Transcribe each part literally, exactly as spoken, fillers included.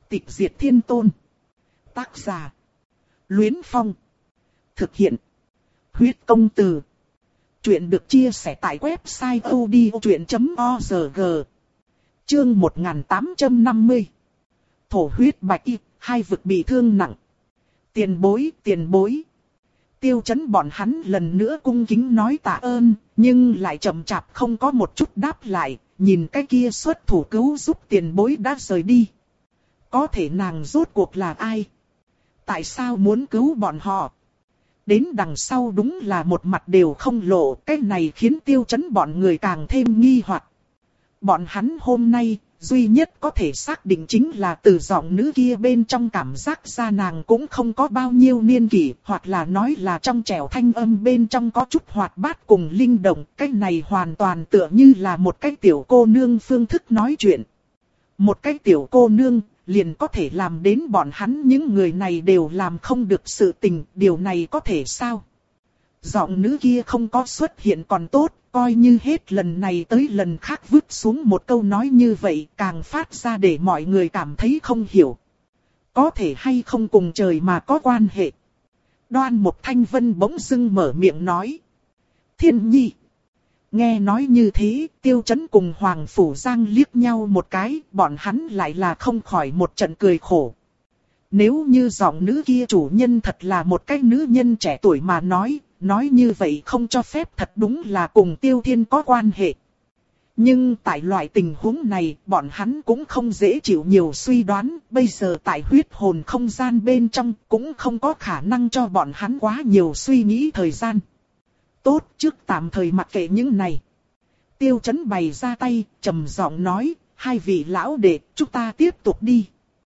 Tịch diệt thiên tôn. Tác giả: Luyến Phong. Thực hiện: Huyết Công Từ. Chuyện được chia sẻ tại website odchuyện chấm org. Chương một nghìn tám trăm năm mươi. Thổ huyết bạch y, hai vực bị thương nặng. Tiền bối, tiền bối. Tiêu Chấn bọn hắn lần nữa cung kính nói tạ ơn, nhưng lại chậm chạp không có một chút đáp lại, nhìn cái kia xuất thủ cứu giúp tiền bối đã rời đi. Có thể nàng rốt cuộc là ai? Tại sao muốn cứu bọn họ? Đến đằng sau đúng là một mặt đều không lộ, cái này khiến Tiêu Chấn bọn người càng thêm nghi hoặc. Bọn hắn hôm nay, duy nhất có thể xác định chính là từ giọng nữ kia bên trong cảm giác ra nàng cũng không có bao nhiêu niên kỷ, hoặc là nói là trong trẻo thanh âm bên trong có chút hoạt bát cùng linh động, cái này hoàn toàn tựa như là một cái tiểu cô nương phương thức nói chuyện. Một cái tiểu cô nương, liền có thể làm đến bọn hắn những người này đều làm không được sự tình, điều này có thể sao? Giọng nữ kia không có xuất hiện còn tốt, coi như hết lần này tới lần khác vứt xuống một câu nói như vậy càng phát ra để mọi người cảm thấy không hiểu. Có thể hay không cùng trời mà có quan hệ. Đoan Mục Thanh Vân bỗng dưng mở miệng nói. Thiên nhi. Nghe nói như thế, Tiêu Chấn cùng Hoàng Phủ Giang liếc nhau một cái, bọn hắn lại là không khỏi một trận cười khổ. Nếu như giọng nữ kia chủ nhân thật là một cái nữ nhân trẻ tuổi mà nói, nói như vậy không cho phép thật đúng là cùng Tiêu Thiên có quan hệ. Nhưng tại loại tình huống này, bọn hắn cũng không dễ chịu nhiều suy đoán, bây giờ tại huyết hồn không gian bên trong cũng không có khả năng cho bọn hắn quá nhiều suy nghĩ thời gian. Tốt, trước tạm thời mặc kệ những này. Tiêu Chấn bày ra tay, trầm giọng nói, hai vị lão đệ, chúng ta tiếp tục đi.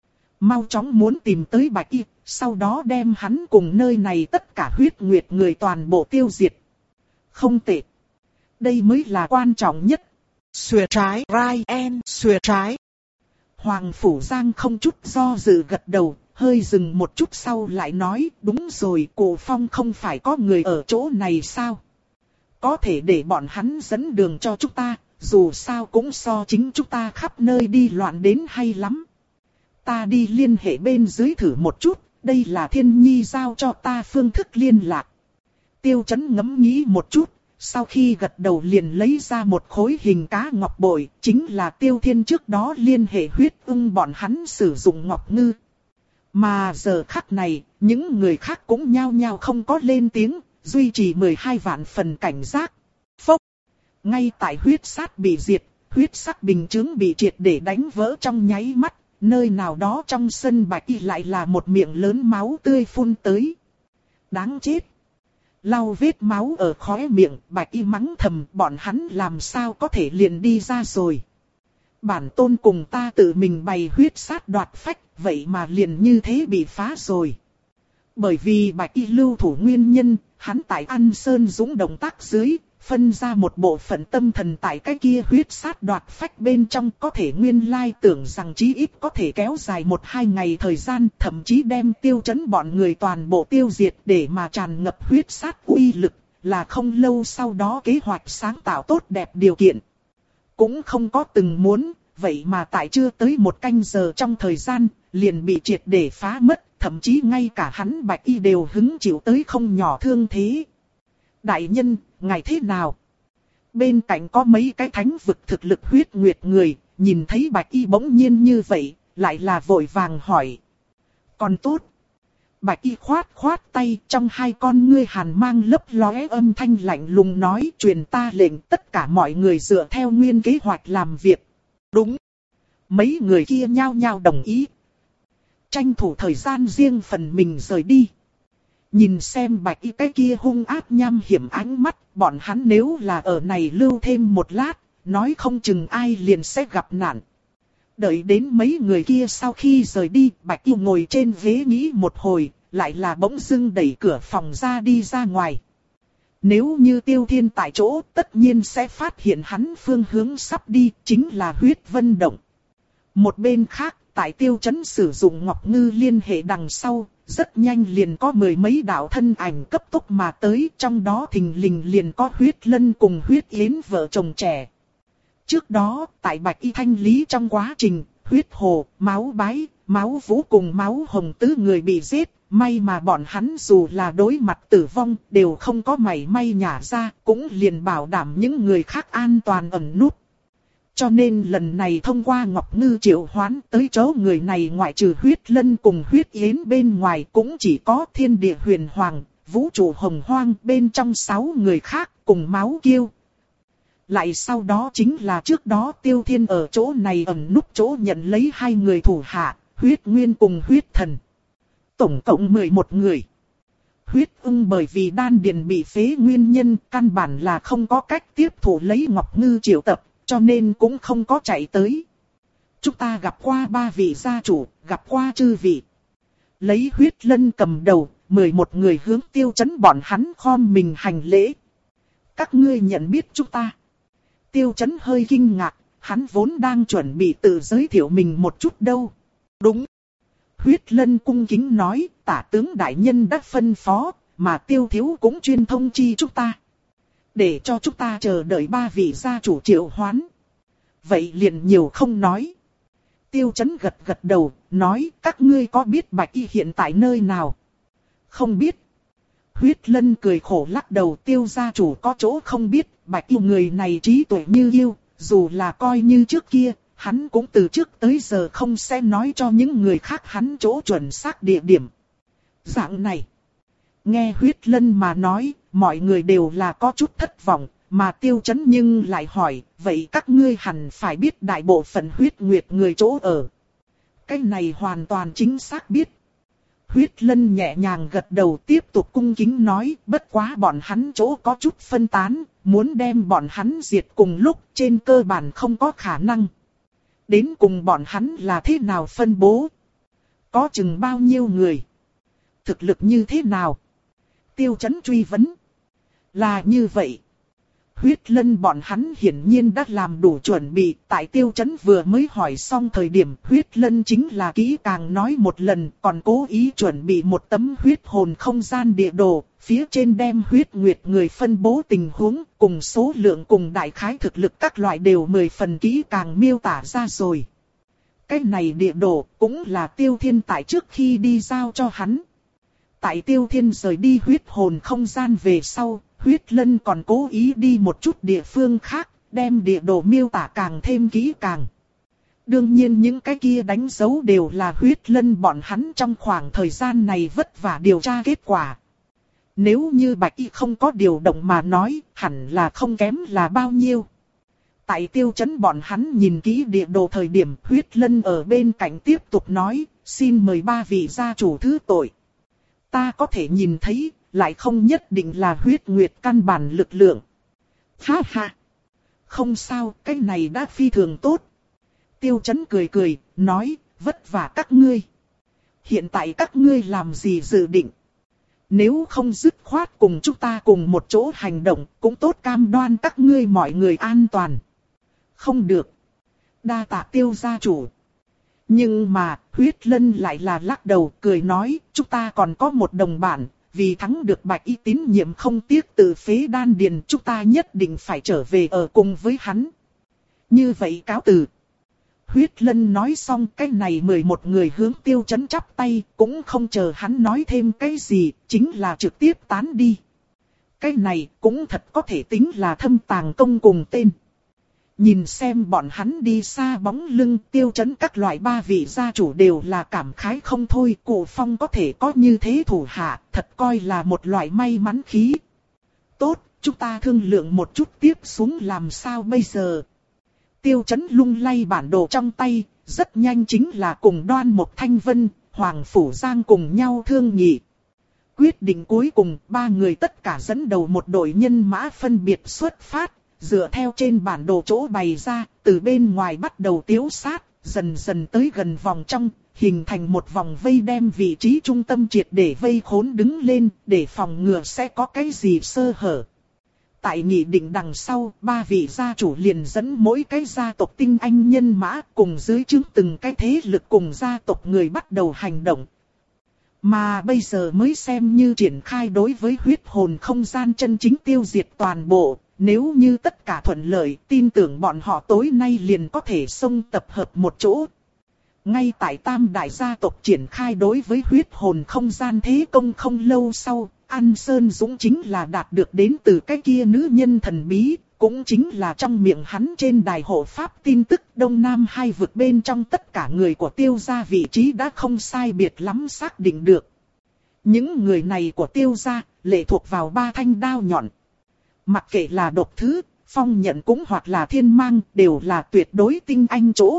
Mau chóng muốn tìm tới Bạch Y, sau đó đem hắn cùng nơi này tất cả huyết nguyệt người toàn bộ tiêu diệt. Không tệ. Đây mới là quan trọng nhất. Xuề trái, Ryan, xuề trái. Hoàng Phủ Giang không chút do dự gật đầu, hơi dừng một chút sau lại nói, đúng rồi, Cổ Phong không phải có người ở chỗ này sao? Có thể để bọn hắn dẫn đường cho chúng ta, dù sao cũng so chính chúng ta khắp nơi đi loạn đến hay lắm. Ta đi liên hệ bên dưới thử một chút, đây là Thiên Nhi giao cho ta phương thức liên lạc. Tiêu Chấn ngẫm nghĩ một chút, sau khi gật đầu liền lấy ra một khối hình cá ngọc bội, chính là Tiêu Thiên trước đó liên hệ huyết ưng bọn hắn sử dụng ngọc ngư. Mà giờ khắc này, những người khác cũng nhao nhao không có lên tiếng, duy trì mười hai vạn phần cảnh giác. Phốc! Ngay tại huyết sát bị diệt, huyết sắc bình chứng bị triệt để đánh vỡ trong nháy mắt. Nơi nào đó trong sân Bạch Y lại là một miệng lớn máu tươi phun tới. Đáng chết! Lau vết máu ở khóe miệng, Bạch Y mắng thầm, bọn hắn làm sao có thể liền đi ra rồi. Bản tôn cùng ta tự mình bày huyết sát đoạt phách, vậy mà liền như thế bị phá rồi. Bởi vì Bạch Y lưu thủ nguyên nhân, hắn tại An Sơn Dũng động tác dưới, phân ra một bộ phận tâm thần tại cái kia huyết sát đoạt phách bên trong, có thể nguyên lai tưởng rằng chí ít có thể kéo dài một hai ngày thời gian, thậm chí đem Tiêu Chấn bọn người toàn bộ tiêu diệt để mà tràn ngập huyết sát uy lực, là không lâu sau đó kế hoạch sáng tạo tốt đẹp điều kiện. Cũng không có từng muốn, vậy mà tại chưa tới một canh giờ trong thời gian, liền bị triệt để phá mất, thậm chí ngay cả hắn Bạch Y đều hứng chịu tới không nhỏ thương thế. Đại nhân, ngài thế nào? Bên cạnh có mấy cái thánh vực thực lực huyết nguyệt người, nhìn thấy Bạch Y bỗng nhiên như vậy, lại là vội vàng hỏi. Còn tốt. Bạch Y khoát khoát tay, trong hai con ngươi hàn mang lấp lóe âm thanh lạnh lùng nói, truyền ta lệnh tất cả mọi người dựa theo nguyên kế hoạch làm việc. Đúng. Mấy người kia nhao nhao đồng ý. Tranh thủ thời gian riêng phần mình rời đi. Nhìn xem Bạch Y cái kia hung ác nham hiểm ánh mắt, bọn hắn nếu là ở này lưu thêm một lát, nói không chừng ai liền sẽ gặp nạn. Đợi đến mấy người kia sau khi rời đi, Bạch Y ngồi trên ghế nghĩ một hồi, lại là bỗng dưng đẩy cửa phòng ra đi ra ngoài. Nếu như Tiêu Thiên tại chỗ, tất nhiên sẽ phát hiện hắn phương hướng sắp đi, chính là huyết vân động. Một bên khác, tại Tiêu Chấn sử dụng ngọc ngư liên hệ đằng sau, rất nhanh liền có mười mấy đạo thân ảnh cấp tốc mà tới, trong đó thình lình liền có huyết lân cùng huyết yến vợ chồng trẻ. Trước đó, tại Bạch Y thanh lý trong quá trình, huyết hồ, máu bái, Máu Vũ cùng Máu Hồng tứ người bị giết, may mà bọn hắn dù là đối mặt tử vong đều không có mảy may nhả ra, cũng liền bảo đảm những người khác an toàn ẩn nút. Cho nên lần này thông qua Ngọc Ngư triệu hoán tới chỗ người này ngoại trừ Huyết Lân cùng Huyết Yến bên ngoài cũng chỉ có Thiên Địa Huyền Hoàng, Vũ trụ Hồng Hoang bên trong sáu người khác cùng Máu Kiêu. Lại sau đó chính là trước đó Tiêu Thiên ở chỗ này ẩn núp chỗ nhận lấy hai người thủ hạ, Huyết Nguyên cùng Huyết Thần. Tổng cộng mười một người. Huyết Ưng bởi vì đan điền bị phế nguyên nhân căn bản là không có cách tiếp thủ lấy Ngọc Ngư triệu tập, cho nên cũng không có chạy tới. Chúng ta gặp qua ba vị gia chủ, gặp qua chư vị. Lấy Huyết Lân cầm đầu, mười một người hướng Tiêu Chấn bọn hắn khom mình hành lễ. Các ngươi nhận biết chúng ta. Tiêu Chấn hơi kinh ngạc, hắn vốn đang chuẩn bị tự giới thiệu mình một chút đâu. Đúng. Huyết Lân cung kính nói, tả tướng đại nhân đã phân phó, mà Tiêu thiếu cũng chuyên thông chi chúng ta. Để cho chúng ta chờ đợi ba vị gia chủ triệu hoán. Vậy liền nhiều không nói. Tiêu Chấn gật gật đầu, nói các ngươi có biết Bạch Y hiện tại nơi nào? Không biết. Huyết Lân cười khổ lắc đầu, Tiêu gia chủ có chỗ không biết, Bạch Y người này trí tuệ như yêu, dù là coi như trước kia, hắn cũng từ trước tới giờ không sẽ nói cho những người khác hắn chỗ chuẩn xác địa điểm. Dạng này. Nghe Huyết Lân mà nói, mọi người đều là có chút thất vọng, mà Tiêu Chấn nhưng lại hỏi, vậy các ngươi hẳn phải biết đại bộ phận Huyết Nguyệt người chỗ ở. Cái này hoàn toàn chính xác biết. Huyết Lân nhẹ nhàng gật đầu tiếp tục cung kính nói, bất quá bọn hắn chỗ có chút phân tán, muốn đem bọn hắn diệt cùng lúc trên cơ bản không có khả năng. Đến cùng bọn hắn là thế nào phân bố? Có chừng bao nhiêu người? Thực lực như thế nào? Tiêu Chấn truy vấn. Là như vậy. Huyết Lân bọn hắn hiển nhiên đã làm đủ chuẩn bị, tại Tiêu Chấn vừa mới hỏi xong thời điểm Huyết Lân chính là kỹ càng nói một lần, còn cố ý chuẩn bị một tấm huyết hồn không gian địa đồ, phía trên đem huyết nguyệt người phân bố tình huống, cùng số lượng cùng đại khái thực lực các loại đều mười phần kỹ càng miêu tả ra rồi. Cái này địa đồ cũng là Tiêu Thiên tại trước khi đi giao cho hắn. Tại Tiêu Thiên rời đi huyết hồn không gian về sau, Huyết Lân còn cố ý đi một chút địa phương khác, đem địa đồ miêu tả càng thêm kỹ càng. Đương nhiên những cái kia đánh dấu đều là Huyết Lân bọn hắn trong khoảng thời gian này vất vả điều tra kết quả. Nếu như Bạch Y không có điều động mà nói, hẳn là không kém là bao nhiêu. Tại Tiêu Chấn bọn hắn nhìn kỹ địa đồ thời điểm Huyết Lân ở bên cạnh tiếp tục nói, xin mời ba vị gia chủ thứ tội. Ta có thể nhìn thấy, lại không nhất định là huyết nguyệt căn bản lực lượng. Ha ha! Không sao, cái này đã phi thường tốt. Tiêu Chấn cười cười, nói, vất vả các ngươi. Hiện tại các ngươi làm gì dự định? Nếu không dứt khoát cùng chúng ta cùng một chỗ hành động, cũng tốt cam đoan các ngươi mọi người an toàn. Không được. Đa tạ Tiêu gia chủ. Nhưng mà, Huyết Lân lại là lắc đầu cười nói, chúng ta còn có một đồng bạn, vì thắng được Bạch Y tín nhiệm không tiếc tự phế đan điền, chúng ta nhất định phải trở về ở cùng với hắn. Như vậy cáo từ. Huyết Lân nói xong cái này mười một người hướng Tiêu Chấn chắp tay, cũng không chờ hắn nói thêm cái gì, chính là trực tiếp tán đi. Cái này cũng thật có thể tính là thâm tàng công cùng tên. Nhìn xem bọn hắn đi xa bóng lưng, Tiêu Chấn các loại ba vị gia chủ đều là cảm khái không thôi. Cụ Phong có thể có như thế thủ hạ, thật coi là một loại may mắn khí. Tốt, chúng ta thương lượng một chút tiếp xuống làm sao bây giờ. Tiêu Chấn lung lay bản đồ trong tay, rất nhanh chính là cùng Đoan Mộc Thanh Vân, Hoàng Phủ Giang cùng nhau thương nghị. Quyết định cuối cùng, ba người tất cả dẫn đầu một đội nhân mã phân biệt xuất phát. Dựa theo trên bản đồ chỗ bày ra, từ bên ngoài bắt đầu tiếu sát, dần dần tới gần vòng trong, hình thành một vòng vây đem vị trí trung tâm triệt để vây khốn đứng lên, để phòng ngừa sẽ có cái gì sơ hở. Tại nghị định đằng sau, ba vị gia chủ liền dẫn mỗi cái gia tộc tinh anh nhân mã cùng dưới trướng từng cái thế lực cùng gia tộc người bắt đầu hành động. Mà bây giờ mới xem như triển khai đối với huyết hồn không gian chân chính tiêu diệt toàn bộ. Nếu như tất cả thuận lợi, tin tưởng bọn họ tối nay liền có thể xông tập hợp một chỗ. Ngay tại tam đại gia tộc triển khai đối với huyết hồn không gian thế công không lâu sau, An Sơn Dũng chính là đạt được đến từ cái kia nữ nhân thần bí, cũng chính là trong miệng hắn trên đài hộ pháp tin tức Đông Nam hai vực bên trong tất cả người của Tiêu gia vị trí đã không sai biệt lắm xác định được. Những người này của Tiêu gia lệ thuộc vào ba thanh đao nhọn. Mặc kệ là độc thứ, phong nhận cũng hoặc là thiên mang đều là tuyệt đối tinh anh chỗ.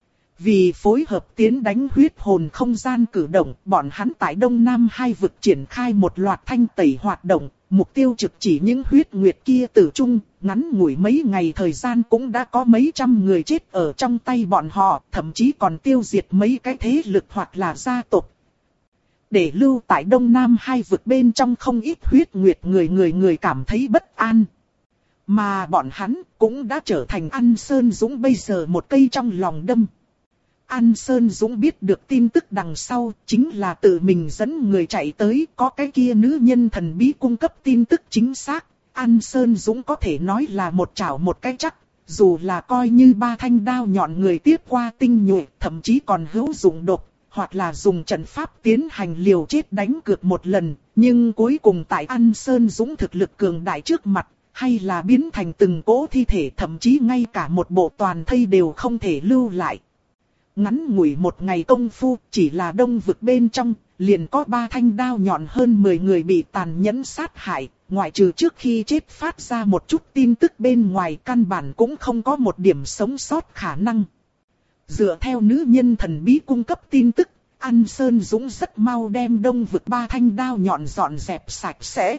Vì phối hợp tiến đánh huyết hồn không gian cử động, bọn hắn tại Đông Nam hai vực triển khai một loạt thanh tẩy hoạt động, mục tiêu trực chỉ những huyết nguyệt kia tử trung, ngắn ngủi mấy ngày thời gian cũng đã có mấy trăm người chết ở trong tay bọn họ, thậm chí còn tiêu diệt mấy cái thế lực hoặc là gia tộc. Để lưu tại Đông Nam hai vực bên trong không ít huyết nguyệt người người người cảm thấy bất an. Mà bọn hắn cũng đã trở thành An Sơn Dũng bây giờ một cây trong lòng đâm. An Sơn Dũng biết được tin tức đằng sau, chính là tự mình dẫn người chạy tới, có cái kia nữ nhân thần bí cung cấp tin tức chính xác. An Sơn Dũng có thể nói là một chảo một cái chắc, dù là coi như ba thanh đao nhọn người tiếp qua tinh nhuệ, thậm chí còn hữu dụng độc, hoặc là dùng trận pháp tiến hành liều chết đánh cược một lần, nhưng cuối cùng tại An Sơn Dũng thực lực cường đại trước mặt, hay là biến thành từng cỗ thi thể, thậm chí ngay cả một bộ toàn thây đều không thể lưu lại. Ngắn ngủi một ngày công phu, chỉ là đông vực bên trong, liền có ba thanh đao nhọn hơn mười người bị tàn nhẫn sát hại, ngoại trừ trước khi chết phát ra một chút tin tức bên ngoài, căn bản cũng không có một điểm sống sót khả năng. Dựa theo nữ nhân thần bí cung cấp tin tức, An Sơn Dũng rất mau đem đông vực ba thanh đao nhọn dọn dẹp sạch sẽ.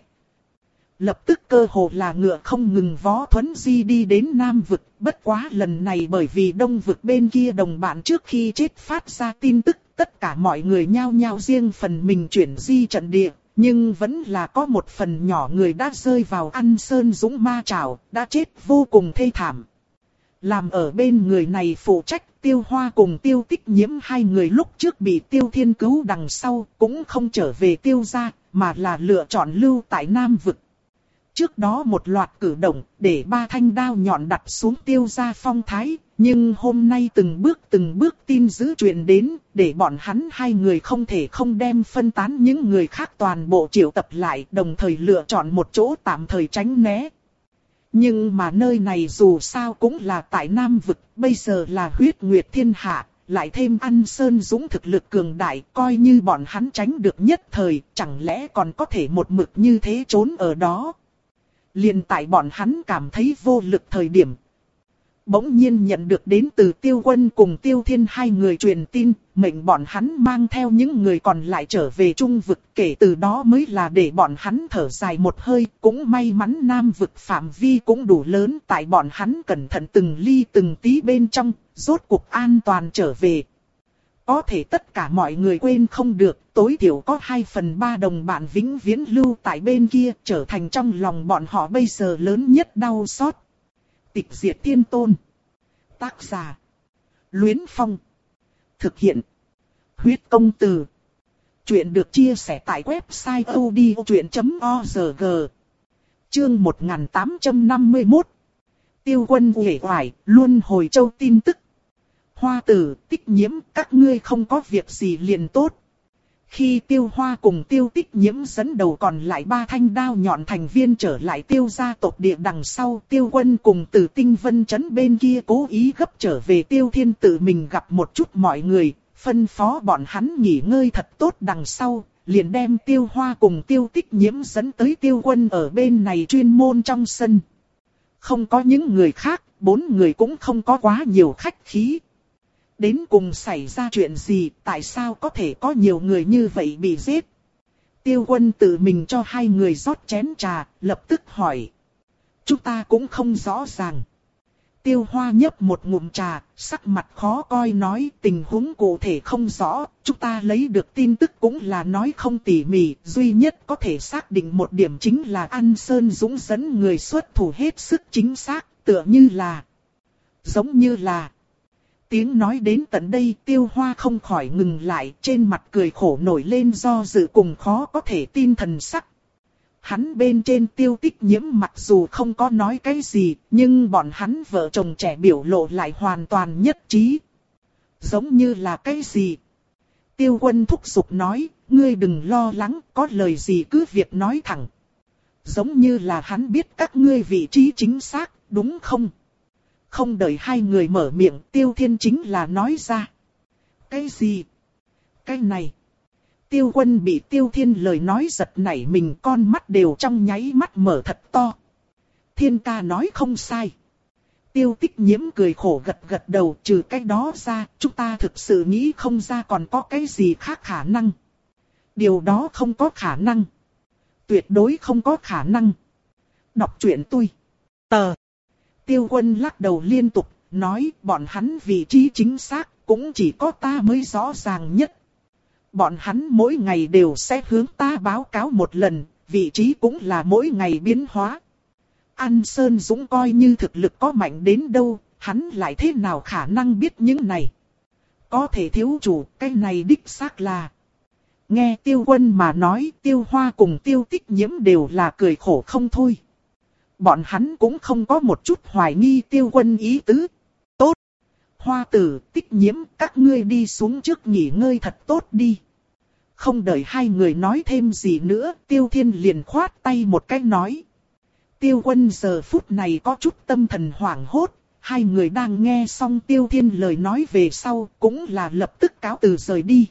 Lập tức cơ hồ là ngựa không ngừng vó thuấn di đi đến Nam vực, bất quá lần này bởi vì đông vực bên kia đồng bạn trước khi chết phát ra tin tức, tất cả mọi người nhao nhao riêng phần mình chuyển di trận địa, nhưng vẫn là có một phần nhỏ người đã rơi vào An Sơn Dũng ma trảo, đã chết vô cùng thê thảm. Làm ở bên người này phụ trách Tiêu Hoa cùng Tiêu Tích Nhiễm hai người lúc trước bị Tiêu Thiên cứu đằng sau cũng không trở về Tiêu gia, mà là lựa chọn lưu tại Nam vực. Trước đó một loạt cử động để ba thanh đao nhọn đặt xuống Tiêu gia phong thái, nhưng hôm nay từng bước từng bước tin dữ truyền đến, để bọn hắn hai người không thể không đem phân tán những người khác toàn bộ triệu tập lại, đồng thời lựa chọn một chỗ tạm thời tránh né. Nhưng mà nơi này dù sao cũng là tại Nam vực, bây giờ là huyết nguyệt thiên hạ, lại thêm An Sơn Dũng thực lực cường đại, coi như bọn hắn tránh được nhất thời, chẳng lẽ còn có thể một mực như thế trốn ở đó. Liền tại bọn hắn cảm thấy vô lực thời điểm, bỗng nhiên nhận được đến từ Tiêu Quân cùng Tiêu Thiên hai người truyền tin, mệnh bọn hắn mang theo những người còn lại trở về Trung vực, kể từ đó mới là để bọn hắn thở dài một hơi, cũng may mắn Nam vực phạm vi cũng đủ lớn, tại bọn hắn cẩn thận từng ly từng tí bên trong, rốt cuộc an toàn trở về. Có thể tất cả mọi người quên không được, tối thiểu có hai phần ba đồng bạn vĩnh viễn lưu tại bên kia, trở thành trong lòng bọn họ bây giờ lớn nhất đau xót. Tịch diệt thiên tôn. Tác giả: Luyến Phong. Thực hiện: Huyết công từ. Chuyện được chia sẻ tại website odchuyện chấm org. Chương một nghìn tám trăm năm mươi mốt. Tiêu Quân uể oải, luôn hồi châu tin tức. Hoa Tử, Tích Nhiễm, các ngươi không có việc gì liền tốt. Khi Tiêu Hoa cùng Tiêu Tích Nhiễm dẫn đầu còn lại ba thanh đao nhọn thành viên trở lại Tiêu gia tộc địa đằng sau, Tiêu Quân cùng từ Tinh Vân trấn bên kia cố ý gấp trở về Tiêu Thiên tự mình gặp một chút mọi người, phân phó bọn hắn nghỉ ngơi thật tốt đằng sau, liền đem Tiêu Hoa cùng Tiêu Tích Nhiễm dẫn tới Tiêu Quân ở bên này chuyên môn trong sân. Không có những người khác, bốn người cũng không có quá nhiều khách khí. Đến cùng xảy ra chuyện gì, tại sao có thể có nhiều người như vậy bị giết? Tiêu Quân tự mình cho hai người rót chén trà, lập tức hỏi. Chúng ta cũng không rõ ràng. Tiêu Hoa nhấp một ngụm trà, sắc mặt khó coi nói tình huống cụ thể không rõ, chúng ta lấy được tin tức cũng là nói không tỉ mỉ, duy nhất có thể xác định một điểm chính là An Sơn Dũng dẫn người xuất thủ hết sức chính xác, tựa như là, giống như là. Tiếng nói đến tận đây Tiêu Hoa không khỏi ngừng lại, trên mặt cười khổ nổi lên do dự cùng khó có thể tin thần sắc. Hắn bên trên Tiêu Tích Nhiễm mặc dù không có nói cái gì, nhưng bọn hắn vợ chồng trẻ biểu lộ lại hoàn toàn nhất trí. Giống như là cái gì? Tiêu Quân thúc giục nói, ngươi đừng lo lắng, có lời gì cứ việc nói thẳng. Giống như là hắn biết các ngươi vị trí chính xác, đúng không? Không đợi hai người mở miệng, Tiêu Thiên chính là nói ra. Cái gì? Cái này. Tiêu Quân bị Tiêu Thiên lời nói giật nảy mình, con mắt đều trong nháy mắt mở thật to. Thiên ca nói không sai. Tiêu Tích Nhiễm cười khổ gật gật đầu, trừ cái đó ra, chúng ta thực sự nghĩ không ra còn có cái gì khác khả năng. Điều đó không có khả năng. Tuyệt đối không có khả năng. Đọc truyện tôi. Tờ. Tiêu Quân lắc đầu liên tục, nói bọn hắn vị trí chính xác, cũng chỉ có ta mới rõ ràng nhất. Bọn hắn mỗi ngày đều sẽ hướng ta báo cáo một lần, vị trí cũng là mỗi ngày biến hóa. An Sơn Dũng coi như thực lực có mạnh đến đâu, hắn lại thế nào khả năng biết những này. Có thể thiếu chủ, cái này đích xác là. Nghe Tiêu Quân mà nói, Tiêu Hoa cùng Tiêu Tích Nhiễm đều là cười khổ không thôi. Bọn hắn cũng không có một chút hoài nghi Tiêu Quân ý tứ. Tốt. Hoa Tử, Tích Nhiễm, các ngươi đi xuống trước nghỉ ngơi thật tốt đi. Không đợi hai người nói thêm gì nữa, Tiêu Thiên liền khoát tay một cái nói. Tiêu Quân giờ phút này có chút tâm thần hoảng hốt, hai người đang nghe xong Tiêu Thiên lời nói về sau, cũng là lập tức cáo từ rời đi.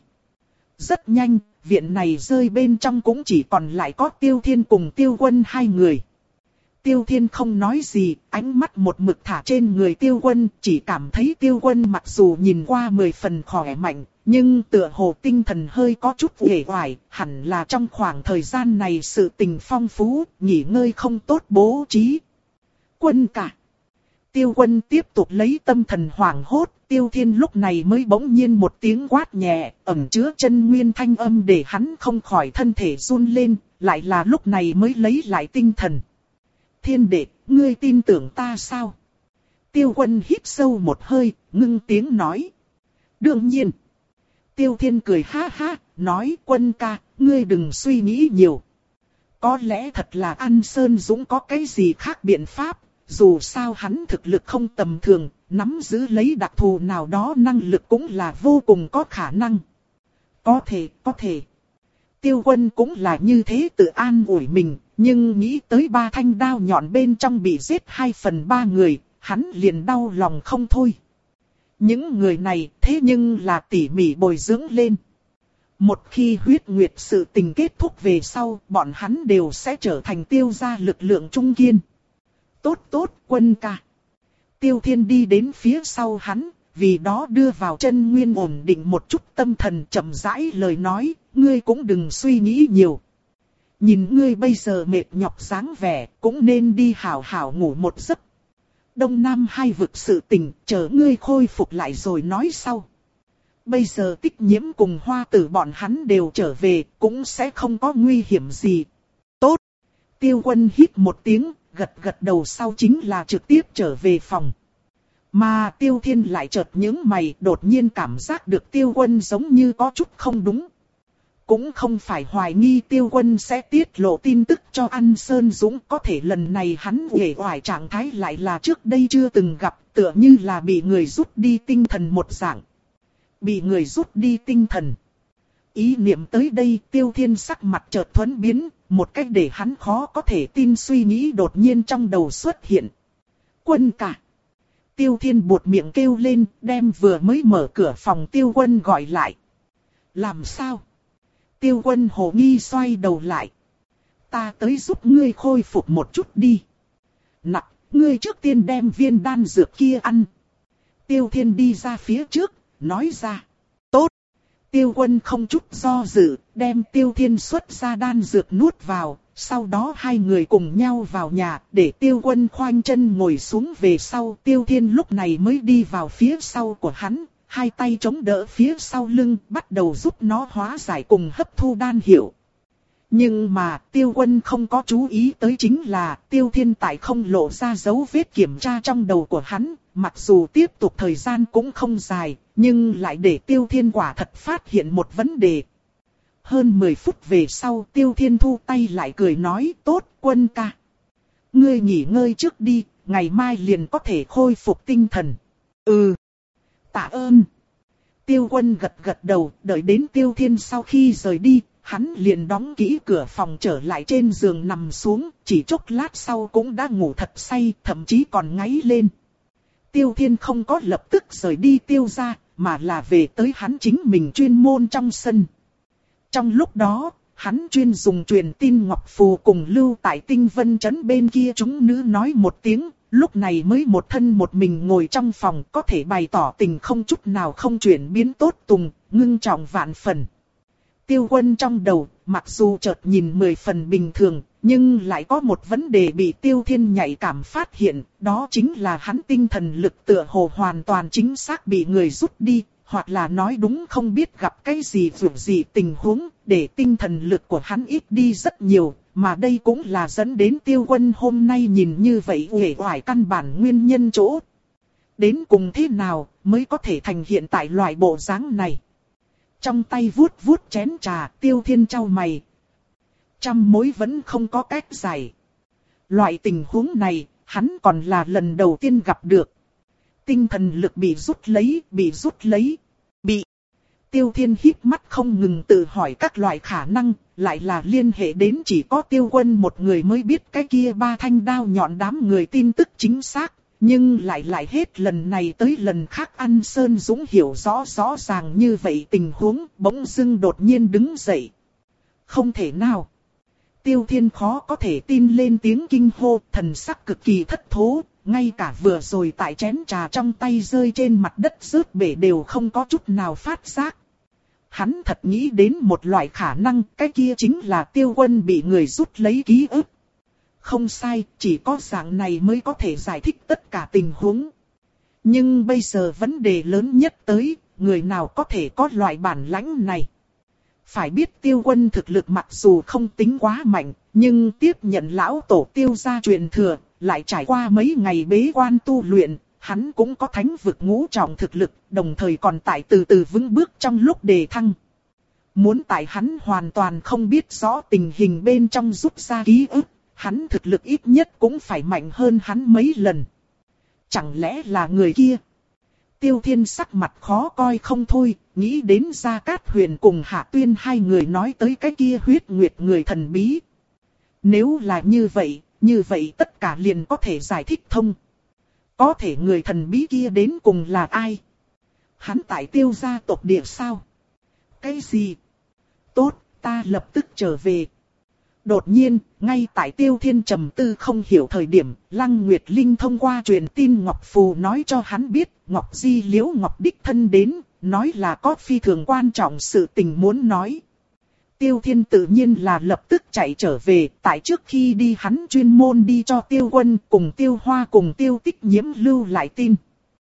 Rất nhanh, viện này rơi bên trong cũng chỉ còn lại có Tiêu Thiên cùng Tiêu Quân hai người. Tiêu Thiên không nói gì, ánh mắt một mực thả trên người Tiêu Quân, chỉ cảm thấy Tiêu Quân mặc dù nhìn qua mười phần khỏe mạnh, nhưng tựa hồ tinh thần hơi có chút uể oải, hẳn là trong khoảng thời gian này sự tình phong phú, nghỉ ngơi không tốt bố trí. Quân cả. Tiêu Quân tiếp tục lấy tâm thần hoảng hốt, Tiêu Thiên lúc này mới bỗng nhiên một tiếng quát nhẹ, ẩn chứa chân nguyên thanh âm để hắn không khỏi thân thể run lên, lại là lúc này mới lấy lại tinh thần. Thiên đệ, ngươi tin tưởng ta sao? Tiêu Quân hít sâu một hơi, ngưng tiếng nói. Đương nhiên. Tiêu Thiên cười ha ha, nói Quân ca, ngươi đừng suy nghĩ nhiều. Có lẽ thật là An Sơn Dũng có cái gì khác biện pháp, dù sao hắn thực lực không tầm thường, nắm giữ lấy đặc thù nào đó năng lực cũng là vô cùng có khả năng. Có thể, có thể. Tiêu Quân cũng là như thế tự an ủi mình, nhưng nghĩ tới ba thanh đao nhọn bên trong bị giết hai phần ba người, hắn liền đau lòng không thôi. Những người này thế nhưng là tỉ mỉ bồi dưỡng lên. Một khi huyết nguyệt sự tình kết thúc về sau, bọn hắn đều sẽ trở thành Tiêu gia lực lượng trung kiên. Tốt tốt, Quân ca. Tiêu Thiên đi đến phía sau hắn, vì đó đưa vào chân nguyên ổn định một chút tâm thần, chậm rãi lời nói, ngươi cũng đừng suy nghĩ nhiều. Nhìn ngươi bây giờ mệt nhọc dáng vẻ, cũng nên đi hảo hảo ngủ một giấc. Đông Nam hai vực sự tình, chờ ngươi khôi phục lại rồi nói sau. Bây giờ Tích Nhiễm cùng Hoa Tử bọn hắn đều trở về, cũng sẽ không có nguy hiểm gì. Tốt. Tiêu Quân hít một tiếng, gật gật đầu sau chính là trực tiếp trở về phòng. Mà Tiêu Thiên lại chợt nhướng mày, đột nhiên cảm giác được Tiêu Quân giống như có chút không đúng. Cũng không phải hoài nghi Tiêu Quân sẽ tiết lộ tin tức cho An Sơn Dũng, có thể lần này hắn uể oải trạng thái lại là trước đây chưa từng gặp, tựa như là bị người rút đi tinh thần một dạng. Bị người rút đi tinh thần. Ý niệm tới đây, Tiêu Thiên sắc mặt chợt thuẫn biến, một cách để hắn khó có thể tin suy nghĩ đột nhiên trong đầu xuất hiện. Quân cả. Tiêu Thiên buột miệng kêu lên, đem vừa mới mở cửa phòng Tiêu Quân gọi lại. Làm sao? Tiêu Quân hồ nghi xoay đầu lại. Ta tới giúp ngươi khôi phục một chút đi. Nặc, ngươi trước tiên đem viên đan dược kia ăn. Tiêu Thiên đi ra phía trước, nói ra. Tốt. Tiêu Quân không chút do dự, đem Tiêu Thiên xuất ra đan dược nuốt vào. Sau đó hai người cùng nhau vào nhà, để Tiêu Quân khoanh chân ngồi xuống về sau. Tiêu Thiên lúc này mới đi vào phía sau của hắn, hai tay chống đỡ phía sau lưng, bắt đầu giúp nó hóa giải cùng hấp thu đan hiệu. Nhưng mà Tiêu Quân không có chú ý tới chính là Tiêu Thiên tại không lộ ra dấu vết kiểm tra trong đầu của hắn, mặc dù tiếp tục thời gian cũng không dài, nhưng lại để Tiêu Thiên quả thật phát hiện một vấn đề. Hơn mười phút về sau Tiêu Thiên thu tay lại cười nói, tốt Quân ca. Ngươi nghỉ ngơi trước đi, ngày mai liền có thể khôi phục tinh thần. Ừ. Tạ ơn. Tiêu Quân gật gật đầu, đợi đến Tiêu Thiên sau khi rời đi, hắn liền đóng kỹ cửa phòng trở lại trên giường nằm xuống, chỉ chốc lát sau cũng đã ngủ thật say, thậm chí còn ngáy lên. Tiêu Thiên không có lập tức rời đi Tiêu gia, mà là về tới hắn chính mình chuyên môn trong sân. Trong lúc đó, hắn chuyên dùng truyền tin ngọc phù cùng lưu tại Tinh Vân Trấn bên kia chúng nữ nói một tiếng, lúc này mới một thân một mình ngồi trong phòng, có thể bày tỏ tình không chút nào không chuyển biến tốt tùng, ngưng trọng vạn phần. Tiêu Quân trong đầu, mặc dù chợt nhìn mười phần bình thường, nhưng lại có một vấn đề bị Tiêu Thiên nhạy cảm phát hiện, đó chính là hắn tinh thần lực tựa hồ hoàn toàn chính xác bị người rút đi, hoặc là nói đúng không biết gặp cái gì dù gì tình huống, để tinh thần lực của hắn ít đi rất nhiều, mà đây cũng là dẫn đến Tiêu Quân hôm nay nhìn như vậy uể oải căn bản nguyên nhân chỗ. Đến cùng thế nào mới có thể thành hiện tại loại bộ dáng này? Trong tay vuốt vuốt chén trà, Tiêu Thiên chau mày. Trăm mối vẫn không có cách giải. Loại tình huống này, hắn còn là lần đầu tiên gặp được. Tinh thần lực bị rút lấy, bị rút lấy, bị. Tiêu Thiên híp mắt không ngừng tự hỏi các loại khả năng, lại là liên hệ đến chỉ có Tiêu Quân một người mới biết cái kia ba thanh đao nhọn đám người tin tức chính xác. Nhưng lại lại hết lần này tới lần khác An Sơn Dũng hiểu rõ rõ ràng như vậy tình huống, bỗng dưng đột nhiên đứng dậy. Không thể nào. Tiêu Thiên khó có thể tin lên tiếng kinh hô, thần sắc cực kỳ thất thố, ngay cả vừa rồi tại chén trà trong tay rơi trên mặt đất rớt bể đều không có chút nào phát giác. Hắn thật nghĩ đến một loại khả năng, cái kia chính là Tiêu Quân bị người rút lấy ký ức. Không sai, chỉ có dạng này mới có thể giải thích tất cả tình huống. Nhưng bây giờ vấn đề lớn nhất tới, người nào có thể có loại bản lãnh này? Phải biết Tiêu Quân thực lực mặc dù không tính quá mạnh, nhưng tiếp nhận lão tổ Tiêu gia truyền thừa, lại trải qua mấy ngày bế quan tu luyện, hắn cũng có thánh vực ngũ trọng thực lực, đồng thời còn tại từ từ vững bước trong lúc đề thăng. Muốn tại hắn hoàn toàn không biết rõ tình hình bên trong rút ra ký ức, hắn thực lực ít nhất cũng phải mạnh hơn hắn mấy lần. Chẳng lẽ là người kia? Tiêu Thiên sắc mặt khó coi không thôi, nghĩ đến Gia Cát Huyền cùng Hạ Tuyên hai người nói tới cái kia huyết nguyệt người thần bí. Nếu là như vậy, như vậy tất cả liền có thể giải thích thông. Có thể người thần bí kia đến cùng là ai? Hắn tại Tiêu gia tộc địa sao? Cái gì? Tốt, ta lập tức trở về. Đột nhiên, ngay tại Tiêu Thiên trầm tư không hiểu thời điểm, Lăng Nguyệt Linh thông qua truyền tin Ngọc Phù nói cho hắn biết, Ngọc Di Liễu Ngọc đích thân đến, nói là có phi thường quan trọng sự tình muốn nói. Tiêu Thiên tự nhiên là lập tức chạy trở về, tại trước khi đi hắn chuyên môn đi cho Tiêu Quân cùng Tiêu Hoa cùng Tiêu Tích Nhiễm lưu lại tin.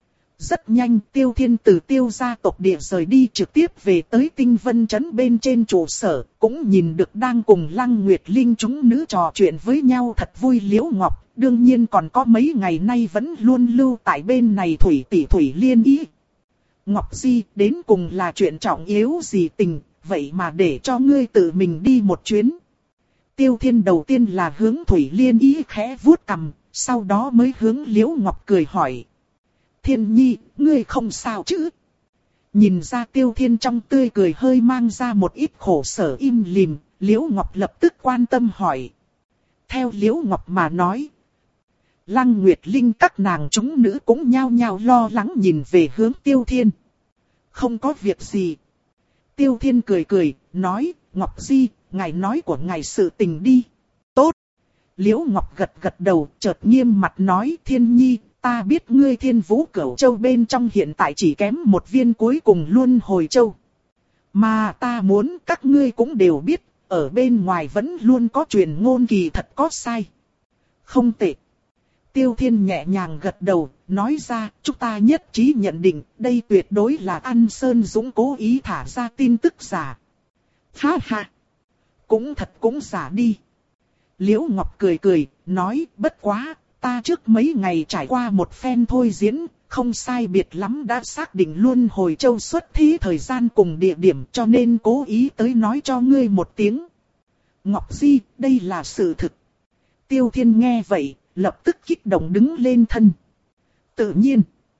Rất nhanh Tiêu Thiên từ Tiêu gia tộc địa rời đi trực tiếp về tới Tinh Vân Trấn bên trên trụ sở, cũng nhìn được đang cùng Lăng Nguyệt Linh chúng nữ trò chuyện với nhau thật vui Liễu Ngọc, đương nhiên còn có mấy ngày nay vẫn luôn lưu tại bên này Thủy tỷ Thủy Liên Ý. Ngọc Di, đến cùng là chuyện trọng yếu gì tình, vậy mà để cho ngươi tự mình đi một chuyến. Tiêu Thiên đầu tiên là hướng Thủy Liên Ý khẽ vuốt cằm, sau đó mới hướng Liễu Ngọc cười hỏi. Thiên Nhi, ngươi không sao chứ? Nhìn ra Tiêu Thiên trong tươi cười hơi mang ra một ít khổ sở im lìm, Liễu Ngọc lập tức quan tâm hỏi. Theo Liễu Ngọc mà nói, Lăng Nguyệt Linh các nàng chúng nữ cũng nhao nhao lo lắng nhìn về hướng Tiêu Thiên. Không có việc gì. Tiêu Thiên cười cười, nói, Ngọc Di, ngài nói của ngài sự tình đi. Tốt. Liễu Ngọc gật gật đầu, chợt nghiêm mặt nói, Thiên Nhi, ta biết ngươi Thiên Vũ Cửu Châu bên trong hiện tại chỉ kém một viên cuối cùng Luân Hồi Châu. Mà ta muốn các ngươi cũng đều biết, ở bên ngoài vẫn luôn có truyền ngôn kỳ thật có sai. Không tệ. Tiêu Thiên nhẹ nhàng gật đầu, nói ra, chúng ta nhất trí nhận định, đây tuyệt đối là An Sơn Dũng cố ý thả ra tin tức giả. Ha ha! Cũng thật cũng giả đi. Liễu Ngọc cười cười, nói, bất quá, ta trước mấy ngày trải qua một phen thôi diễn, không sai biệt lắm đã xác định Luân Hồi Châu xuất thí thời gian cùng địa điểm cho nên cố ý tới nói cho ngươi một tiếng. Ngọc Di, đây là sự thực. Tiêu Thiên nghe vậy, lập tức kích động đứng lên thân. Tự nhiên,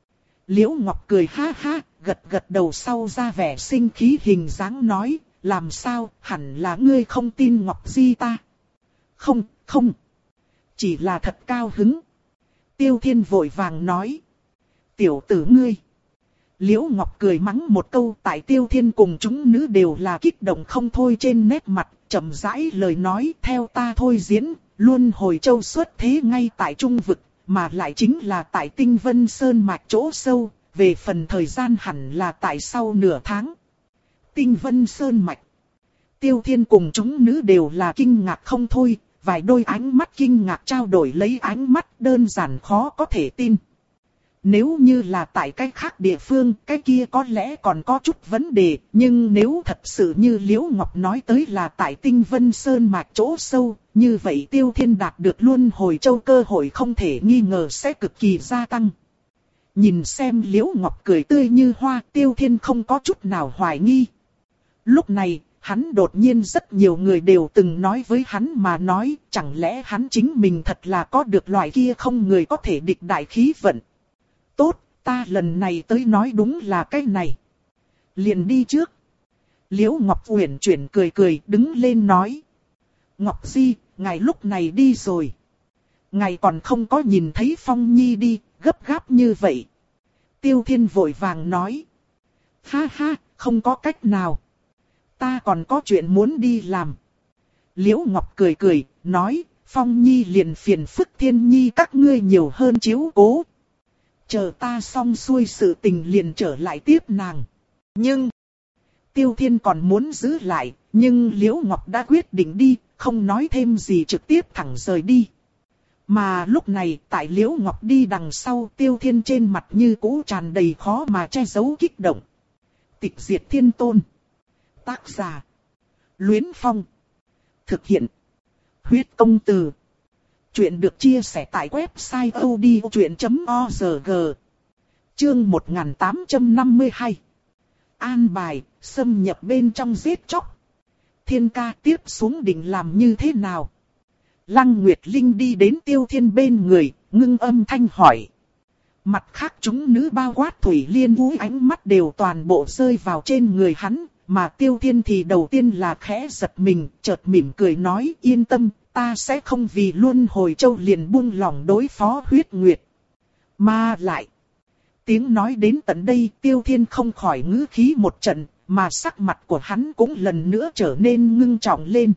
Liễu Ngọc cười ha ha, gật gật đầu sau ra vẻ sinh khí hình dáng nói, làm sao, hẳn là ngươi không tin Ngọc Di ta. Không, không. Chỉ là thật cao hứng. Tiêu Thiên vội vàng nói. Tiểu tử ngươi. Liễu Ngọc cười mắng một câu, tại Tiêu Thiên cùng chúng nữ đều là kích động không thôi trên nét mặt, chậm rãi lời nói theo ta thôi diễn, luôn hồi châu xuất thế ngay tại trung vực, mà lại chính là tại Tinh Vân Sơn mạch chỗ sâu, về phần thời gian hẳn là tại sau nửa tháng. Tinh Vân Sơn mạch. Tiêu Thiên cùng chúng nữ đều là kinh ngạc không thôi, vài đôi ánh mắt kinh ngạc trao đổi lấy ánh mắt đơn giản khó có thể tin. Nếu như là tại cái khác địa phương, cái kia có lẽ còn có chút vấn đề, nhưng nếu thật sự như Liễu Ngọc nói tới là tại Tinh Vân Sơn mạch chỗ sâu, như vậy Tiêu Thiên đạt được luôn hồi châu cơ hội không thể nghi ngờ sẽ cực kỳ gia tăng. Nhìn xem Liễu Ngọc cười tươi như hoa, Tiêu Thiên không có chút nào hoài nghi. Lúc này, hắn đột nhiên rất nhiều người đều từng nói với hắn mà nói, chẳng lẽ hắn chính mình thật là có được loại kia không người có thể địch đại khí vận. Tốt, ta lần này tới nói đúng là cái này. Liền đi trước. Liễu Ngọc Uyển chuyển cười cười đứng lên nói. Ngọc Di, ngài lúc này đi rồi. Ngài còn không có nhìn thấy Phong Nhi đi, gấp gáp như vậy. Tiêu Thiên vội vàng nói. Ha ha, không có cách nào. Ta còn có chuyện muốn đi làm. Liễu Ngọc cười cười, nói, Phong Nhi liền phiền phức Thiên Nhi các ngươi nhiều hơn chiếu cố. Chờ ta xong xuôi sự tình liền trở lại tiếp nàng. Nhưng, Tiêu Thiên còn muốn giữ lại, nhưng Liễu Ngọc đã quyết định đi, không nói thêm gì trực tiếp thẳng rời đi. Mà lúc này, tại Liễu Ngọc đi đằng sau, Tiêu Thiên trên mặt như cũ tràn đầy khó mà che giấu kích động. Tịch diệt thiên tôn. Tác giả. Luyến Phong. Thực hiện. Huyết công từ. Chuyện được chia sẻ tại website odchuyện chấm org. Chương một nghìn tám trăm năm mươi hai. An bài, xâm nhập bên trong giết chóc. Thiên ca tiếp xuống định làm như thế nào? Lăng Nguyệt Linh đi đến Tiêu Thiên bên người, ngưng âm thanh hỏi. Mặt khác chúng nữ bao quát Thủy Liên Vũ ánh mắt đều toàn bộ rơi vào trên người hắn, mà Tiêu Thiên thì đầu tiên là khẽ giật mình, chợt mỉm cười nói yên tâm, ta sẽ không vì luân hồi châu liền buông lỏng đối phó huyết nguyệt. Mà lại, tiếng nói đến tận đây Tiêu Thiên không khỏi ngữ khí một trận, mà sắc mặt của hắn cũng lần nữa trở nên ngưng trọng lên.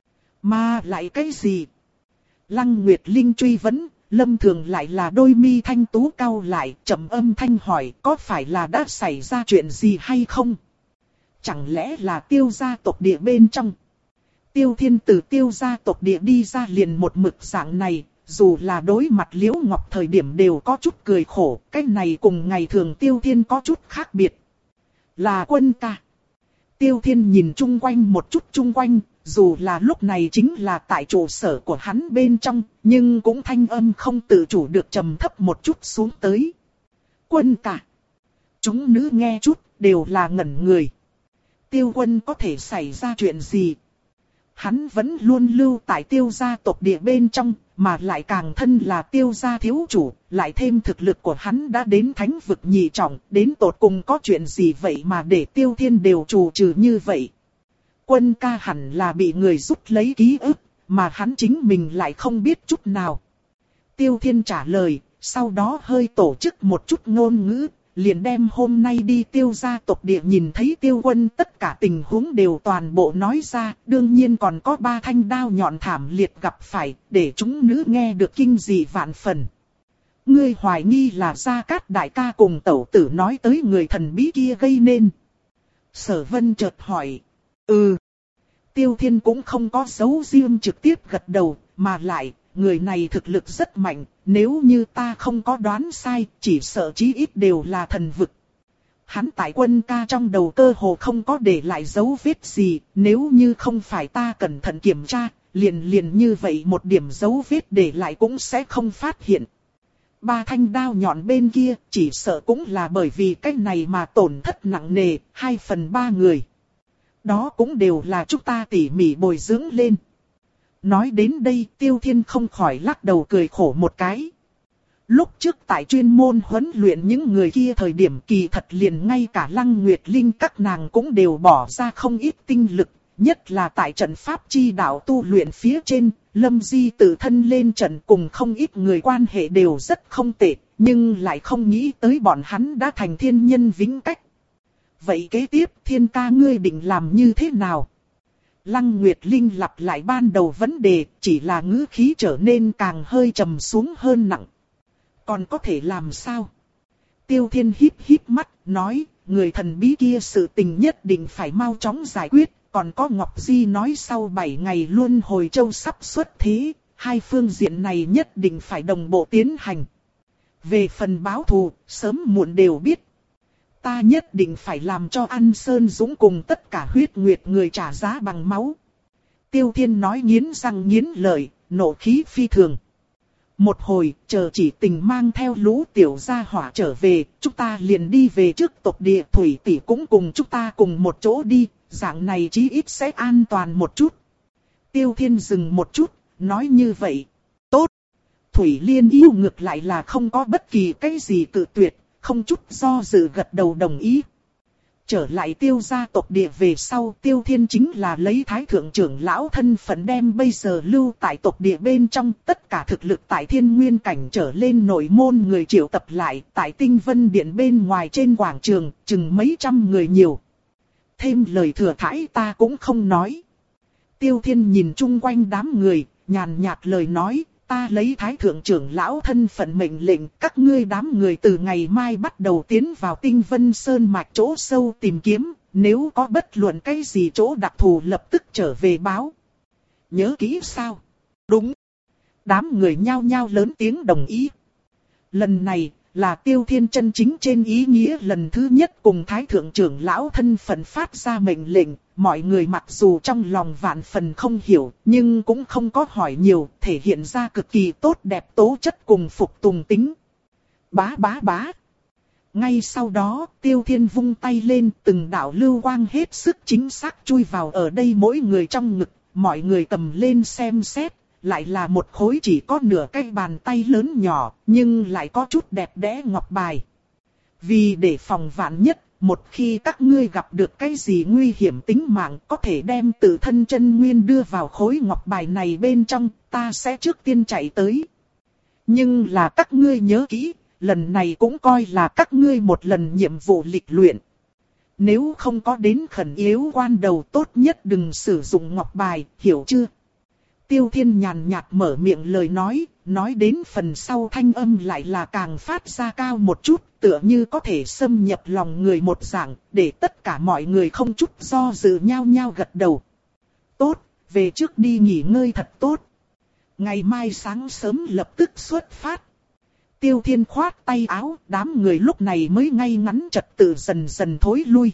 Mà lại cái gì? Lăng Nguyệt Linh truy vấn, Lâm Thường lại là đôi mi thanh tú cau lại, trầm âm thanh hỏi có phải là đã xảy ra chuyện gì hay không? Chẳng lẽ là Tiêu gia tộc địa bên trong? Tiêu Thiên từ Tiêu gia tộc địa đi ra liền một mực dạng này, dù là đối mặt Liễu Ngọc thời điểm đều có chút cười khổ, cái này cùng ngày thường Tiêu Thiên có chút khác biệt. Là Quân ca. Tiêu Thiên nhìn chung quanh một chút chung quanh, dù là lúc này chính là tại trụ sở của hắn bên trong, nhưng cũng thanh âm không tự chủ được trầm thấp một chút xuống tới. Quân ca. Chúng nữ nghe chút, đều là ngẩn người. Tiêu Quân có thể xảy ra chuyện gì? Hắn vẫn luôn lưu tại Tiêu gia tộc địa bên trong, mà lại càng thân là Tiêu gia thiếu chủ, lại thêm thực lực của hắn đã đến thánh vực nhị trọng, đến tột cùng có chuyện gì vậy mà để Tiêu Thiên đều trù trừ như vậy. Quân ca hẳn là bị người rút lấy ký ức, mà hắn chính mình lại không biết chút nào. Tiêu Thiên trả lời, sau đó hơi tổ chức một chút ngôn ngữ, liền đem hôm nay đi Tiêu gia tộc địa nhìn thấy Tiêu Quân tất cả tình huống đều toàn bộ nói ra, đương nhiên còn có ba thanh đao nhọn thảm liệt gặp phải, để chúng nữ nghe được kinh dị vạn phần. Ngươi hoài nghi là Gia Cát đại ca cùng tẩu tử nói tới người thần bí kia gây nên. Sở Vân chợt hỏi. Ừ. Tiêu Thiên cũng không có giấu riêng trực tiếp gật đầu, mà lại, người này thực lực rất mạnh, nếu như ta không có đoán sai, chỉ sợ chí ít đều là thần vực. Hắn tại Quân ca trong đầu cơ hồ không có để lại dấu vết gì, nếu như không phải ta cẩn thận kiểm tra, liền liền như vậy một điểm dấu vết để lại cũng sẽ không phát hiện. Ba thanh đao nhọn bên kia, chỉ sợ cũng là bởi vì cái này mà tổn thất nặng nề, hai phần ba người. Đó cũng đều là chúng ta tỉ mỉ bồi dưỡng lên. Nói đến đây Tiêu Thiên không khỏi lắc đầu cười khổ một cái. Lúc trước tại chuyên môn huấn luyện những người kia thời điểm kỳ thật liền ngay cả Lăng Nguyệt Linh các nàng cũng đều bỏ ra không ít tinh lực, nhất là tại trận pháp chi đạo tu luyện phía trên, Lâm Di tự thân lên trận cùng không ít người quan hệ đều rất không tệ, nhưng lại không nghĩ tới bọn hắn đã thành thiên nhân vĩnh cách. Vậy kế tiếp Thiên ca ngươi định làm như thế nào? Lăng Nguyệt Linh lặp lại ban đầu vấn đề, chỉ là ngữ khí trở nên càng hơi trầm xuống hơn nặng. Còn có thể làm sao? Tiêu Thiên híp híp mắt, nói, người thần bí kia sự tình nhất định phải mau chóng giải quyết. Còn có Ngọc Di nói sau bảy ngày luân hồi châu sắp xuất thế, hai phương diện này nhất định phải đồng bộ tiến hành. Về phần báo thù, sớm muộn đều biết. Ta nhất định phải làm cho An Sơn Dũng cùng tất cả huyết nguyệt người trả giá bằng máu. Tiêu Thiên nói nghiến răng nghiến lợi, nộ khí phi thường. Một hồi, chờ chỉ tình mang theo lũ tiểu gia hỏa trở về, chúng ta liền đi về trước tộc địa. Thủy tỷ cũng cùng chúng ta cùng một chỗ đi, dạng này chí ít sẽ an toàn một chút. Tiêu Thiên dừng một chút, nói như vậy. Tốt. Thủy Liên yêu ngược lại là không có bất kỳ cái gì cự tuyệt, không chút do dự gật đầu đồng ý. Trở lại Tiêu gia tộc địa về sau, Tiêu Thiên chính là lấy thái thượng trưởng lão thân phận đem bây giờ lưu tại tộc địa bên trong tất cả thực lực tại thiên nguyên cảnh trở lên nội môn người triệu tập lại tại Tinh Vân Điện bên ngoài trên quảng trường, chừng mấy trăm người nhiều. Thêm lời thừa thãi ta cũng không nói. Tiêu Thiên nhìn chung quanh đám người, nhàn nhạt lời nói, ta lấy thái thượng trưởng lão thân phận mệnh lệnh các ngươi đám người từ ngày mai bắt đầu tiến vào Tinh Vân Sơn mạch chỗ sâu tìm kiếm, nếu có bất luận cái gì chỗ đặc thù lập tức trở về báo. Nhớ kỹ sao? Đúng. Đám người nhao nhao lớn tiếng đồng ý. Lần này là Tiêu Thiên chân chính trên ý nghĩa lần thứ nhất cùng thái thượng trưởng lão thân phận phát ra mệnh lệnh. Mọi người mặc dù trong lòng vạn phần không hiểu, nhưng cũng không có hỏi nhiều, thể hiện ra cực kỳ tốt đẹp tố chất cùng phục tùng tính. Bá bá bá. Ngay sau đó, Tiêu Thiên vung tay lên, từng đạo lưu quang hết sức chính xác chui vào ở đây mỗi người trong ngực, mọi người cầm lên xem xét, lại là một khối chỉ có nửa cái bàn tay lớn nhỏ, nhưng lại có chút đẹp đẽ ngọc bài. Vì để phòng vạn nhất, một khi các ngươi gặp được cái gì nguy hiểm tính mạng có thể đem tự thân chân nguyên đưa vào khối ngọc bài này bên trong, ta sẽ trước tiên chạy tới. Nhưng là các ngươi nhớ kỹ, lần này cũng coi là các ngươi một lần nhiệm vụ lịch luyện. Nếu không có đến khẩn yếu quan đầu tốt nhất đừng sử dụng ngọc bài, hiểu chưa? Tiêu Thiên nhàn nhạt mở miệng lời nói, nói đến phần sau thanh âm lại là càng phát ra cao một chút, tựa như có thể xâm nhập lòng người một dạng, để tất cả mọi người không chút do dự nhao nhao gật đầu. Tốt, về trước đi nghỉ ngơi thật tốt. Ngày mai sáng sớm lập tức xuất phát. Tiêu Thiên khoát tay áo, đám người lúc này mới ngay ngắn trật tự dần dần thối lui.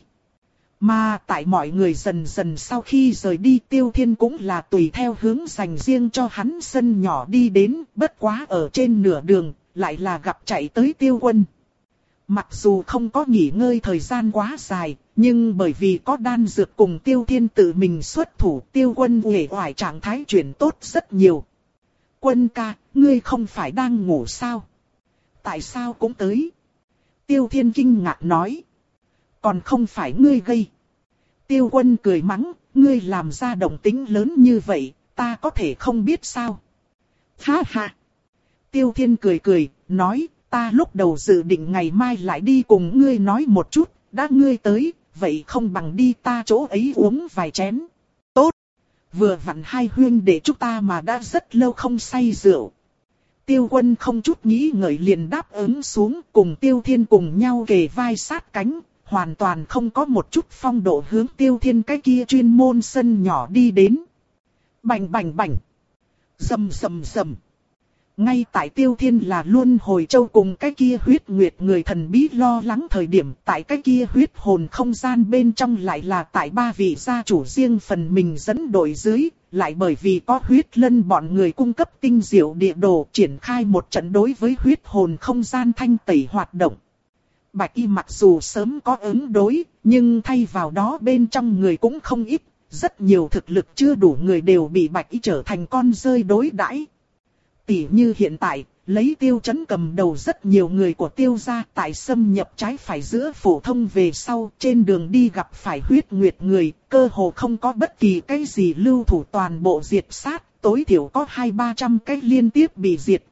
Mà tại mọi người dần dần sau khi rời đi, Tiêu Thiên cũng là tùy theo hướng dành riêng cho hắn sân nhỏ đi đến, bất quá ở trên nửa đường, lại là gặp chạy tới Tiêu Quân. Mặc dù không có nghỉ ngơi thời gian quá dài, nhưng bởi vì có đan dược cùng Tiêu Thiên tự mình xuất thủ, Tiêu Quân uể oải trạng thái chuyển tốt rất nhiều. Quân ca, ngươi không phải đang ngủ sao? Tại sao cũng tới? Tiêu Thiên kinh ngạc nói. Còn không phải ngươi gây. Tiêu Quân cười mắng, ngươi làm ra động tĩnh lớn như vậy, ta có thể không biết sao? Ha ha! Tiêu Thiên cười cười, nói, ta lúc đầu dự định ngày mai lại đi cùng ngươi nói một chút, đã ngươi tới, vậy không bằng đi ta chỗ ấy uống vài chén. Tốt! Vừa vặn hai huynh đệ chúng ta mà đã rất lâu không say rượu. Tiêu Quân không chút nghĩ ngợi liền đáp ứng xuống, cùng Tiêu Thiên cùng nhau kề vai sát cánh. Hoàn toàn không có một chút phong độ hướng Tiêu Thiên cái kia chuyên môn sân nhỏ đi đến. Bành bành bành. Rầm rầm rầm. Ngay tại Tiêu Thiên là luân hồi châu cùng cái kia huyết nguyệt người thần bí lo lắng thời điểm, tại cái kia huyết hồn không gian bên trong lại là tại ba vị gia chủ riêng phần mình dẫn đội dưới, lại bởi vì có huyết lân bọn người cung cấp tinh diệu địa đồ triển khai một trận đối với huyết hồn không gian thanh tẩy hoạt động. Bạch Y mặc dù sớm có ứng đối, nhưng thay vào đó bên trong người cũng không ít, rất nhiều thực lực chưa đủ người đều bị Bạch Y trở thành con rơi đối đãi. Tỉ như hiện tại, lấy Tiêu Chấn cầm đầu rất nhiều người của Tiêu gia tại xâm nhập trái phải giữa phổ thông về sau, trên đường đi gặp phải huyết nguyệt người, cơ hồ không có bất kỳ cái gì lưu thủ, toàn bộ diệt sát, tối thiểu có hai ba trăm cái liên tiếp bị diệt.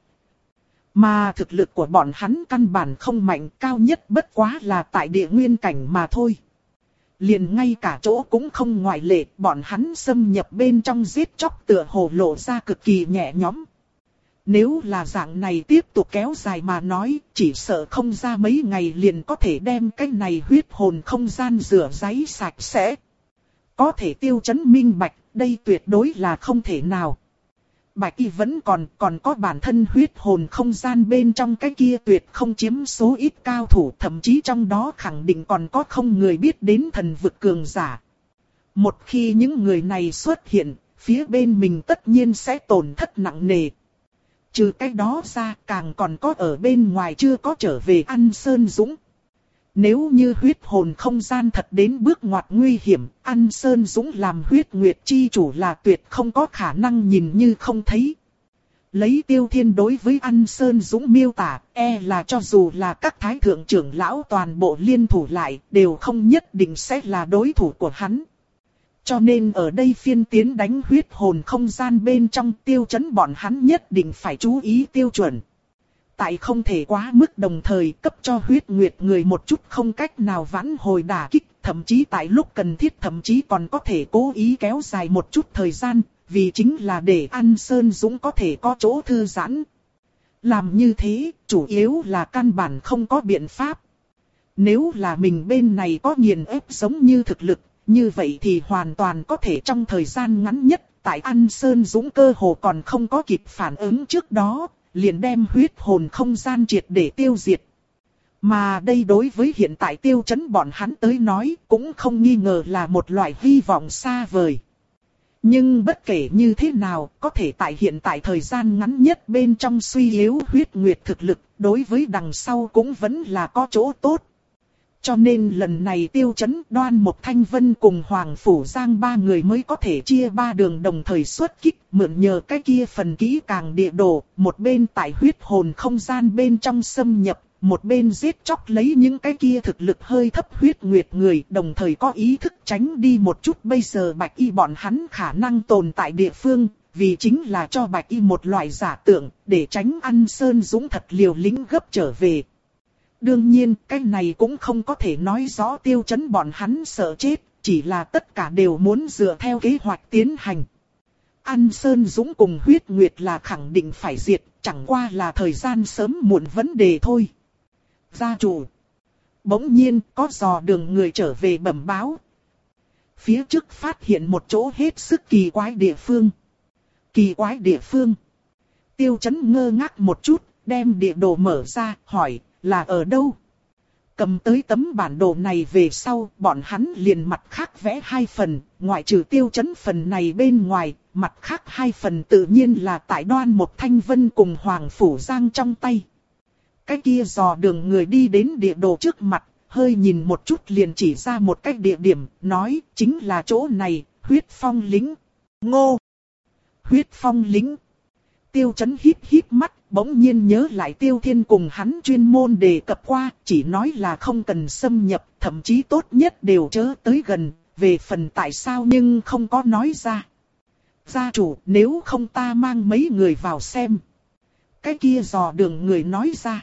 Mà thực lực của bọn hắn căn bản không mạnh, cao nhất bất quá là tại địa nguyên cảnh mà thôi. Liền ngay cả chỗ cũng không ngoại lệ, bọn hắn xâm nhập bên trong giết chóc tựa hồ lộ ra cực kỳ nhẹ nhõm. Nếu là dạng này tiếp tục kéo dài mà nói, chỉ sợ không ra mấy ngày liền có thể đem cái này huyết hồn không gian rửa ráy sạch sẽ. Có thể Tiêu Chấn minh bạch, đây tuyệt đối là không thể nào. Bạch Y vẫn còn, còn có bản thân huyết hồn không gian bên trong cái kia tuyệt không chiếm số ít cao thủ, thậm chí trong đó khẳng định còn có không người biết đến thần vực cường giả. Một khi những người này xuất hiện, phía bên mình tất nhiên sẽ tổn thất nặng nề. Trừ cái đó ra, càng còn có ở bên ngoài chưa có trở về An Sơn Dũng. Nếu như huyết hồn không gian thật đến bước ngoặt nguy hiểm, An Sơn Dũng làm huyết nguyệt chi chủ là tuyệt không có khả năng nhìn như không thấy. Lấy Tiêu Thiên đối với An Sơn Dũng miêu tả, e là cho dù là các thái thượng trưởng lão toàn bộ liên thủ lại, đều không nhất định sẽ là đối thủ của hắn. Cho nên ở đây phiên tiến đánh huyết hồn không gian bên trong, Tiêu Chấn bọn hắn nhất định phải chú ý tiêu chuẩn. Tại không thể quá mức đồng thời cấp cho huyết nguyệt người một chút không cách nào vãn hồi đả kích, thậm chí tại lúc cần thiết thậm chí còn có thể cố ý kéo dài một chút thời gian, vì chính là để An Sơn Dũng có thể có chỗ thư giãn. Làm như thế, chủ yếu là căn bản không có biện pháp. Nếu là mình bên này có nghiền ép giống như thực lực, như vậy thì hoàn toàn có thể trong thời gian ngắn nhất, tại An Sơn Dũng cơ hồ còn không có kịp phản ứng trước đó, liền đem huyết hồn không gian triệt để tiêu diệt. Mà đây đối với hiện tại Tiêu Chấn bọn hắn tới nói cũng không nghi ngờ là một loại hy vọng xa vời. Nhưng bất kể như thế nào, có thể tại hiện tại thời gian ngắn nhất bên trong suy yếu huyết nguyệt thực lực, đối với đằng sau cũng vẫn là có chỗ tốt. Cho nên lần này Tiêu Chấn, Đoan Mộc Thanh Vân cùng Hoàng Phủ Giang ba người mới có thể chia ba đường đồng thời xuất kích, mượn nhờ cái kia phần kỹ càng địa đồ, một bên tại huyết hồn không gian bên trong xâm nhập, một bên giết chóc lấy những cái kia thực lực hơi thấp huyết nguyệt người, đồng thời có ý thức tránh đi một chút bây giờ Bạch Y bọn hắn khả năng tồn tại địa phương, vì chính là cho Bạch Y một loại giả tưởng, để tránh An Sơn Dũng thật liều lĩnh gấp trở về. Đương nhiên, cái này cũng không có thể nói rõ Tiêu Chấn bọn hắn sợ chết, chỉ là tất cả đều muốn dựa theo kế hoạch tiến hành. An Sơn Dũng cùng huyết nguyệt là khẳng định phải diệt, chẳng qua là thời gian sớm muộn vấn đề thôi. Gia chủ. Bỗng nhiên có dò đường người trở về bẩm báo. Phía trước phát hiện một chỗ hết sức kỳ quái địa phương. Kỳ quái địa phương. Tiêu Chấn ngơ ngác một chút, đem địa đồ mở ra, hỏi. Là ở đâu? Cầm tới tấm bản đồ này về sau, bọn hắn liền mặt khác vẽ hai phần, ngoại trừ Tiêu Chấn phần này bên ngoài, mặt khác hai phần tự nhiên là tại Đoan Mộc Thanh Vân cùng Hoàng Phủ Giang trong tay. Cái kia dò đường người đi đến địa đồ trước mặt, hơi nhìn một chút liền chỉ ra một cái địa điểm, nói chính là chỗ này, huyết phong lĩnh. Ngô! Huyết phong lĩnh. Tiêu Chấn híp híp mắt, bỗng nhiên nhớ lại Tiêu Thiên cùng hắn chuyên môn đề cập qua, chỉ nói là không cần xâm nhập, thậm chí tốt nhất đều chớ tới gần, về phần tại sao nhưng không có nói ra. Gia chủ, nếu không ta mang mấy người vào xem. Cái kia dò đường người nói ra.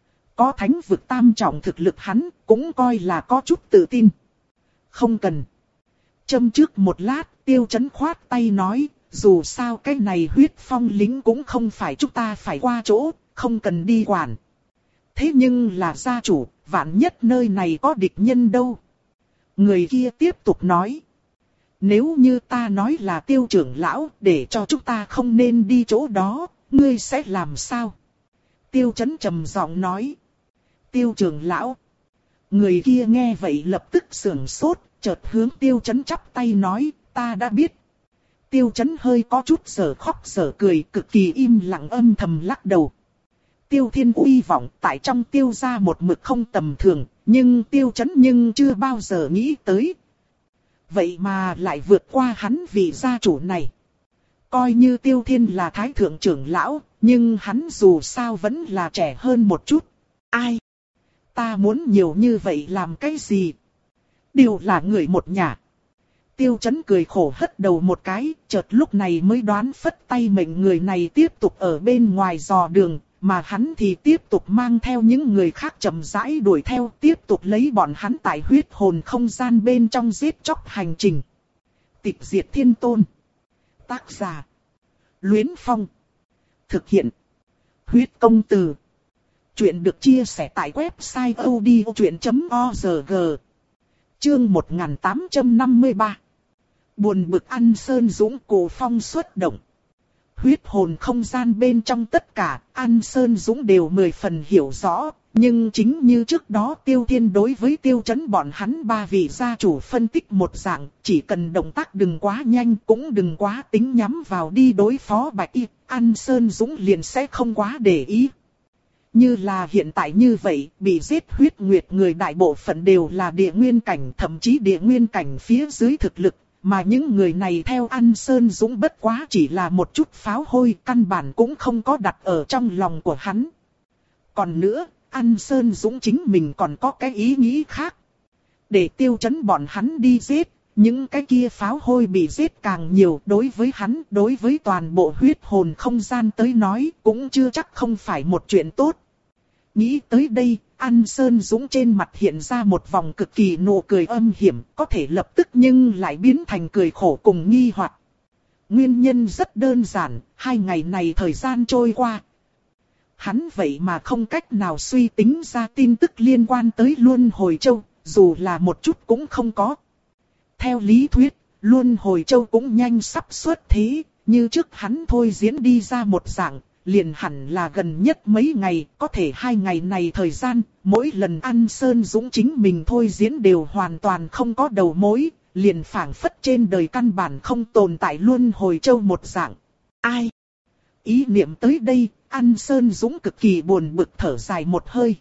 Có thánh vực tam trọng thực lực hắn, cũng coi là có chút tự tin. Không cần. Châm trước một lát, Tiêu Chấn khoát tay nói. Dù sao cái này huyết phong lính cũng không phải chúng ta phải qua chỗ, không cần đi quản. Thế nhưng là gia chủ, vạn nhất nơi này có địch nhân đâu. Người kia tiếp tục nói. Nếu như ta nói là Tiêu trưởng lão, để cho chúng ta không nên đi chỗ đó, ngươi sẽ làm sao? Tiêu Chấn trầm giọng nói. Tiêu trưởng lão. Người kia nghe vậy lập tức sưởng sốt, chợt hướng Tiêu Chấn chắp tay nói, ta đã biết. Tiêu Chấn hơi có chút sở khóc sở cười, cực kỳ im lặng âm thầm lắc đầu. Tiêu Thiên uy vọng tại trong Tiêu gia một mực không tầm thường, nhưng Tiêu Chấn nhưng chưa bao giờ nghĩ tới. Vậy mà lại vượt qua hắn vị gia chủ này. Coi như Tiêu Thiên là thái thượng trưởng lão, nhưng hắn dù sao vẫn là trẻ hơn một chút. Ai? Ta muốn nhiều như vậy làm cái gì? Đều là người một nhà. Tiêu Chấn cười khổ hất đầu một cái, chợt lúc này mới đoán phất tay mệnh người này tiếp tục ở bên ngoài dò đường, mà hắn thì tiếp tục mang theo những người khác chậm rãi đuổi theo, tiếp tục lấy bọn hắn tại huyết hồn không gian bên trong giết chóc hành trình. Tịch diệt thiên tôn. Tác giả: Luyến Phong. Thực hiện: Huyết công từ. Chuyện được chia sẻ tại website odchuyện chấm org. Chương một nghìn tám trăm năm mươi ba. Buồn bực An Sơn Dũng Cổ Phong xuất động. Huyết hồn không gian bên trong tất cả, An Sơn Dũng đều mười phần hiểu rõ, nhưng chính như trước đó Tiêu Thiên đối với Tiêu Chấn bọn hắn ba vị gia chủ phân tích một dạng, chỉ cần động tác đừng quá nhanh cũng đừng quá tính nhắm vào đi đối phó Bạch Y, An Sơn Dũng liền sẽ không quá để ý. Như là hiện tại như vậy, bị giết huyết nguyệt người đại bộ phận đều là địa nguyên cảnh, thậm chí địa nguyên cảnh phía dưới thực lực. Mà những người này theo An Sơn Dũng bất quá chỉ là một chút pháo hôi, căn bản cũng không có đặt ở trong lòng của hắn. Còn nữa, An Sơn Dũng chính mình còn có cái ý nghĩ khác. Để Tiêu Chấn bọn hắn đi giết, những cái kia pháo hôi bị giết càng nhiều, đối với hắn, đối với toàn bộ huyết hồn không gian tới nói, cũng chưa chắc không phải một chuyện tốt. Nghĩ tới đây, An Sơn Dũng trên mặt hiện ra một vòng cực kỳ nụ cười âm hiểm, có thể lập tức nhưng lại biến thành cười khổ cùng nghi hoặc. Nguyên nhân rất đơn giản, hai ngày này thời gian trôi qua. Hắn vậy mà không cách nào suy tính ra tin tức liên quan tới Luân Hồi Châu, dù là một chút cũng không có. Theo lý thuyết, Luân Hồi Châu cũng nhanh sắp xuất thế, như trước hắn thôi diễn đi ra một dạng. Liền hẳn là gần nhất mấy ngày, có thể hai ngày này thời gian, mỗi lần An Sơn Dũng chính mình thôi diễn đều hoàn toàn không có đầu mối, liền phảng phất trên đời căn bản không tồn tại Luân Hồi Châu một dạng. Ai? Ý niệm tới đây, An Sơn Dũng cực kỳ buồn bực thở dài một hơi.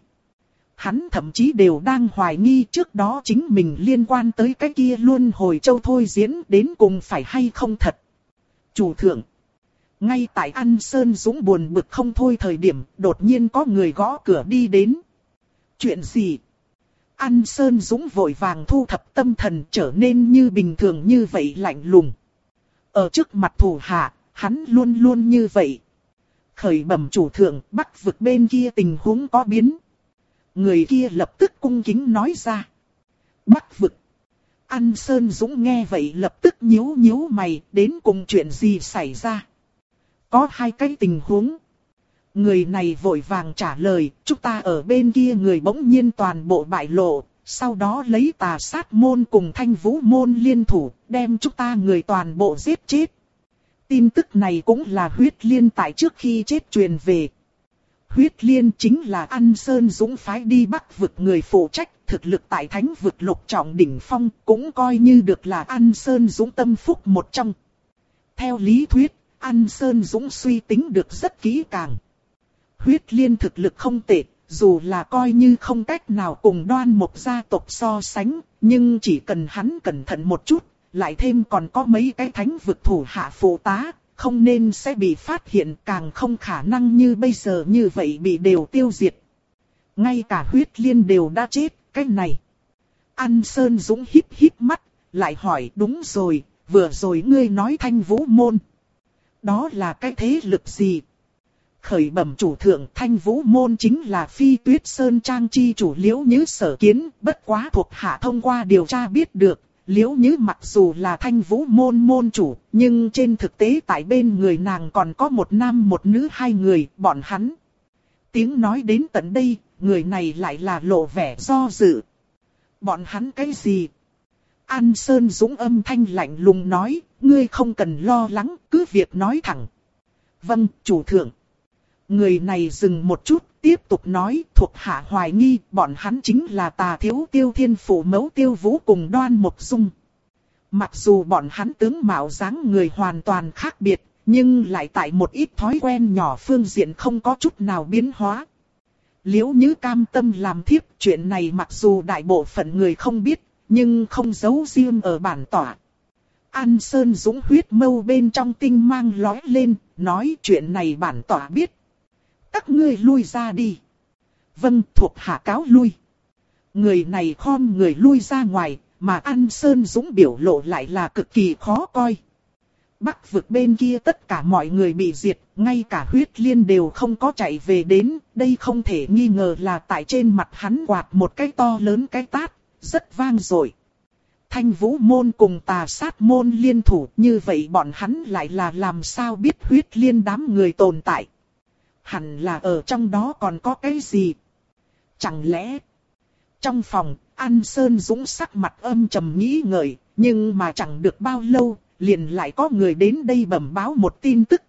Hắn thậm chí đều đang hoài nghi trước đó chính mình liên quan tới cái kia Luân Hồi Châu thôi diễn đến cùng phải hay không thật. Chủ thượng. Ngay tại An Sơn Dũng buồn bực không thôi thời điểm, đột nhiên có người gõ cửa đi đến. Chuyện gì? An Sơn Dũng vội vàng thu thập tâm thần, trở nên như bình thường như vậy lạnh lùng. Ở trước mặt thủ hạ, hắn luôn luôn như vậy. Khởi bẩm chủ thượng, Bắc vực bên kia tình huống có biến. Người kia lập tức cung kính nói ra. Bắc vực. An Sơn Dũng nghe vậy lập tức nhíu nhíu mày, đến cùng chuyện gì xảy ra? Có hai cái tình huống. Người này vội vàng trả lời, chúng ta ở bên kia người bỗng nhiên toàn bộ bại lộ, sau đó lấy Tà Sát môn cùng Thanh Vũ môn liên thủ, đem chúng ta người toàn bộ giết chết. Tin tức này cũng là Huyết Liên tại trước khi chết truyền về. Huyết Liên chính là An Sơn Dũng phái đi Bắc vực người phụ trách, thực lực tại Thánh vực lục trọng đỉnh phong, cũng coi như được là An Sơn Dũng tâm phúc một trong. Theo lý thuyết, An Sơn Dũng suy tính được rất kỹ càng. Huyết Liên thực lực không tệ, dù là coi như không cách nào cùng Đoan Mộc gia tộc so sánh, nhưng chỉ cần hắn cẩn thận một chút, lại thêm còn có mấy cái thánh vực thủ hạ phụ tá, không nên sẽ bị phát hiện, càng không khả năng như bây giờ như vậy bị đều tiêu diệt. Ngay cả Huyết Liên đều đã chết, cái này. An Sơn Dũng híp híp mắt, lại hỏi đúng rồi, vừa rồi ngươi nói Thanh Vũ môn. Đó là cái thế lực gì? Khởi bẩm chủ thượng, Thanh Vũ môn chính là Phi Tuyết Sơn Trang chi chủ Liễu Nhứ sở kiến, bất quá thuộc hạ thông qua điều tra biết được, Liễu Nhứ mặc dù là Thanh Vũ môn môn chủ, nhưng trên thực tế tại bên người nàng còn có một nam một nữ hai người, bọn hắn. Tiếng nói đến tận đây, người này lại là lộ vẻ do dự. Bọn hắn cái gì? An Sơn Dũng âm thanh lạnh lùng nói, ngươi không cần lo lắng, cứ việc nói thẳng. Vâng, chủ thượng. Người này dừng một chút, tiếp tục nói, thuộc hạ hoài nghi, bọn hắn chính là Tà Thiếu Tiêu Thiên Phủ mẫu Tiêu Vũ cùng Đoan Mộc Dung. Mặc dù bọn hắn tướng mạo dáng người hoàn toàn khác biệt, nhưng lại tại một ít thói quen nhỏ phương diện không có chút nào biến hóa. Liễu Nhứ cam tâm làm thiếp, chuyện này mặc dù đại bộ phận người không biết, nhưng không giấu riêng ở bản tỏa. An Sơn Dũng huyết mâu bên trong tinh mang lóe lên, nói chuyện này bản tỏa biết. Các ngươi lui ra đi. Vâng, thuộc hạ cáo lui. Người này khom người lui ra ngoài, mà An Sơn Dũng biểu lộ lại là cực kỳ khó coi. Bắc vực bên kia tất cả mọi người bị diệt, ngay cả huyết liên đều không có chạy về đến, đây không thể nghi ngờ là tại trên mặt hắn quạt một cái to lớn cái tát, rất vang dội. Thanh Vũ môn cùng Tà Sát môn liên thủ, như vậy bọn hắn lại là làm sao biết huyết liên đám người tồn tại. Hẳn là ở trong đó còn có cái gì? Chẳng lẽ... Trong phòng, An Sơn Dũng sắc mặt âm trầm nghĩ ngợi, nhưng mà chẳng được bao lâu, liền lại có người đến đây bẩm báo một tin tức.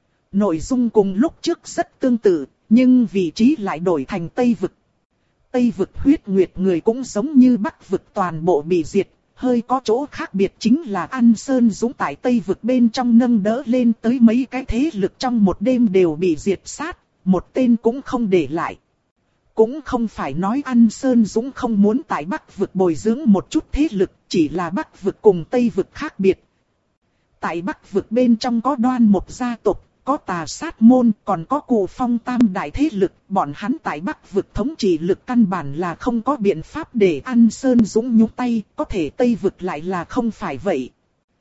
Nội dung cùng lúc trước rất tương tự, nhưng vị trí lại đổi thành Tây Vực. Tây Vực huyết nguyệt người cũng giống như Bắc Vực toàn bộ bị diệt, hơi có chỗ khác biệt chính là An Sơn Dũng tại Tây Vực bên trong nâng đỡ lên tới mấy cái thế lực trong một đêm đều bị diệt sát, một tên cũng không để lại. Cũng không phải nói An Sơn Dũng không muốn tại Bắc Vực bồi dưỡng một chút thế lực, chỉ là Bắc Vực cùng Tây Vực khác biệt. Tại Bắc Vực bên trong có Đoan Mộc gia tộc, có Tà Sát môn, còn có Cù Phong tam đại thế lực, bọn hắn tại Bắc Vực thống trị lực căn bản là không có biện pháp để An Sơn Dũng nhúng tay, có thể Tây Vực lại là không phải vậy.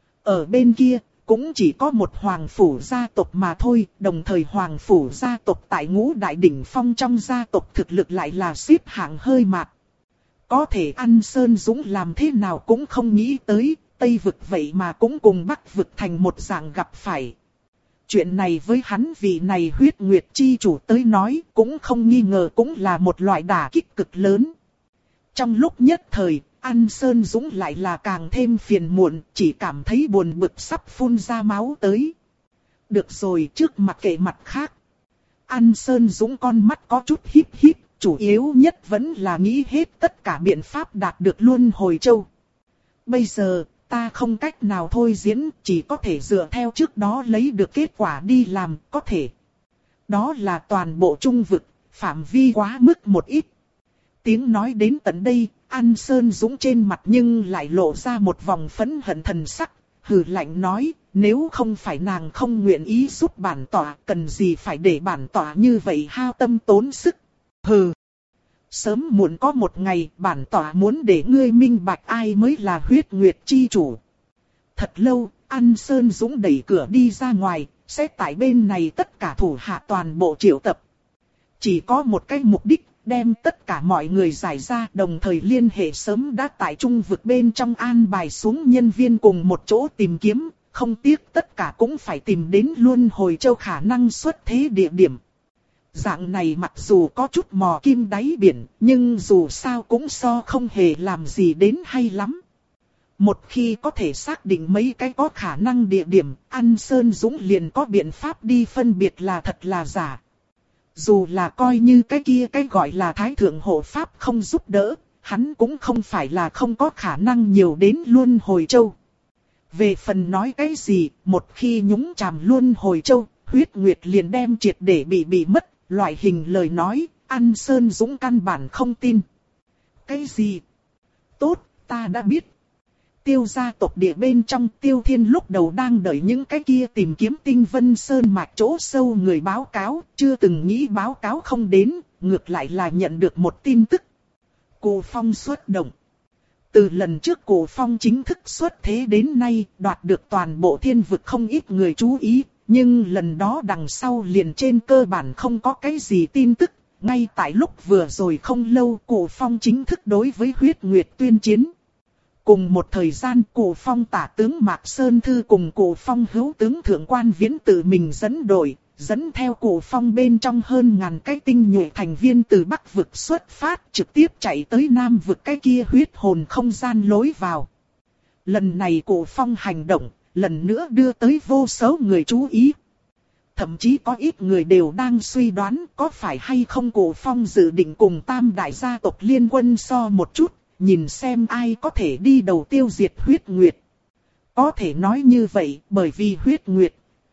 Ở bên kia, cũng chỉ có một Hoàng Phủ gia tộc mà thôi, đồng thời Hoàng Phủ gia tộc tại ngũ đại đỉnh phong trong gia tộc thực lực lại là xếp hạng hơi mạt. Có thể An Sơn Dũng làm thế nào cũng không nghĩ tới, Tây Vực vậy mà cũng cùng Bắc Vực thành một dạng gặp phải. Chuyện này với hắn vị này huyết nguyệt chi chủ tới nói cũng không nghi ngờ cũng là một loại đả kích cực lớn. Trong lúc nhất thời, An Sơn Dũng lại là càng thêm phiền muộn, chỉ cảm thấy buồn bực sắp phun ra máu tới. Được rồi, trước mặt kệ mặt khác. An Sơn Dũng con mắt có chút híp híp, chủ yếu nhất vẫn là nghĩ hết tất cả biện pháp đạt được Luân Hồi Châu. Bây giờ, ta không cách nào thôi diễn, chỉ có thể dựa theo trước đó lấy được kết quả đi làm, có thể. Đó là toàn bộ trung vực, phạm vi quá mức một ít. Tiếng nói đến tận đây, An Sơn Dũng trên mặt nhưng lại lộ ra một vòng phẫn hận thần sắc, hừ lạnh nói, nếu không phải nàng không nguyện ý giúp bản tỏa, cần gì phải để bản tỏa như vậy hao tâm tốn sức. Hừ. Sớm muộn có một ngày, bản tỏa muốn để ngươi minh bạch ai mới là huyết nguyệt chi chủ. Thật lâu, An Sơn Dũng đẩy cửa đi ra ngoài, sẽ tại bên này tất cả thủ hạ toàn bộ triệu tập. Chỉ có một cái mục đích, đem tất cả mọi người giải ra, đồng thời liên hệ sớm đã tại trung vực bên trong an bài xuống nhân viên cùng một chỗ tìm kiếm, không tiếc tất cả cũng phải tìm đến Luân Hồi Châu khả năng xuất thế địa điểm. Dạng này mặc dù có chút mò kim đáy biển, nhưng dù sao cũng so không hề làm gì đến hay lắm. Một khi có thể xác định mấy cái có khả năng địa điểm, An Sơn Dũng liền có biện pháp đi phân biệt là thật là giả. Dù là coi như cái kia cái gọi là Thái Thượng Hộ Pháp không giúp đỡ, hắn cũng không phải là không có khả năng nhiều đến Luân Hồi Châu. Về phần nói cái gì, một khi nhúng chàm Luân Hồi Châu, huyết nguyệt liền đem triệt để bị bị mất, loại hình lời nói, An Sơn Dũng căn bản không tin. Cái gì? Tốt, ta đã biết. Tiêu gia tộc địa bên trong Tiêu Thiên lúc đầu đang đợi những cái kia tìm kiếm Tinh Vân Sơn mạch chỗ sâu người báo cáo, chưa từng nghĩ báo cáo không đến, ngược lại là nhận được một tin tức. Cổ Phong xuất động. Từ lần trước Cổ Phong chính thức xuất thế đến nay, đoạt được toàn bộ thiên vực không ít người chú ý, nhưng lần đó đằng sau liền trên cơ bản không có cái gì tin tức, ngay tại lúc vừa rồi không lâu Cổ Phong chính thức đối với huyết nguyệt tuyên chiến. Cùng một thời gian Cổ Phong tả tướng Mạc Sơn Thư cùng Cổ Phong hữu tướng Thượng Quan Viễn tự mình dẫn đội, dẫn theo Cổ Phong bên trong hơn ngàn cái tinh nhuệ thành viên từ Bắc vực xuất phát trực tiếp chạy tới Nam vực cái kia huyết hồn không gian lối vào. Lần này Cổ Phong hành động, lần nữa đưa tới vô số người chú ý. Thậm chí có ít người đều đang suy đoán có phải hay không Cổ Phong dự định cùng tam đại gia tộc liên quân so một chút. Nhìn xem ai có thể đi đầu tiêu diệt huyết nguyệt. Có thể nói như vậy bởi vì huyết nguyệt.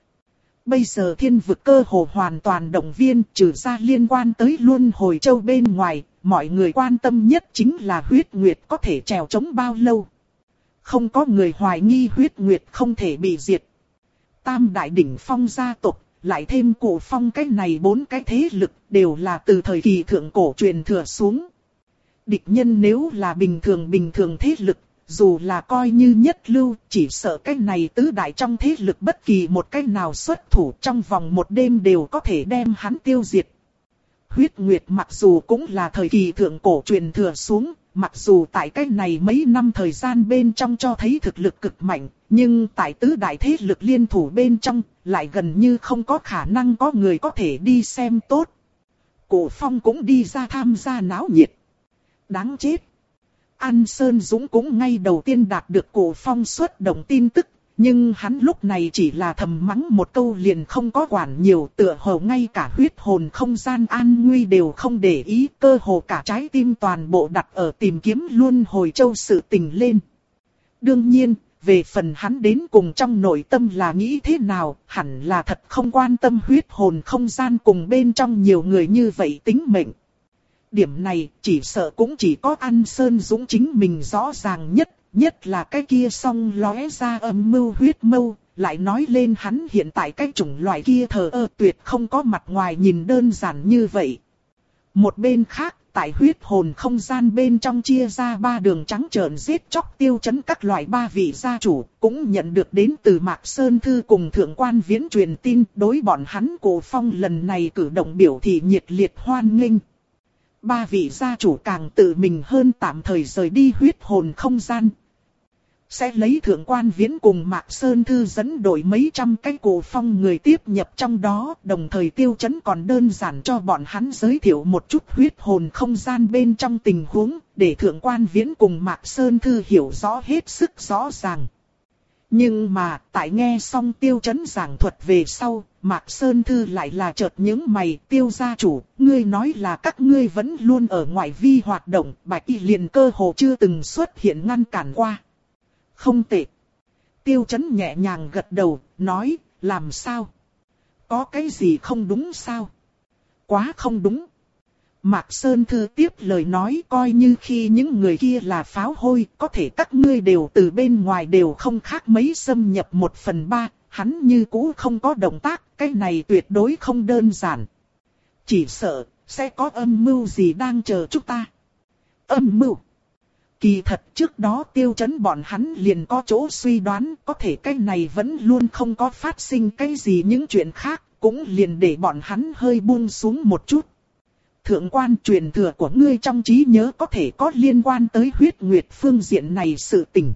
Bây giờ thiên vực cơ hồ hoàn toàn động viên, trừ ra liên quan tới Luân Hồi Châu bên ngoài, mọi người quan tâm nhất chính là huyết nguyệt có thể trèo chống bao lâu. Không có người hoài nghi huyết nguyệt không thể bị diệt. Tam đại đỉnh phong gia tộc, lại thêm Cổ Phong cái này bốn cái thế lực đều là từ thời kỳ thượng cổ truyền thừa xuống. Địch nhân nếu là bình thường bình thường thế lực, dù là coi như nhất lưu, chỉ sợ cái này tứ đại trong thế lực bất kỳ một cái nào xuất thủ trong vòng một đêm đều có thể đem hắn tiêu diệt. Huyết Nguyệt mặc dù cũng là thời kỳ thượng cổ truyền thừa xuống, mặc dù tại cái này mấy năm thời gian bên trong cho thấy thực lực cực mạnh, nhưng tại tứ đại thế lực liên thủ bên trong, lại gần như không có khả năng có người có thể đi xem tốt. Cổ Phong cũng đi ra tham gia náo nhiệt. Đáng chết! An Sơn Dũng cũng ngay đầu tiên đạt được Cổ Phong xuất động tin tức, nhưng hắn lúc này chỉ là thầm mắng một câu liền không có quản nhiều, tựa hồ ngay cả huyết hồn không gian an nguy đều không để ý, cơ hồ cả trái tim toàn bộ đặt ở tìm kiếm luân hồi châu sự tình lên. Đương nhiên, về phần hắn đến cùng trong nội tâm là nghĩ thế nào, hẳn là thật không quan tâm huyết hồn không gian cùng bên trong nhiều người như vậy tính mệnh. Điểm này chỉ sợ cũng chỉ có An Sơn Dũng chính mình rõ ràng nhất, nhất là cái kia song lóe ra âm mưu huyết mâu, lại nói lên hắn hiện tại cái chủng loại kia thờ ơ tuyệt không có mặt ngoài nhìn đơn giản như vậy. Một bên khác, tại huyết hồn không gian bên trong chia ra ba đường trắng trợn giết chóc tiêu chấn các loại ba vị gia chủ, cũng nhận được đến từ Mạc Sơn Thư cùng Thượng Quan Viễn truyền tin, đối bọn hắn Cổ Phong lần này cử động biểu thị nhiệt liệt hoan nghênh. Ba vị gia chủ càng tự mình hơn tạm thời rời đi huyết hồn không gian. Sẽ lấy Thượng Quan Viễn cùng Mạc Sơn Thư dẫn đội mấy trăm cái Cổ Phong người tiếp nhập trong đó, đồng thời Tiêu Chấn còn đơn giản cho bọn hắn giới thiệu một chút huyết hồn không gian bên trong tình huống, để Thượng Quan Viễn cùng Mạc Sơn Thư hiểu rõ hết sức rõ ràng. Nhưng mà, tại nghe xong Tiêu Chấn giảng thuật về sau, Mạc Sơn Thư lại là chợt nhướng mày. Tiêu gia chủ, ngươi nói là các ngươi vẫn luôn ở ngoại vi hoạt động, Bạch Y liền cơ hồ chưa từng xuất hiện ngăn cản qua. Không tệ. Tiêu Chấn nhẹ nhàng gật đầu, nói, làm sao? Có cái gì không đúng sao? Quá không đúng. Mạc Sơn Thư tiếp lời nói, coi như khi những người kia là pháo hôi, có thể các ngươi đều từ bên ngoài đều không khác mấy xâm nhập một phần ba, hắn như cũ không có động tác, cái này tuyệt đối không đơn giản. Chỉ sợ, sẽ có âm mưu gì đang chờ chúng ta. Âm mưu? Kỳ thật trước đó Tiêu Chấn bọn hắn liền có chỗ suy đoán, có thể cái này vẫn luôn không có phát sinh cái gì những chuyện khác, cũng liền để bọn hắn hơi buông xuống một chút. Thượng quan truyền thừa của ngươi trong trí nhớ có thể có liên quan tới huyết nguyệt phương diện này sự tình.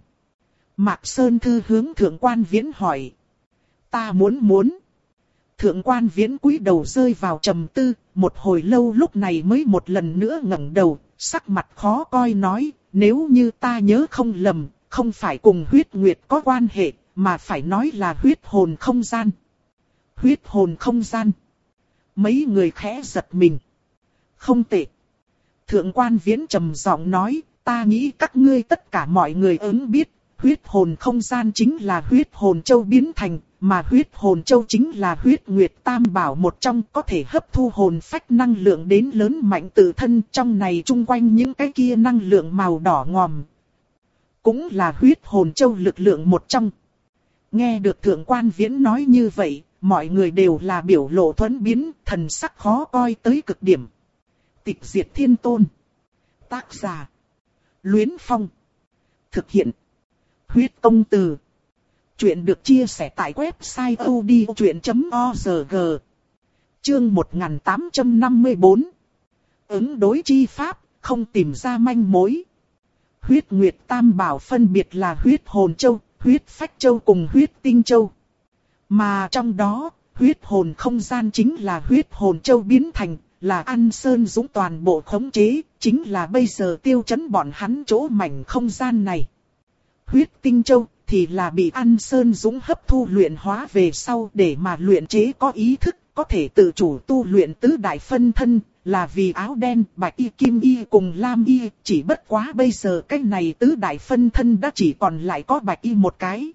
Mạc Sơn Thư hướng Thượng quan Viễn hỏi. Ta muốn muốn. Thượng quan Viễn cúi đầu rơi vào trầm tư, một hồi lâu lúc này mới một lần nữa ngẩng đầu, sắc mặt khó coi nói, nếu như ta nhớ không lầm, không phải cùng huyết nguyệt có quan hệ, mà phải nói là huyết hồn không gian. Huyết hồn không gian. Mấy người khẽ giật mình. Không tệ. Thượng quan Viễn trầm giọng nói, ta nghĩ các ngươi tất cả mọi người ứng biết, huyết hồn không gian chính là huyết hồn châu biến thành, mà huyết hồn châu chính là huyết nguyệt tam bảo một trong, có thể hấp thu hồn phách năng lượng đến lớn mạnh tự thân, trong này chung quanh những cái kia năng lượng màu đỏ ngòm. Cũng là huyết hồn châu lực lượng một trong. Nghe được Thượng quan Viễn nói như vậy, mọi người đều là biểu lộ thuẫn biến, thần sắc khó coi tới cực điểm. Tịch diệt thiên tôn. Tác giả. Luyến Phong. Thực hiện. Huyết công từ. Chuyện được chia sẻ tại website odchuyện chấm org. Chương một nghìn tám trăm năm mươi tư. Ứng đối chi pháp, không tìm ra manh mối. Huyết Nguyệt Tam Bảo phân biệt là huyết hồn châu, huyết phách châu cùng huyết tinh châu. Mà trong đó, huyết hồn không gian chính là huyết hồn châu biến thành, là An Sơn Dũng toàn bộ khống chế, chính là bây giờ Tiêu Chấn bọn hắn chỗ mảnh không gian này. Huyết tinh châu thì là bị An Sơn Dũng hấp thu luyện hóa về sau để mà luyện chế có ý thức, có thể tự chủ tu luyện tứ đại phân thân, là vì áo đen, bạch y, kim y cùng lam y, chỉ bất quá bây giờ cái này tứ đại phân thân đã chỉ còn lại có bạch y một cái.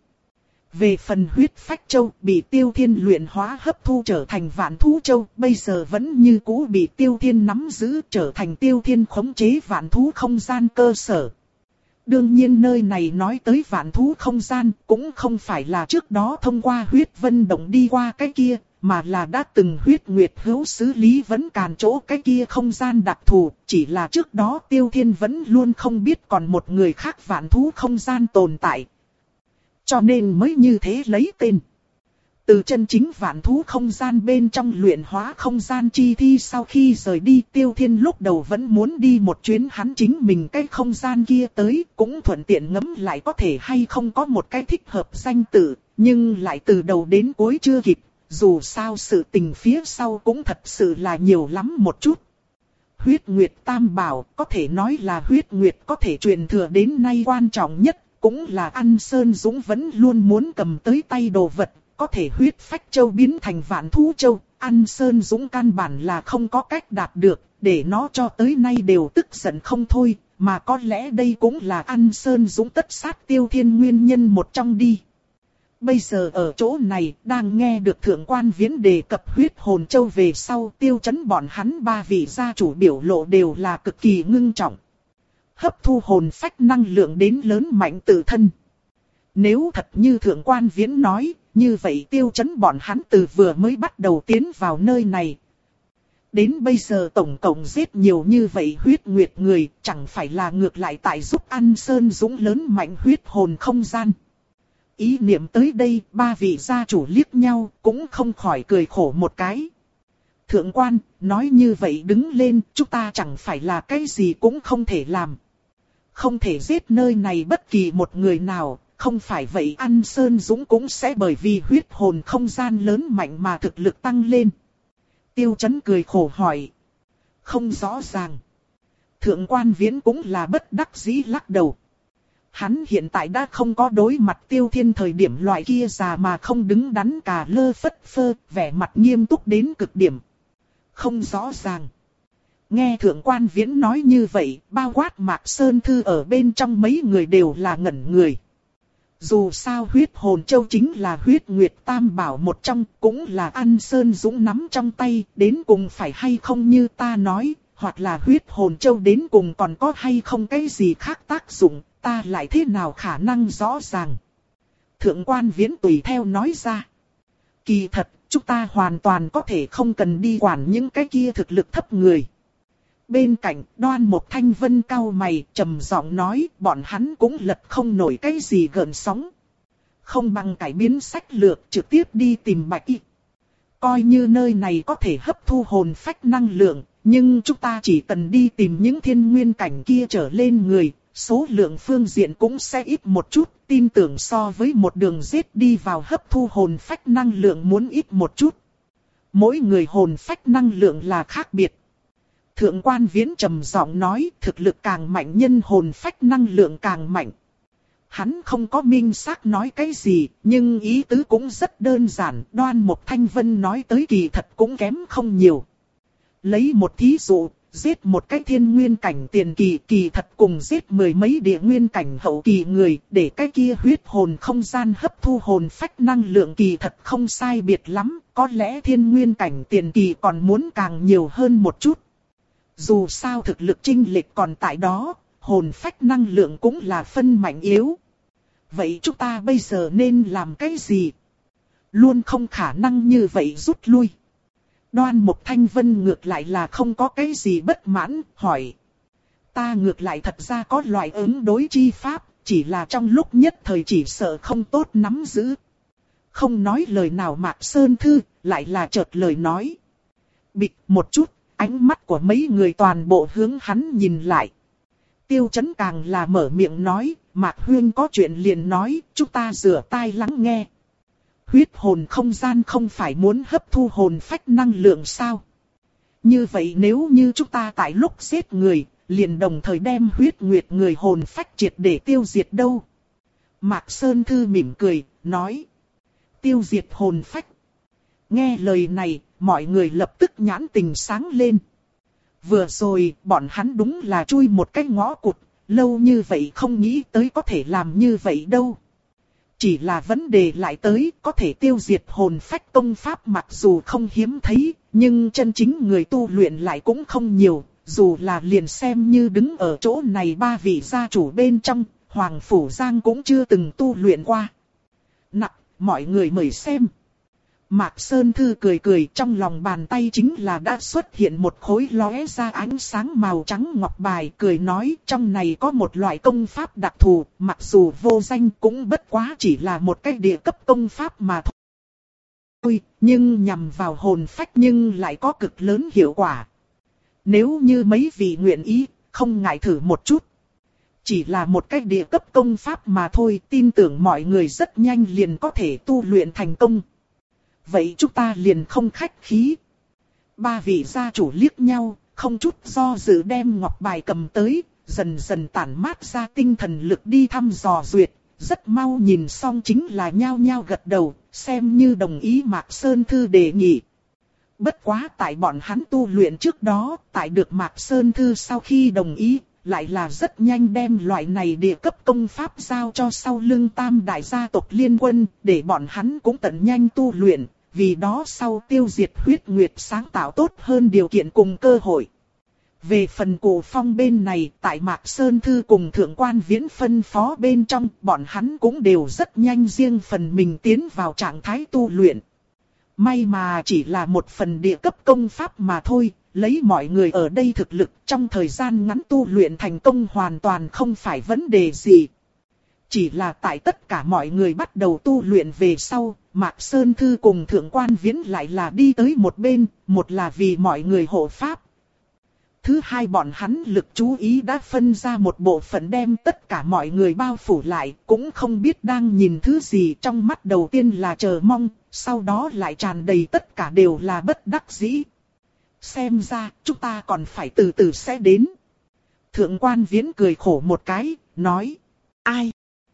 Về phần huyết phách châu bị Tiêu Thiên luyện hóa hấp thu trở thành vạn thú châu, bây giờ vẫn như cũ bị Tiêu Thiên nắm giữ trở thành Tiêu Thiên khống chế vạn thú không gian cơ sở. Đương nhiên nơi này nói tới vạn thú không gian cũng không phải là trước đó thông qua huyết vân động đi qua cái kia, mà là đã từng huyết nguyệt hữu xứ Lý Vẫn Càn chỗ cái kia không gian đặc thù, chỉ là trước đó Tiêu Thiên vẫn luôn không biết còn một người khác vạn thú không gian tồn tại. Cho nên mới như thế lấy tên. Từ chân chính vạn thú không gian bên trong luyện hóa không gian chi thi sau khi rời đi, Tiêu Thiên lúc đầu vẫn muốn đi một chuyến hắn chính mình cái không gian kia tới, cũng thuận tiện ngẫm lại có thể hay không có một cái thích hợp danh tự, nhưng lại từ đầu đến cuối chưa kịp, dù sao sự tình phía sau cũng thật sự là nhiều lắm một chút. Huyết Nguyệt Tam Bảo có thể nói là huyết nguyệt có thể truyền thừa đến nay quan trọng nhất, cũng là An Sơn Dũng vẫn luôn muốn cầm tới tay đồ vật. Có thể huyết phách châu biến thành vạn thú châu, An Sơn Dũng căn bản là không có cách đạt được, để nó cho tới nay đều tức giận không thôi, mà có lẽ đây cũng là An Sơn Dũng tất sát Tiêu Thiên nguyên nhân một trong đi. Bây giờ ở chỗ này, đang nghe được Thượng Quan Viễn đề cập huyết hồn châu về sau, Tiêu Chấn bọn hắn ba vị gia chủ biểu lộ đều là cực kỳ ngưng trọng. Hấp thu hồn phách năng lượng đến lớn mạnh tự thân. Nếu thật như Thượng Quan Viễn nói, như vậy Tiêu Chấn bọn hắn từ vừa mới bắt đầu tiến vào nơi này. Đến bây giờ tổng cộng giết nhiều như vậy huyết nguyệt người, chẳng phải là ngược lại tại giúp An Sơn Dũng lớn mạnh huyết hồn không gian. Ý niệm tới đây, ba vị gia chủ liếc nhau, cũng không khỏi cười khổ một cái. Thượng quan, nói như vậy đứng lên, chúng ta chẳng phải là cái gì cũng không thể làm. Không thể giết nơi này bất kỳ một người nào. Không phải vậy An Sơn Dũng cũng sẽ bởi vì huyết hồn không gian lớn mạnh mà thực lực tăng lên. Tiêu Chấn cười khổ hỏi. Không rõ ràng. Thượng Quan Viễn cũng là bất đắc dĩ lắc đầu. Hắn hiện tại đã không có đối mặt Tiêu Thiên thời điểm loại kia già mà không đứng đắn cả lơ phất phơ, vẻ mặt nghiêm túc đến cực điểm. Không rõ ràng. Nghe Thượng Quan Viễn nói như vậy, bao quát Mạc Sơn Thư ở bên trong mấy người đều là ngẩn người. Dù sao huyết hồn châu chính là huyết nguyệt tam bảo một trong, cũng là An Sơn Dũng nắm trong tay, đến cùng phải hay không như ta nói, hoặc là huyết hồn châu đến cùng còn có hay không cái gì khác tác dụng, ta lại thế nào khả năng rõ ràng. Thượng Quan Viễn tùy theo nói ra. Kỳ thật, chúng ta hoàn toàn có thể không cần đi quản những cái kia thực lực thấp người. Bên cạnh Đoan Mộc Thanh Vân cau mày trầm giọng nói, bọn hắn cũng lật không nổi cái gì gợn sóng. Không bằng cải biến sách lược trực tiếp đi tìm Bạch Y. Coi như nơi này có thể hấp thu hồn phách năng lượng, nhưng chúng ta chỉ cần đi tìm những thiên nguyên cảnh kia trở lên người, số lượng phương diện cũng sẽ ít một chút, tin tưởng so với một đường giết đi vào hấp thu hồn phách năng lượng muốn ít một chút. Mỗi người hồn phách năng lượng là khác biệt. Thượng Quan Viễn trầm giọng nói, thực lực càng mạnh nhân hồn phách năng lượng càng mạnh. Hắn không có minh xác nói cái gì, nhưng ý tứ cũng rất đơn giản, Đoan Mộc Thanh Vân nói tới kỳ thật cũng kém không nhiều. Lấy một thí dụ, giết một cái thiên nguyên cảnh tiền kỳ kỳ thật cùng giết mười mấy địa nguyên cảnh hậu kỳ người, để cái kia huyết hồn không gian hấp thu hồn phách năng lượng kỳ thật không sai biệt lắm, có lẽ thiên nguyên cảnh tiền kỳ còn muốn càng nhiều hơn một chút. Dù sao thực lực chênh lệch còn tại đó, hồn phách năng lượng cũng là phân mạnh yếu. Vậy chúng ta bây giờ nên làm cái gì? Luôn không khả năng như vậy rút lui. Đoan Mộc Thanh Vân ngược lại là không có cái gì bất mãn, hỏi. Ta ngược lại thật ra có loại ứng đối chi pháp, chỉ là trong lúc nhất thời chỉ sợ không tốt nắm giữ. Không nói lời nào Mạc Sơn Thư, lại là chợt lời nói. Bịch một chút, ánh mắt của mấy người toàn bộ hướng hắn nhìn lại. Tiêu Chấn càng là mở miệng nói, Mạc Huyên có chuyện liền nói, chúng ta rửa tai lắng nghe. Huyết hồn không gian không phải muốn hấp thu hồn phách năng lượng sao? Như vậy nếu như chúng ta tại lúc giết người, liền đồng thời đem huyết nguyệt người hồn phách triệt để tiêu diệt đâu? Mạc Sơn Thư mỉm cười, nói. Tiêu diệt hồn phách. Nghe lời này, mọi người lập tức nhãn tình sáng lên. Vừa rồi, bọn hắn đúng là chui một cái ngõ cụt, lâu như vậy không nghĩ tới có thể làm như vậy đâu. Chỉ là vấn đề lại tới, có thể tiêu diệt hồn phách công pháp mặc dù không hiếm thấy, nhưng chân chính người tu luyện lại cũng không nhiều, dù là liền xem như đứng ở chỗ này ba vị gia chủ bên trong, Hoàng Phủ Giang cũng chưa từng tu luyện qua. Nặc, mọi người mời xem. Mạc Sơn Thư cười cười, trong lòng bàn tay chính là đã xuất hiện một khối lóe ra ánh sáng màu trắng ngọc bài, cười nói trong này có một loại công pháp đặc thù, mặc dù vô danh cũng bất quá chỉ là một cái địa cấp công pháp mà thôi, nhưng nhằm vào hồn phách nhưng lại có cực lớn hiệu quả. Nếu như mấy vị nguyện ý, không ngại thử một chút. Chỉ là một cái địa cấp công pháp mà thôi, tin tưởng mọi người rất nhanh liền có thể tu luyện thành công. Vậy chúng ta liền không khách khí. Ba vị gia chủ liếc nhau, không chút do dự đem ngọc bài cầm tới, dần dần tản mát ra tinh thần lực đi thăm dò duyệt. Rất mau nhìn xong chính là nhao nhao gật đầu, xem như đồng ý Mạc Sơn Thư đề nghị. Bất quá tại bọn hắn tu luyện trước đó, tại được Mạc Sơn Thư sau khi đồng ý, lại là rất nhanh đem loại này địa cấp công pháp giao cho sau lưng tam đại gia tộc liên quân, để bọn hắn cũng tận nhanh tu luyện, vì đó sau tiêu diệt huyết nguyệt sáng tạo tốt hơn điều kiện cùng cơ hội. Về phần Cổ Phong bên này, tại Mạc Sơn Thư cùng Thượng Quan Viễn phân phó bên trong, bọn hắn cũng đều rất nhanh riêng phần mình tiến vào trạng thái tu luyện. May mà chỉ là một phần địa cấp công pháp mà thôi, lấy mọi người ở đây thực lực trong thời gian ngắn tu luyện thành công hoàn toàn không phải vấn đề gì. Chỉ là tại tất cả mọi người bắt đầu tu luyện về sau, Mạc Sơn Thư cùng Thượng Quan Viễn lại là đi tới một bên, một là vì mọi người hộ pháp. Thứ hai bọn hắn lực chú ý đã phân ra một bộ phận đem tất cả mọi người bao phủ lại, cũng không biết đang nhìn thứ gì, trong mắt đầu tiên là chờ mong, sau đó lại tràn đầy tất cả đều là bất đắc dĩ. Xem ra, chúng ta còn phải từ từ sẽ đến. Thượng Quan Viễn cười khổ một cái, nói. Ai?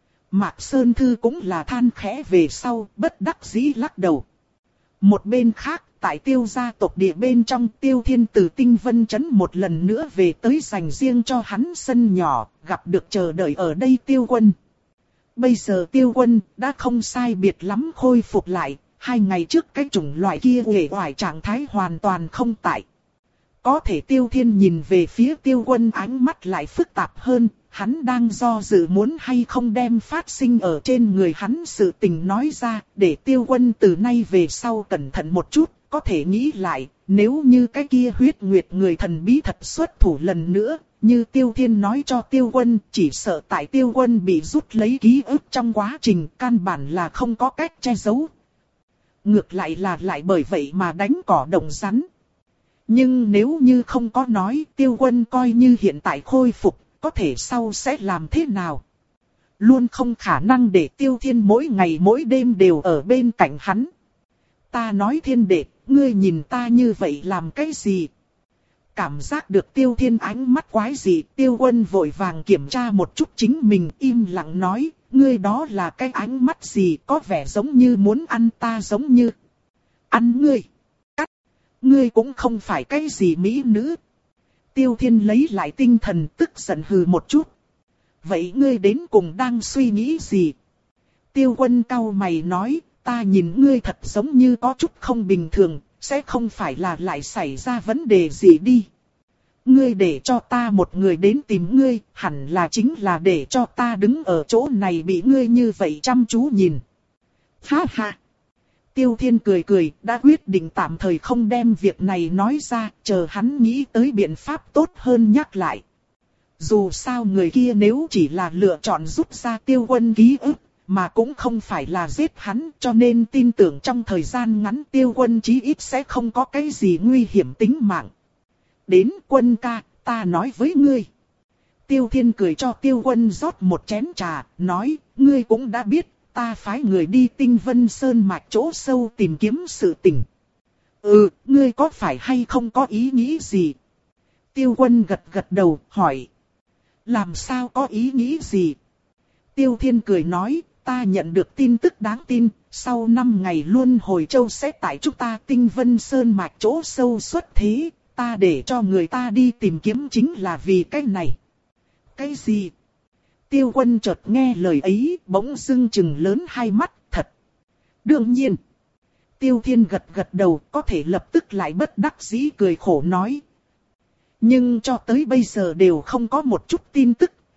Mạc Sơn Thư cũng là than khẽ về sau, bất đắc dĩ lắc đầu. Một bên khác, tại Tiêu gia tộc địa bên trong, Tiêu Thiên từ Tinh Vân Trấn một lần nữa về tới dành riêng cho hắn sân nhỏ, gặp được chờ đợi ở đây Tiêu Quân. Bây giờ Tiêu Quân đã không sai biệt lắm khôi phục lại, hai ngày trước cái chủng loại kia uể oải trạng thái hoàn toàn không tại. Có thể Tiêu Thiên nhìn về phía Tiêu Quân ánh mắt lại phức tạp hơn, hắn đang do dự muốn hay không đem phát sinh ở trên người hắn sự tình nói ra, để Tiêu Quân từ nay về sau cẩn thận một chút, có thể nghĩ lại, nếu như cái kia huyết nguyệt người thần bí thật xuất thủ lần nữa, như Tiêu Thiên nói cho Tiêu Quân, chỉ sợ tại Tiêu Quân bị rút lấy ký ức trong quá trình, căn bản là không có cách che giấu. Ngược lại là lại bởi vậy mà đánh cỏ động rắn. Nhưng nếu như không có nói, Tiêu Quân coi như hiện tại khôi phục, có thể sau sẽ làm thế nào? Luôn không khả năng để Tiêu Thiên mỗi ngày mỗi đêm đều ở bên cạnh hắn. Ta nói Thiên đệ, ngươi nhìn ta như vậy làm cái gì? Cảm giác được Tiêu Thiên ánh mắt quái dị, Tiêu Quân vội vàng kiểm tra một chút chính mình, im lặng nói, ngươi đó là cái ánh mắt gì, có vẻ giống như muốn ăn ta, giống như ăn ngươi. Cắt, ngươi cũng không phải cái gì mỹ nữ. Tiêu Thiên lấy lại tinh thần, tức giận hừ một chút. Vậy ngươi đến cùng đang suy nghĩ gì? Tiêu Quân cau mày nói, ta nhìn ngươi thật giống như có chút không bình thường, sẽ không phải là lại xảy ra vấn đề gì đi. Ngươi để cho ta một người đến tìm ngươi, hẳn là chính là để cho ta đứng ở chỗ này bị ngươi như vậy chăm chú nhìn. Ha ha! Tiêu Thiên cười cười, đã quyết định tạm thời không đem việc này nói ra, chờ hắn nghĩ tới biện pháp tốt hơn nhắc lại. Dù sao người kia nếu chỉ là lựa chọn rút ra Tiêu Quân ký ức, mà cũng không phải là giết hắn, cho nên tin tưởng trong thời gian ngắn Tiêu Quân chí ít sẽ không có cái gì nguy hiểm tính mạng. Đến Quân ca, ta nói với ngươi. Tiêu Thiên cười cho Tiêu Quân rót một chén trà, nói, ngươi cũng đã biết, ta phái người đi Tinh Vân Sơn mạch chỗ sâu tìm kiếm sự tình. Ừ, ngươi có phải hay không có ý nghĩ gì? Tiêu Quân gật gật đầu, hỏi. Làm sao có ý nghĩ gì? Tiêu Thiên cười nói, ta nhận được tin tức đáng tin, sau năm ngày luân hồi châu sẽ tại chúng ta Tinh Vân Sơn mạch chỗ sâu xuất thế, ta để cho người ta đi tìm kiếm chính là vì cái này. Cái gì? Tiêu Quân chợt nghe lời ấy, bỗng dưng chừng lớn hai mắt, thật. Đương nhiên. Tiêu Thiên gật gật đầu, có thể lập tức lại bất đắc dĩ cười khổ nói. Nhưng cho tới bây giờ đều không có một chút tin tức,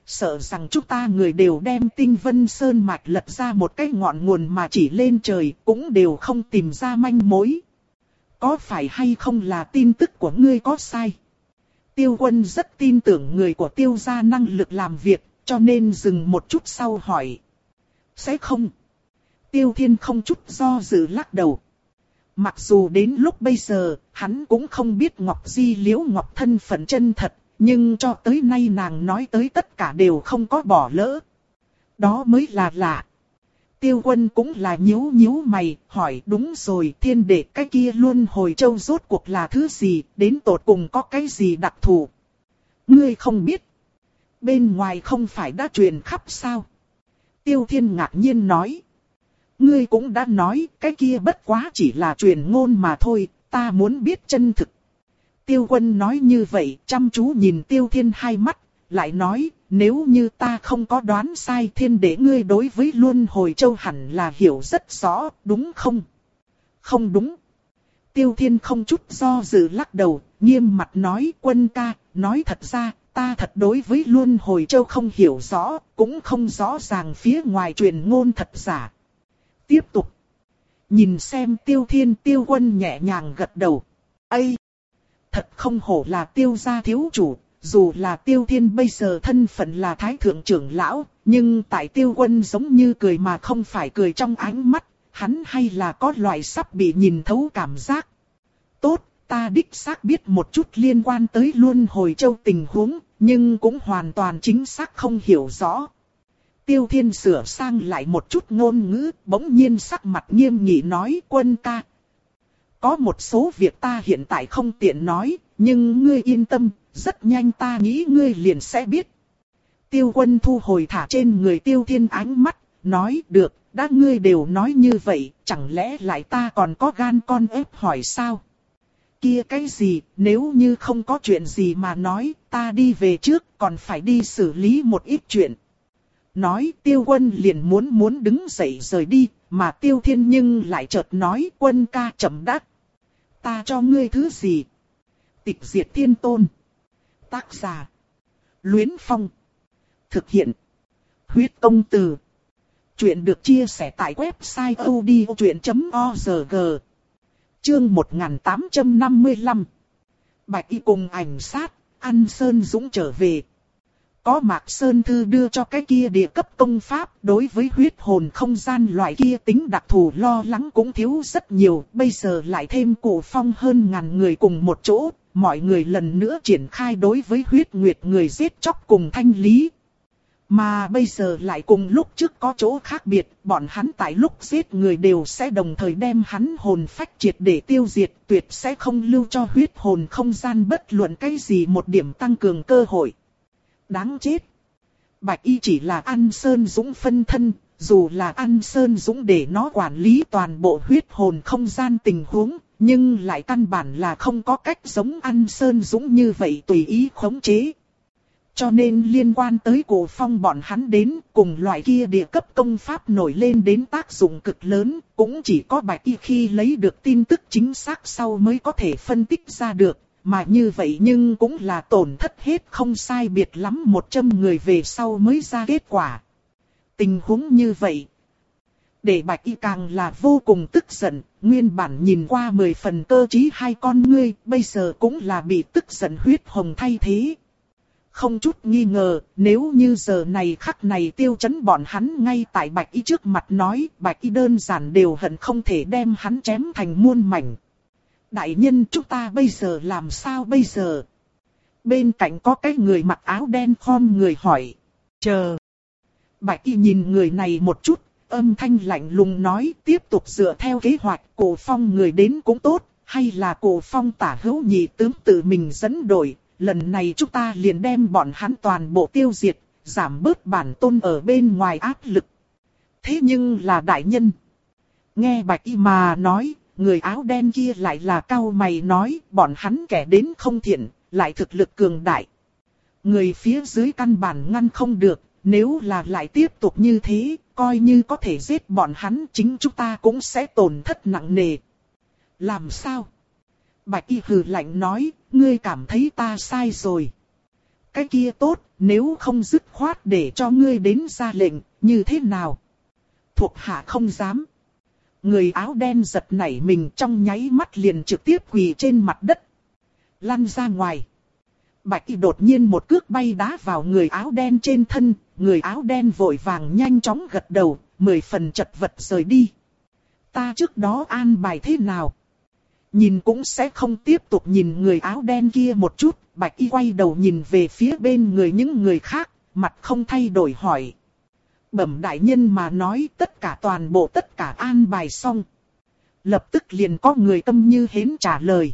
sợ rằng chúng ta người đều đem Tinh Vân Sơn mạch lật ra một cái ngọn nguồn mà chỉ lên trời, cũng đều không tìm ra manh mối. Có phải hay không là tin tức của ngươi có sai? Tiêu Quân rất tin tưởng người của Tiêu gia năng lực làm việc, cho nên dừng một chút sau hỏi. Sẽ không. Tiêu Thiên không chút do dự lắc đầu. Mặc dù đến lúc bây giờ, hắn cũng không biết Ngọc Di Liễu Ngọc thân phận chân thật, nhưng cho tới nay nàng nói tới tất cả đều không có bỏ lỡ. Đó mới là lạ. Tiêu Quân cũng là nhíu nhíu mày, hỏi đúng rồi, thiên đệ cái kia Luân Hồi Châu rốt cuộc là thứ gì, đến tột cùng có cái gì đặc thù? Ngươi không biết. Bên ngoài không phải đã truyền khắp sao? Tiêu Thiên ngạc nhiên nói. Ngươi cũng đã nói, cái kia bất quá chỉ là truyền ngôn mà thôi, ta muốn biết chân thực. Tiêu Quân nói như vậy, chăm chú nhìn Tiêu Thiên hai mắt, lại nói, nếu như ta không có đoán sai, thiên đế ngươi đối với Luân Hồi Châu hẳn là hiểu rất rõ, đúng không? Không đúng. Tiêu Thiên không chút do dự lắc đầu, nghiêm mặt nói, Quân ca, nói thật ra, ta thật đối với Luân Hồi Châu không hiểu rõ, cũng không rõ ràng phía ngoài truyền ngôn thật giả. Tiếp tục. Nhìn xem Tiêu Thiên, Tiêu Quân nhẹ nhàng gật đầu. Ây! Thật không hổ là Tiêu gia thiếu chủ, dù là Tiêu Thiên bây giờ thân phận là Thái Thượng trưởng lão, nhưng tại Tiêu Quân giống như cười mà không phải cười trong ánh mắt, hắn hay là có loại sắp bị nhìn thấu cảm giác. Tốt, ta đích xác biết một chút liên quan tới Luân Hồi Châu tình huống, nhưng cũng hoàn toàn chính xác không hiểu rõ. Tiêu Thiên sửa sang lại một chút ngôn ngữ, bỗng nhiên sắc mặt nghiêm nghị nói, Quân ca. Có một số việc ta hiện tại không tiện nói, nhưng ngươi yên tâm, rất nhanh ta nghĩ ngươi liền sẽ biết. Tiêu Quân thu hồi thả trên người Tiêu Thiên ánh mắt, nói được, đã ngươi đều nói như vậy, chẳng lẽ lại ta còn có gan con ép hỏi sao? Kia cái gì, nếu như không có chuyện gì mà nói, ta đi về trước, còn phải đi xử lý một ít chuyện. Nói Tiêu Quân liền muốn muốn đứng dậy rời đi, mà Tiêu Thiên nhưng lại chợt nói, Quân ca chậm đã. Ta cho ngươi thứ gì? Tịch diệt thiên tôn. Tác giả. Luyến Phong. Thực hiện. Huyết công từ. Chuyện được chia sẻ tại website odchuyện chấm org. Chương một nghìn tám trăm năm mươi lăm. Bạch Y cùng ảnh sát, An Sơn Dũng trở về. Có Mạc Sơn Thư đưa cho cái kia địa cấp công pháp, đối với huyết hồn không gian loại kia tính đặc thù lo lắng cũng thiếu rất nhiều, bây giờ lại thêm Cổ Phong hơn ngàn người cùng một chỗ, mọi người lần nữa triển khai đối với huyết nguyệt người giết chóc cùng thanh lý. Mà bây giờ lại cùng lúc trước có chỗ khác biệt, bọn hắn tại lúc giết người đều sẽ đồng thời đem hắn hồn phách triệt để tiêu diệt, tuyệt sẽ không lưu cho huyết hồn không gian bất luận cái gì một điểm tăng cường cơ hội. Đáng chết. Bạch Y chỉ là An Sơn Dũng phân thân, dù là An Sơn Dũng để nó quản lý toàn bộ huyết hồn không gian tình huống, nhưng lại căn bản là không có cách giống An Sơn Dũng như vậy tùy ý khống chế. Cho nên liên quan tới Cổ Phong bọn hắn đến, cùng loại kia địa cấp công pháp nổi lên đến tác dụng cực lớn, cũng chỉ có Bạch Y khi lấy được tin tức chính xác sau mới có thể phân tích ra được. Mà như vậy nhưng cũng là tổn thất hết không sai biệt lắm một trăm người về sau mới ra kết quả. Tình huống như vậy, để Bạch Y càng là vô cùng tức giận, nguyên bản nhìn qua mười phần cơ trí hai con ngươi, bây giờ cũng là bị tức giận huyết hồng thay thế. Không chút nghi ngờ, nếu như giờ này khắc này tiêu chấn bọn hắn ngay tại Bạch Y trước mặt nói, Bạch Y đơn giản đều hận không thể đem hắn chém thành muôn mảnh. Đại nhân, chúng ta bây giờ làm sao bây giờ? Bên cạnh có cái người mặc áo đen khom người hỏi. Chờ. Bạch Y nhìn người này một chút, âm thanh lạnh lùng nói, tiếp tục dựa theo kế hoạch. Cổ Phong người đến cũng tốt, hay là Cổ Phong tả hữu nhị tướng tự mình dẫn đội. Lần này chúng ta liền đem bọn hắn toàn bộ tiêu diệt, giảm bớt bản tôn ở bên ngoài áp lực. Thế nhưng là đại nhân. Nghe Bạch Y mà nói, người áo đen kia lại là cau mày nói, bọn hắn kẻ đến không thiện, lại thực lực cường đại. Người phía dưới căn bản ngăn không được, nếu là lại tiếp tục như thế, coi như có thể giết bọn hắn, chính chúng ta cũng sẽ tổn thất nặng nề. Làm sao? Bạch Y hừ lạnh nói, ngươi cảm thấy ta sai rồi. cái kia tốt, nếu không dứt khoát để cho ngươi đến ra lệnh, như thế nào? Thuộc hạ không dám. Người áo đen giật nảy mình trong nháy mắt liền trực tiếp quỳ trên mặt đất. Lăn ra ngoài. Bạch Y đột nhiên một cước bay đá vào người áo đen trên thân, người áo đen vội vàng nhanh chóng gật đầu, mười phần chật vật rời đi. Ta trước đó an bài thế nào? Nhìn cũng sẽ không tiếp tục nhìn người áo đen kia một chút, Bạch Y quay đầu nhìn về phía bên người những người khác, mặt không thay đổi hỏi. Bẩm đại nhân mà nói tất cả toàn bộ tất cả an bài xong. Lập tức liền có người tâm như hến trả lời.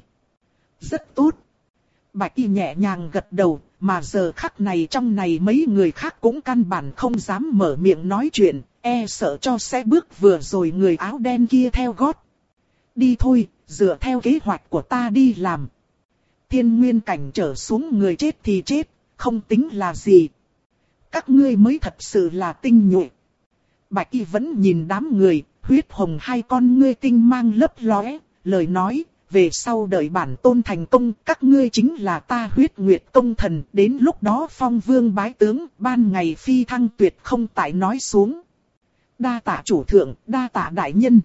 Rất tốt. Bạch Y nhẹ nhàng gật đầu, mà giờ khắc này trong này mấy người khác cũng căn bản không dám mở miệng nói chuyện, e sợ cho sẽ bước vừa rồi người áo đen kia theo gót. Đi thôi, dựa theo kế hoạch của ta đi làm. Thiên nguyên cảnh trở xuống người chết thì chết, không tính là gì. Các ngươi mới thật sự là tinh nhuệ. Bạch Y vẫn nhìn đám người, huyết hồng hai con ngươi tinh mang lấp lóe, lời nói, về sau đợi bản tôn thành công, các ngươi chính là ta huyết nguyệt công thần, đến lúc đó phong vương bái tướng, ban ngày phi thăng tuyệt không tại nói xuống. Đa tạ chủ thượng, đa tạ đại nhân.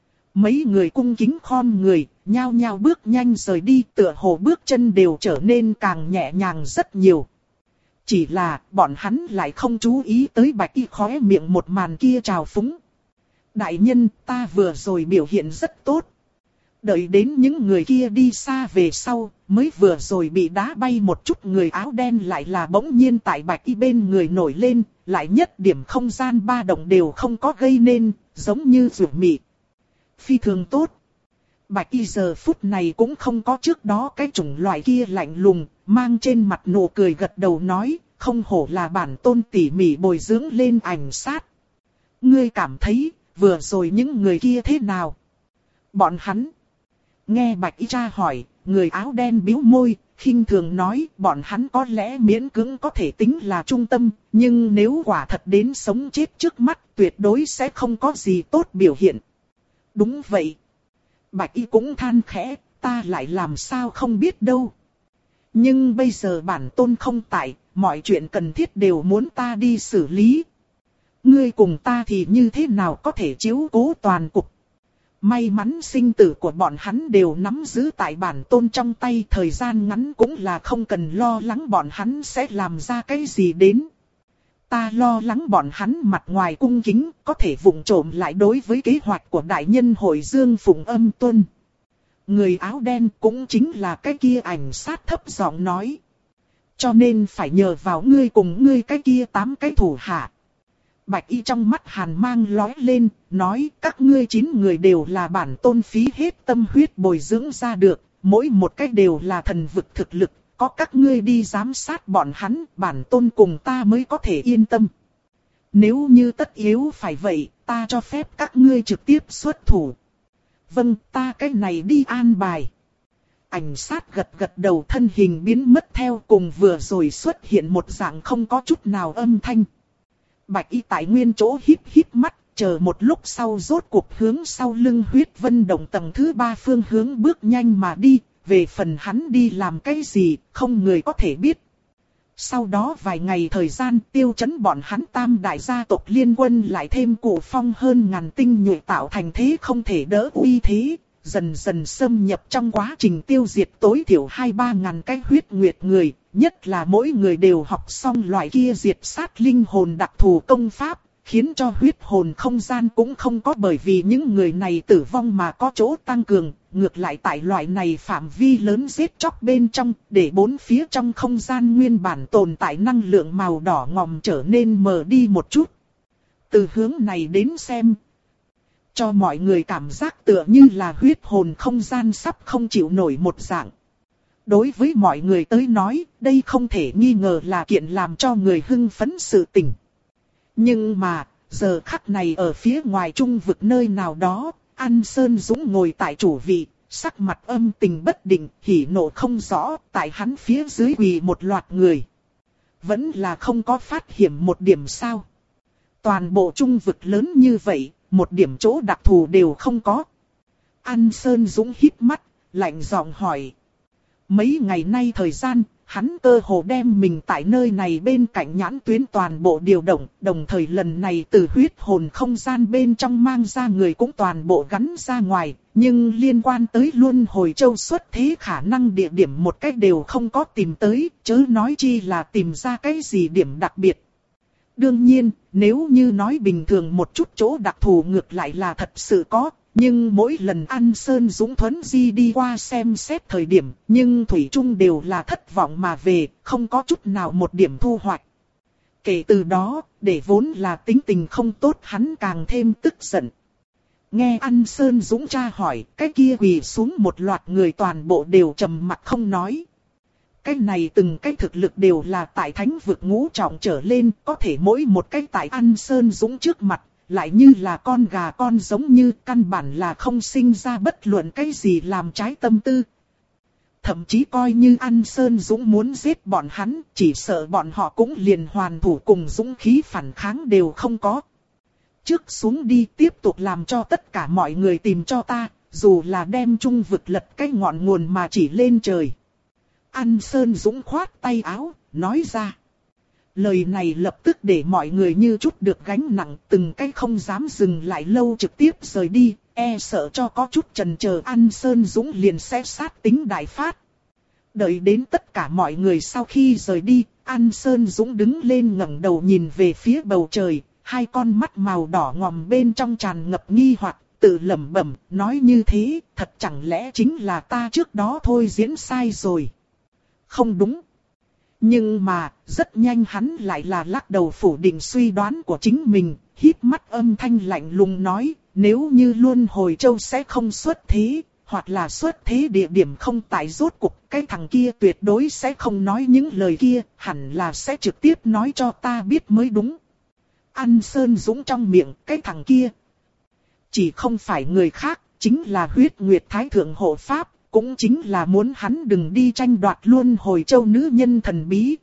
Mấy người cung kính khom người, nhao nhao bước nhanh rời đi, tựa hồ bước chân đều trở nên càng nhẹ nhàng rất nhiều. Chỉ là, bọn hắn lại không chú ý tới Bạch Y khóe miệng một màn kia trào phúng. Đại nhân, ta vừa rồi biểu hiện rất tốt. Đợi đến những người kia đi xa về sau, mới vừa rồi bị đá bay một chút, người áo đen lại là bỗng nhiên tại Bạch Y bên người nổi lên, lại nhất điểm không gian ba động đều không có gây nên, giống như rượu mị. Phi thường tốt. Bạch Y giờ phút này cũng không có trước đó cái chủng loại kia lạnh lùng, mang trên mặt nụ cười gật đầu nói, không hổ là bản tôn tỉ mỉ bồi dưỡng lên ảnh sát. Ngươi cảm thấy, vừa rồi những người kia thế nào? Bọn hắn. Nghe Bạch Y tra hỏi, người áo đen bĩu môi, khinh thường nói, bọn hắn có lẽ miễn cưỡng có thể tính là trung tâm, nhưng nếu quả thật đến sống chết trước mắt, tuyệt đối sẽ không có gì tốt biểu hiện. Đúng vậy. Bạch Y cũng than khẽ, ta lại làm sao không biết đâu. Nhưng bây giờ bản tôn không tại, mọi chuyện cần thiết đều muốn ta đi xử lý. Ngươi cùng ta thì như thế nào có thể chiếu cố toàn cục. May mắn sinh tử của bọn hắn đều nắm giữ tại bản tôn trong tay, thời gian ngắn cũng là không cần lo lắng bọn hắn sẽ làm ra cái gì đến. Ta lo lắng bọn hắn mặt ngoài cung kính, có thể vụng trộm lại đối với kế hoạch của đại nhân hội Dương Phụng Âm tuân. Người áo đen cũng chính là cái kia ảnh sát thấp giọng nói. Cho nên phải nhờ vào ngươi cùng ngươi cái kia tám cái thủ hạ. Bạch Y trong mắt hàn mang lóe lên, nói các ngươi chín người đều là bản tôn phí hết tâm huyết bồi dưỡng ra được, mỗi một cái đều là thần vực thực lực. Có các ngươi đi giám sát bọn hắn, bản tôn cùng ta mới có thể yên tâm. Nếu như tất yếu phải vậy, ta cho phép các ngươi trực tiếp xuất thủ. Vâng, ta cái này đi an bài. Ảnh sát gật gật đầu, thân hình biến mất theo, cùng vừa rồi xuất hiện một dạng không có chút nào âm thanh. Bạch Y tại nguyên chỗ híp híp mắt, chờ một lúc sau rốt cuộc hướng sau lưng huyết vân động tầng thứ ba phương hướng bước nhanh mà đi. Về phần hắn đi làm cái gì, không người có thể biết. Sau đó vài ngày thời gian, tiêu chấn bọn hắn tam đại gia tộc liên quân lại thêm Cụ Phong hơn ngàn tinh nhuệ tạo thành thế không thể đỡ uy thế, dần dần xâm nhập trong quá trình tiêu diệt tối thiểu hai ba ngàn cái huyết nguyệt người, nhất là mỗi người đều học xong loại kia diệt sát linh hồn đặc thù công pháp, khiến cho huyết hồn không gian cũng không có bởi vì những người này tử vong mà có chỗ tăng cường, ngược lại tại loại này phạm vi lớn giết chóc bên trong, để bốn phía trong không gian nguyên bản tồn tại năng lượng màu đỏ ngòm trở nên mờ đi một chút. Từ hướng này đến xem, cho mọi người cảm giác tựa như là huyết hồn không gian sắp không chịu nổi một dạng. Đối với mọi người tới nói, đây không thể nghi ngờ là kiện làm cho người hưng phấn sự tình. Nhưng mà, giờ khắc này ở phía ngoài trung vực nơi nào đó, An Sơn Dũng ngồi tại chủ vị, sắc mặt âm tình bất định, hỉ nộ không rõ, tại hắn phía dưới quỳ một loạt người. Vẫn là không có phát hiện một điểm sao. Toàn bộ trung vực lớn như vậy, một điểm chỗ đặc thù đều không có. An Sơn Dũng híp mắt, lạnh giọng hỏi. Mấy ngày nay thời gian, hắn cơ hồ đem mình tại nơi này bên cạnh nhãn tuyến toàn bộ điều động, đồng thời lần này từ huyết hồn không gian bên trong mang ra người cũng toàn bộ gắn ra ngoài, nhưng liên quan tới luân hồi châu xuất thế khả năng địa điểm một cách đều không có tìm tới, chớ nói chi là tìm ra cái gì điểm đặc biệt. Đương nhiên, nếu như nói bình thường một chút chỗ đặc thù ngược lại là thật sự có. Nhưng mỗi lần An Sơn Dũng Thuấn Di đi qua xem xét thời điểm, nhưng thủy chung đều là thất vọng mà về, không có chút nào một điểm thu hoạch. Kể từ đó, để vốn là tính tình không tốt hắn càng thêm tức giận. Nghe An Sơn Dũng tra hỏi, cái kia quỳ xuống một loạt người toàn bộ đều trầm mặc không nói. Cái này từng cái thực lực đều là tại thánh vực ngũ trọng trở lên, có thể mỗi một cái tại An Sơn Dũng trước mặt. Lại như là con gà con giống như căn bản là không sinh ra bất luận cái gì làm trái tâm tư. Thậm chí coi như An Sơn Dũng muốn giết bọn hắn, chỉ sợ bọn họ cũng liền hoàn thủ cùng dũng khí phản kháng đều không có. Trước xuống đi tiếp tục làm cho tất cả mọi người tìm cho ta, dù là đem trung vực lật cái ngọn nguồn mà chỉ lên trời. An Sơn Dũng khoát tay áo, nói ra. Lời này lập tức để mọi người như chút được gánh nặng, từng cái không dám dừng lại lâu trực tiếp rời đi, e sợ cho có chút chần chờ An Sơn Dũng liền sẽ sát tính đại phát. Đợi đến tất cả mọi người sau khi rời đi, An Sơn Dũng đứng lên ngẩng đầu nhìn về phía bầu trời, hai con mắt màu đỏ ngòm bên trong tràn ngập nghi hoặc, tự lẩm bẩm, nói như thế, thật chẳng lẽ chính là ta trước đó thôi diễn sai rồi. Không đúng. Nhưng mà, rất nhanh hắn lại là lắc đầu phủ định suy đoán của chính mình, híp mắt âm thanh lạnh lùng nói, nếu như luân hồi châu sẽ không xuất thế, hoặc là xuất thế địa điểm không tại rốt cục, cái thằng kia tuyệt đối sẽ không nói những lời kia, hẳn là sẽ trực tiếp nói cho ta biết mới đúng. An Sơn Dũng trong miệng, cái thằng kia, chỉ không phải người khác, chính là huyết nguyệt thái thượng hộ pháp. Cũng chính là muốn hắn đừng đi tranh đoạt luân hồi châu nữ nhân thần bí.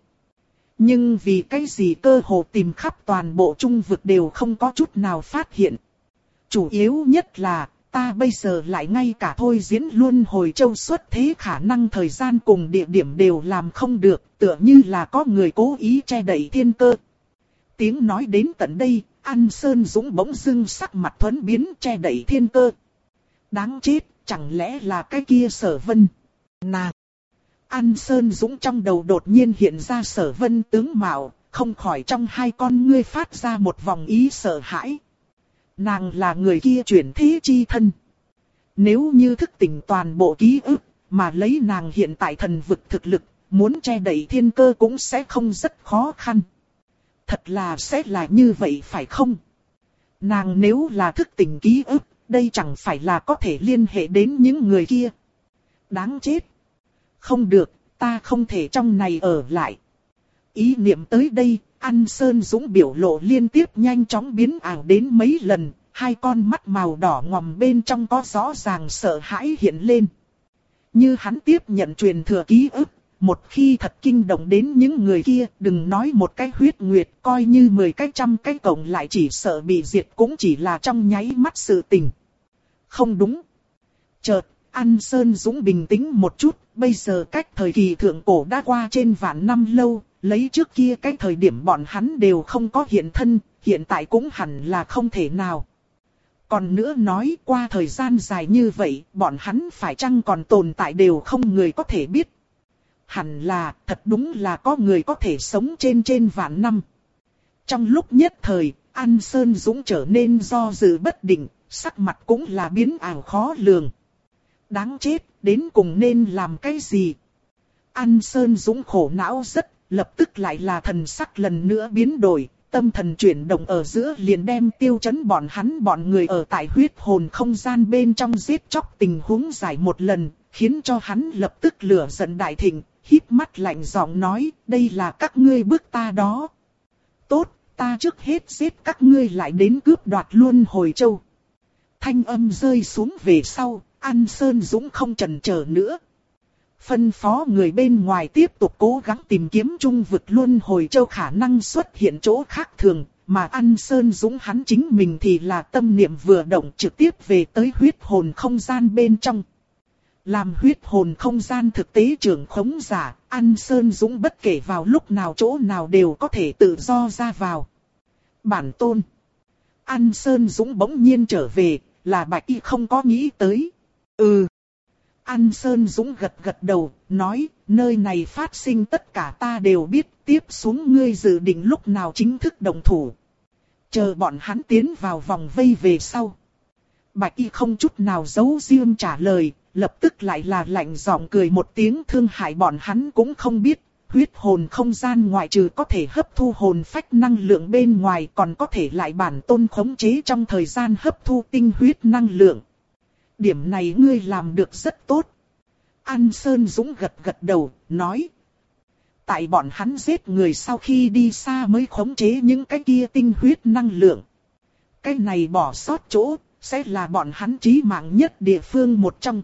Nhưng vì cái gì cơ hồ tìm khắp toàn bộ trung vực đều không có chút nào phát hiện. Chủ yếu nhất là, ta bây giờ lại ngay cả thôi diễn luân hồi châu xuất thế khả năng thời gian cùng địa điểm đều làm không được, tựa như là có người cố ý che đậy thiên cơ. Tiếng nói đến tận đây, An Sơn Dũng bỗng dưng sắc mặt thuẫn biến che đậy thiên cơ. Đáng chết. Chẳng lẽ là cái kia Sở Vân? Nàng! An Sơn Dũng trong đầu đột nhiên hiện ra Sở Vân tướng mạo, không khỏi trong hai con ngươi phát ra một vòng ý sợ hãi. Nàng là người kia chuyển thế chi thân. Nếu như thức tỉnh toàn bộ ký ức, mà lấy nàng hiện tại thần vực thực lực, muốn che đậy thiên cơ cũng sẽ không rất khó khăn. Thật là sẽ là như vậy phải không? Nàng nếu là thức tỉnh ký ức, đây chẳng phải là có thể liên hệ đến những người kia. Đáng chết. Không được, ta không thể trong này ở lại. Ý niệm tới đây, An Sơn Dũng biểu lộ liên tiếp nhanh chóng biến ảo đến mấy lần. Hai con mắt màu đỏ ngòm bên trong có rõ ràng sợ hãi hiện lên. Như hắn tiếp nhận truyền thừa ký ức. Một khi thật kinh động đến những người kia, đừng nói một cái huyết nguyệt, coi như mười cái trăm cái cộng lại chỉ sợ bị diệt cũng chỉ là trong nháy mắt sự tình. Không đúng. Chợt, An Sơn Dũng bình tĩnh một chút, bây giờ cách thời kỳ thượng cổ đã qua trên vạn năm lâu, lấy trước kia cái thời điểm bọn hắn đều không có hiện thân, hiện tại cũng hẳn là không thể nào. Còn nữa nói qua thời gian dài như vậy, bọn hắn phải chăng còn tồn tại đều không người có thể biết. Hẳn là, thật đúng là có người có thể sống trên trên vạn năm. Trong lúc nhất thời, An Sơn Dũng trở nên do dự bất định, sắc mặt cũng là biến ảo khó lường. Đáng chết, đến cùng nên làm cái gì? An Sơn Dũng khổ não rất, lập tức lại là thần sắc lần nữa biến đổi, tâm thần chuyển động ở giữa liền đem tiêu chấn bọn hắn bọn người ở tại huyết hồn không gian bên trong giết chóc tình huống giải một lần, khiến cho hắn lập tức lửa giận đại thịnh, híp mắt lạnh giọng nói, đây là các ngươi bức ta đó. Tốt, ta trước hết giết các ngươi lại đến cướp đoạt luân hồi châu. Thanh âm rơi xuống về sau, An Sơn Dũng không chần chờ nữa. Phân phó người bên ngoài tiếp tục cố gắng tìm kiếm trung vực luân hồi châu khả năng xuất hiện chỗ khác thường, mà An Sơn Dũng hắn chính mình thì là tâm niệm vừa động trực tiếp về tới huyết hồn không gian bên trong. Làm huyết hồn không gian thực tế trưởng khống giả, An Sơn Dũng bất kể vào lúc nào chỗ nào đều có thể tự do ra vào. Bản tôn. An Sơn Dũng bỗng nhiên trở về, là Bạch Y không có nghĩ tới. Ừ. An Sơn Dũng gật gật đầu, nói, nơi này phát sinh tất cả ta đều biết, tiếp xuống ngươi dự định lúc nào chính thức động thủ. Chờ bọn hắn tiến vào vòng vây về sau. Bạch Y không chút nào giấu riêng trả lời, lập tức lại là lạnh giọng cười một tiếng, thương hại bọn hắn cũng không biết. Huyết hồn không gian ngoại trừ có thể hấp thu hồn phách năng lượng bên ngoài, còn có thể lại bản tôn khống chế trong thời gian hấp thu tinh huyết năng lượng. Điểm này ngươi làm được rất tốt. An Sơn Dũng gật gật đầu, nói. Tại bọn hắn giết người sau khi đi xa mới khống chế những cái kia tinh huyết năng lượng. Cái này bỏ sót chỗ, sẽ là bọn hắn chí mạng nhất địa phương một trong.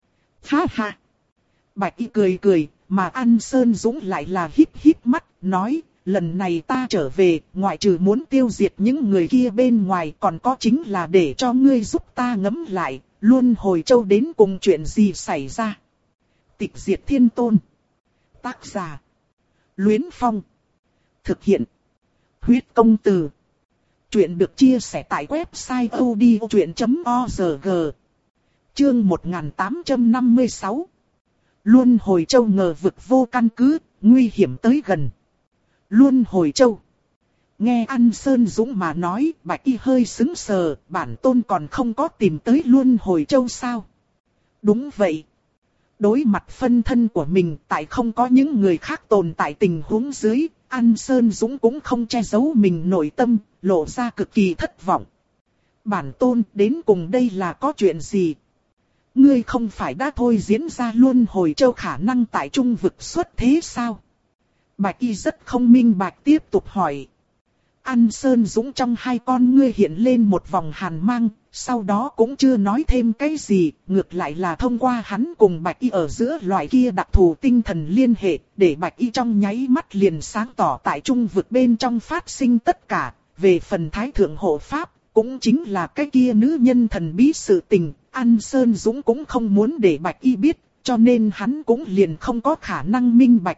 Ha ha. Bạch Y cười cười, mà An Sơn Dũng lại là híp híp mắt, nói, lần này ta trở về, ngoại trừ muốn tiêu diệt những người kia bên ngoài, còn có chính là để cho ngươi giúp ta ngẫm lại, Luân Hồi Châu đến cùng chuyện gì xảy ra. Tịch Diệt Thiên Tôn. Tác giả. Luyến Phong. Thực hiện. Huyết Công Từ. Chuyện được chia sẻ tại website odchuyện chấm org. Chương một nghìn tám trăm năm mươi sáu. Luân Hồi Châu ngờ vực vô căn cứ, nguy hiểm tới gần. Luân Hồi Châu. Nghe An Sơn Dũng mà nói, Bạch Y hơi sững sờ, bản tôn còn không có tìm tới Luân Hồi Châu sao? Đúng vậy. Đối mặt phân thân của mình, tại không có những người khác tồn tại tình huống dưới, An Sơn Dũng cũng không che giấu mình nội tâm, lộ ra cực kỳ thất vọng. Bản tôn đến cùng đây là có chuyện gì? Ngươi không phải đã thôi diễn ra Luân Hồi Châu khả năng tại trung vực xuất thế sao? Bạch Y rất không minh bạch tiếp tục hỏi. An Sơn Dũng trong hai con ngươi hiện lên một vòng hàn mang, sau đó cũng chưa nói thêm cái gì, ngược lại là thông qua hắn cùng Bạch Y ở giữa loại kia đặc thù tinh thần liên hệ, để Bạch Y trong nháy mắt liền sáng tỏ tại trung vực bên trong phát sinh tất cả, về phần Thái Thượng Hộ Pháp, cũng chính là cái kia nữ nhân thần bí sự tình, An Sơn Dũng cũng không muốn để Bạch Y biết, cho nên hắn cũng liền không có khả năng minh bạch.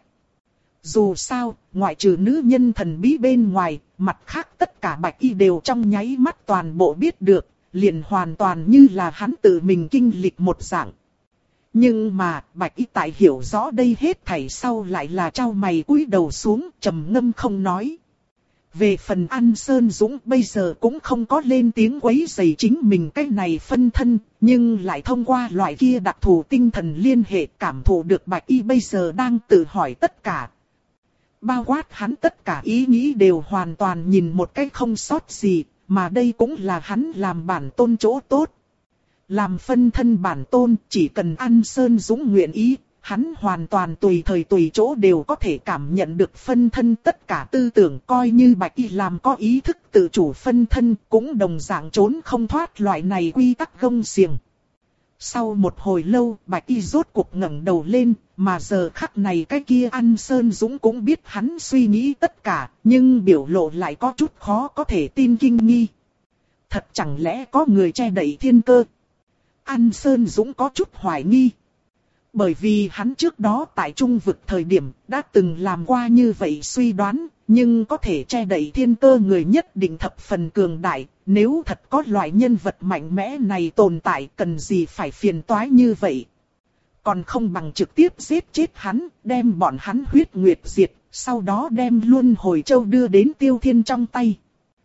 Dù sao, ngoại trừ nữ nhân thần bí bên ngoài, mặt khác tất cả Bạch Y đều trong nháy mắt toàn bộ biết được, liền hoàn toàn như là hắn tự mình kinh lịch một dạng. Nhưng mà, Bạch Y tại hiểu rõ đây hết thảy sau lại là trao mày cúi đầu xuống, trầm ngâm không nói. Về phần An Sơn Dũng bây giờ cũng không có lên tiếng quấy rầy chính mình cái này phân thân, nhưng lại thông qua loại kia đặc thù tinh thần liên hệ cảm thụ được Bạch Y bây giờ đang tự hỏi tất cả. Bao quát hắn tất cả ý nghĩ đều hoàn toàn nhìn một cách không sót gì, mà đây cũng là hắn làm bản tôn chỗ tốt. Làm phân thân bản tôn chỉ cần An Sơn Dũng nguyện ý, hắn hoàn toàn tùy thời tùy chỗ đều có thể cảm nhận được phân thân tất cả tư tưởng, coi như Bạch Y làm có ý thức tự chủ phân thân cũng đồng dạng trốn không thoát loại này quy tắc gông xiềng. Sau một hồi lâu, Bạch Y rốt cuộc ngẩng đầu lên, mà giờ khắc này cái kia An Sơn Dũng cũng biết hắn suy nghĩ tất cả, nhưng biểu lộ lại có chút khó có thể tin kinh nghi. Thật chẳng lẽ có người che đậy thiên cơ? An Sơn Dũng có chút hoài nghi. Bởi vì hắn trước đó tại trung vực thời điểm đã từng làm qua như vậy suy đoán, nhưng có thể che đậy thiên cơ người nhất định thập phần cường đại. Nếu thật có loại nhân vật mạnh mẽ này tồn tại, cần gì phải phiền toái như vậy? Còn không bằng trực tiếp giết chết hắn, đem bọn hắn huyết nguyệt diệt, sau đó đem Luân Hồi Châu đưa đến Tiêu Thiên trong tay.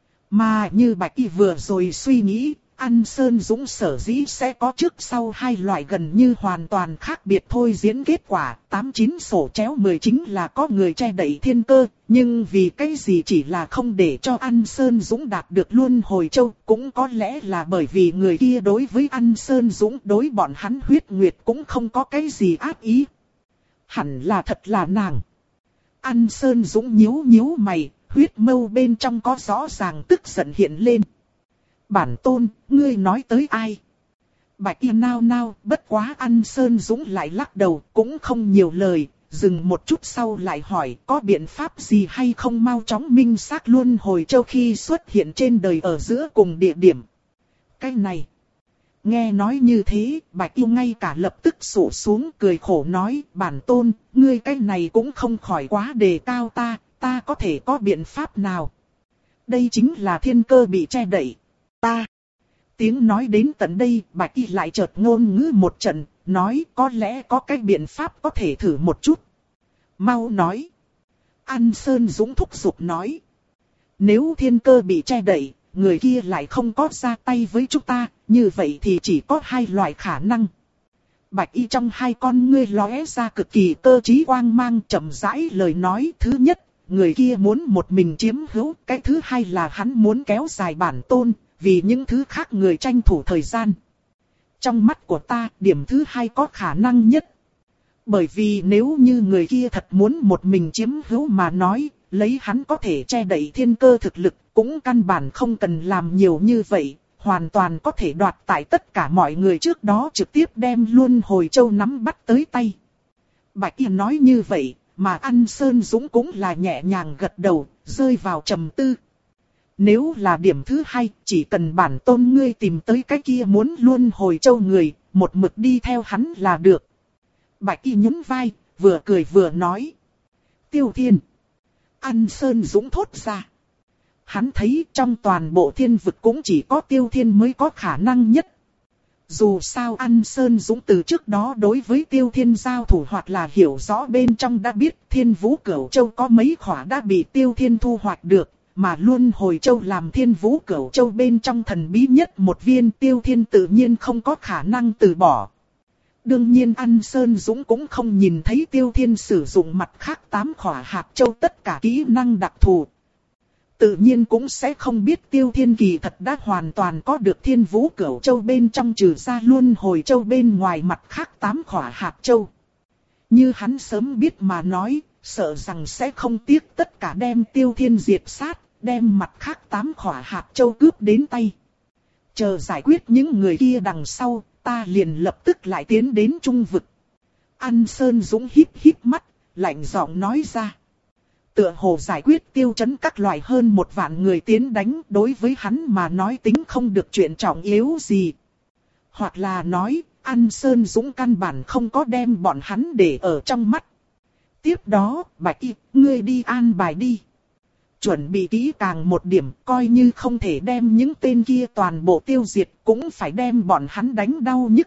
Mà như Bạch Y vừa rồi suy nghĩ, An Sơn Dũng sở dĩ sẽ có trước sau hai loại gần như hoàn toàn khác biệt thôi diễn kết quả, tám chín sổ chéo mười chính là có người che đậy thiên cơ, nhưng vì cái gì chỉ là không để cho An Sơn Dũng đạt được Luân Hồi Châu, cũng có lẽ là bởi vì người kia đối với An Sơn Dũng đối bọn hắn huyết nguyệt cũng không có cái gì ác ý. Hẳn là thật là nàng. An Sơn Dũng nhíu nhíu mày, huyết mâu bên trong có rõ ràng tức giận hiện lên. Bản tôn, ngươi nói tới ai? Bạch Y nao nao, bất quá An Sơn Dũng lại lắc đầu, cũng không nhiều lời, dừng một chút sau lại hỏi có biện pháp gì hay không mau chóng minh xác Luân Hồi Châu khi xuất hiện trên đời ở giữa cùng địa điểm. Cái này, Nghe nói như thế, Bạch Y ngay cả lập tức sụ xuống cười khổ nói, bản tôn, ngươi cái này cũng không khỏi quá đề cao ta, ta có thể có biện pháp nào? Đây chính là thiên cơ bị che đậy. Ta. Tiếng nói đến tận đây, Bạch Y lại chợt ngôn ngữ một trận, nói có lẽ có cái biện pháp có thể thử một chút. Mau nói. An Sơn Dũng thúc giục nói. Nếu thiên cơ bị che đậy, người kia lại không có ra tay với chúng ta, như vậy thì chỉ có hai loại khả năng. Bạch Y trong hai con ngươi lóe ra cực kỳ cơ trí quang mang, chậm rãi lời nói. Thứ nhất, người kia muốn một mình chiếm hữu. Cái thứ hai là hắn muốn kéo dài bản tôn, vì những thứ khác người tranh thủ thời gian. Trong mắt của ta, điểm thứ hai có khả năng nhất. Bởi vì nếu như người kia thật muốn một mình chiếm hữu mà nói, lấy hắn có thể che đậy thiên cơ thực lực, cũng căn bản không cần làm nhiều như vậy, hoàn toàn có thể đoạt tại tất cả mọi người trước đó trực tiếp đem Luân Hồi Châu nắm bắt tới tay. Bạch Y nói như vậy, mà An Sơn Dũng cũng là nhẹ nhàng gật đầu, rơi vào trầm tư. Nếu là điểm thứ hai, chỉ cần bản tôn ngươi tìm tới cái kia muốn Luân Hồi Châu người, một mực đi theo hắn là được. Bạch Y nhún vai, vừa cười vừa nói. Tiêu Thiên. An Sơn Dũng thốt ra. Hắn thấy trong toàn bộ thiên vực cũng chỉ có Tiêu Thiên mới có khả năng nhất. Dù sao An Sơn Dũng từ trước đó đối với Tiêu Thiên giao thủ hoặc là hiểu rõ bên trong đã biết Thiên Vũ Cửu Châu có mấy khỏa đã bị Tiêu Thiên thu hoạch được. Mà Luân Hồi Châu làm Thiên Vũ Cửu Châu bên trong thần bí nhất một viên, Tiêu Thiên tự nhiên không có khả năng từ bỏ. Đương nhiên An Sơn Dũng cũng không nhìn thấy Tiêu Thiên sử dụng mặt khác tám khỏa hạt châu tất cả kỹ năng đặc thù. Tự nhiên cũng sẽ không biết Tiêu Thiên kỳ thật đã hoàn toàn có được Thiên Vũ Cửu Châu bên trong trừ ra Luân Hồi Châu bên ngoài mặt khác tám khỏa hạt châu. Như hắn sớm biết mà nói, sợ rằng sẽ không tiếc tất cả đem Tiêu Thiên diệt sát, đem mặt khác tám khỏa hạt châu cướp đến tay. Chờ giải quyết những người kia đằng sau, ta liền lập tức lại tiến đến trung vực. An Sơn Dũng híp híp mắt, lạnh giọng nói ra. Tựa hồ giải quyết tiêu chấn các loại hơn một vạn người tiến đánh, đối với hắn mà nói tính không được chuyện trọng yếu gì. Hoặc là nói, An Sơn Dũng căn bản không có đem bọn hắn để ở trong mắt. Tiếp đó, Bạch Y, ngươi đi an bài đi. Chuẩn bị kỹ càng một điểm, coi như không thể đem những tên kia toàn bộ tiêu diệt, cũng phải đem bọn hắn đánh đau nhức.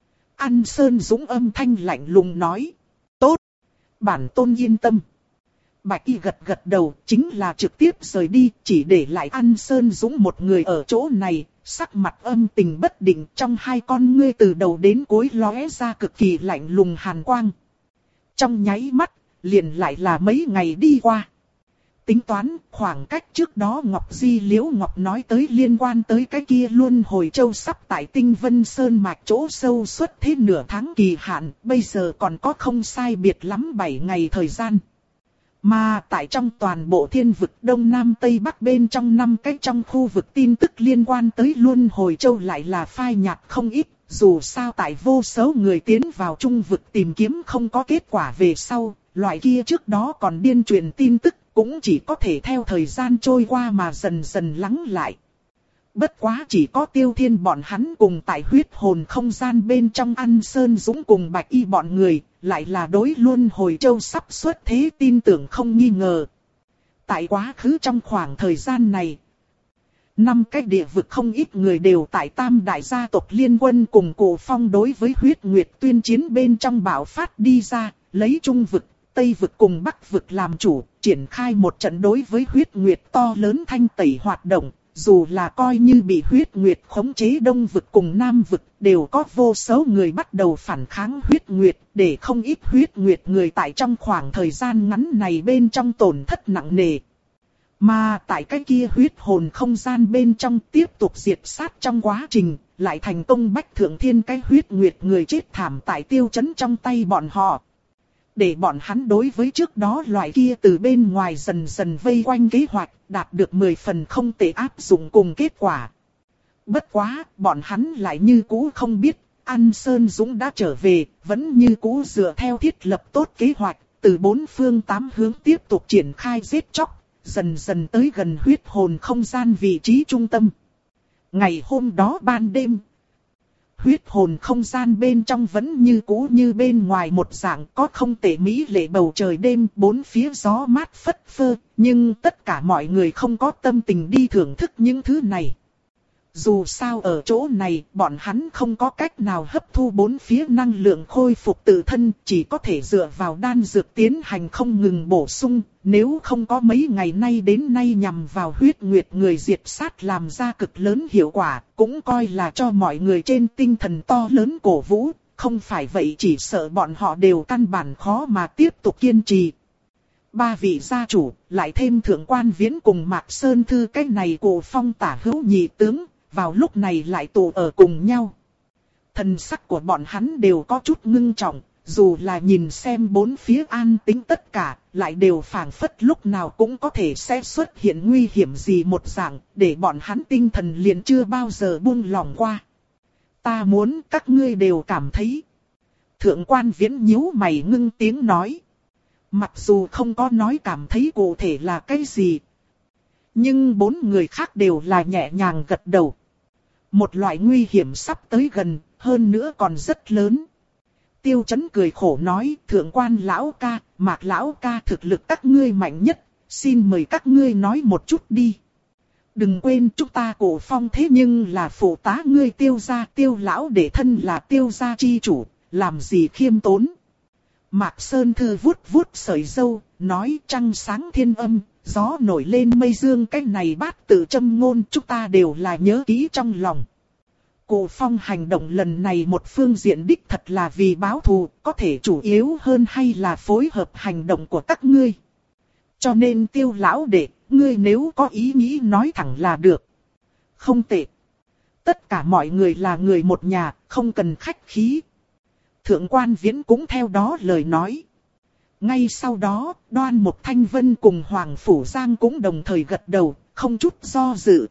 An Sơn Dũng âm thanh lạnh lùng nói. Tốt, bản tôn yên tâm. Bạch Y gật gật đầu, chính là trực tiếp rời đi, chỉ để lại An Sơn Dũng một người ở chỗ này, sắc mặt âm tình bất định, trong hai con ngươi từ đầu đến cuối lóe ra cực kỳ lạnh lùng hàn quang. Trong nháy mắt, liền lại là mấy ngày đi qua. Tính toán, khoảng cách trước đó Ngọc Di Liễu Ngọc nói tới liên quan tới cái kia Luân Hồi Châu sắp tại Tinh Vân Sơn mạch chỗ sâu xuất thế nửa tháng kỳ hạn, bây giờ còn có không sai biệt lắm bảy ngày thời gian. Mà tại trong toàn bộ thiên vực Đông Nam Tây Bắc bên trong năm cái trong khu vực tin tức liên quan tới Luân Hồi Châu lại là phai nhạt không ít, dù sao tại vô số người tiến vào trung vực tìm kiếm không có kết quả về sau, loại kia trước đó còn điên truyền tin tức. Cũng chỉ có thể theo thời gian trôi qua mà dần dần lắng lại. Bất quá chỉ có Tiêu Thiên bọn hắn cùng tại huyết hồn không gian bên trong An Sơn Dũng cùng Bạch Y bọn người, lại là đối Luân Hồi Châu sắp xuất thế tin tưởng không nghi ngờ. Tại quá khứ trong khoảng thời gian này, năm cái địa vực không ít người đều tại tam đại gia tộc liên quân cùng Cổ Phong đối với huyết nguyệt tuyên chiến bên trong bạo phát đi ra, lấy trung vực, Tây vực cùng Bắc vực làm chủ, triển khai một trận đối với huyết nguyệt to lớn thanh tẩy hoạt động, dù là coi như bị huyết nguyệt khống chế Đông vực cùng Nam vực, đều có vô số người bắt đầu phản kháng huyết nguyệt, để không ít huyết nguyệt người tại trong khoảng thời gian ngắn này bên trong tổn thất nặng nề. Mà tại cái kia huyết hồn không gian bên trong tiếp tục diệt sát trong quá trình, lại thành công bách thượng thiên cái huyết nguyệt người chết thảm tại tiêu chấn trong tay bọn họ. Để bọn hắn đối với trước đó loại kia từ bên ngoài dần dần vây quanh kế hoạch, đạt được mười phần không tệ áp dụng cùng kết quả. Bất quá, bọn hắn lại như cũ không biết, An Sơn Dũng đã trở về, vẫn như cũ dựa theo thiết lập tốt kế hoạch, từ bốn phương tám hướng tiếp tục triển khai giết chóc, dần dần tới gần huyết hồn không gian vị trí trung tâm. Ngày hôm đó ban đêm, Huyết hồn không gian bên trong vẫn như cũ như bên ngoài một dạng, có không tệ mỹ lệ bầu trời đêm, bốn phía gió mát phất phơ, nhưng tất cả mọi người không có tâm tình đi thưởng thức những thứ này. Dù sao ở chỗ này, bọn hắn không có cách nào hấp thu bốn phía năng lượng khôi phục tự thân, chỉ có thể dựa vào đan dược tiến hành không ngừng bổ sung. Nếu không có mấy ngày nay đến nay nhằm vào huyết nguyệt người diệt sát làm ra cực lớn hiệu quả, cũng coi là cho mọi người trên tinh thần to lớn cổ vũ, không phải vậy chỉ sợ bọn họ đều căn bản khó mà tiếp tục kiên trì. Ba vị gia chủ, lại thêm thượng quan Viễn cùng Mạc Sơn Thư cái này cổ phong tả hữu nhị tướng, vào lúc này lại tụ ở cùng nhau. Thần sắc của bọn hắn đều có chút ngưng trọng, dù là nhìn xem bốn phía an tĩnh tất cả, lại đều phảng phất lúc nào cũng có thể sẽ xuất hiện nguy hiểm gì một dạng, để bọn hắn tinh thần liền chưa bao giờ buông lỏng qua. Ta muốn các ngươi đều cảm thấy. Thượng quan Viễn nhíu mày ngưng tiếng nói. Mặc dù không có nói cảm thấy cụ thể là cái gì, nhưng bốn người khác đều là nhẹ nhàng gật đầu. Một loại nguy hiểm sắp tới gần, hơn nữa còn rất lớn. Tiêu Chấn cười khổ nói, thượng quan lão ca, Mạc lão ca thực lực các ngươi mạnh nhất, xin mời các ngươi nói một chút đi. Đừng quên chúng ta Cổ Phong thế nhưng là phụ tá ngươi Tiêu gia, Tiêu lão để thân là Tiêu gia chi chủ, làm gì khiêm tốn. Mạc Sơn Thư vuốt vuốt sợi râu, nói trăng sáng thiên âm, gió nổi lên mây dương, cái này bát tự châm ngôn chúng ta đều là nhớ kỹ trong lòng. Cổ Phong hành động lần này một phương diện đích thật là vì báo thù, có thể chủ yếu hơn hay là phối hợp hành động của các ngươi. Cho nên Tiêu lão đệ, ngươi nếu có ý nghĩ nói thẳng là được. Không tệ. Tất cả mọi người là người một nhà, không cần khách khí. Thượng quan Viễn cũng theo đó lời nói. Ngay sau đó, Đoan Mục Thanh Vân cùng Hoàng Phủ Giang cũng đồng thời gật đầu, không chút do dự.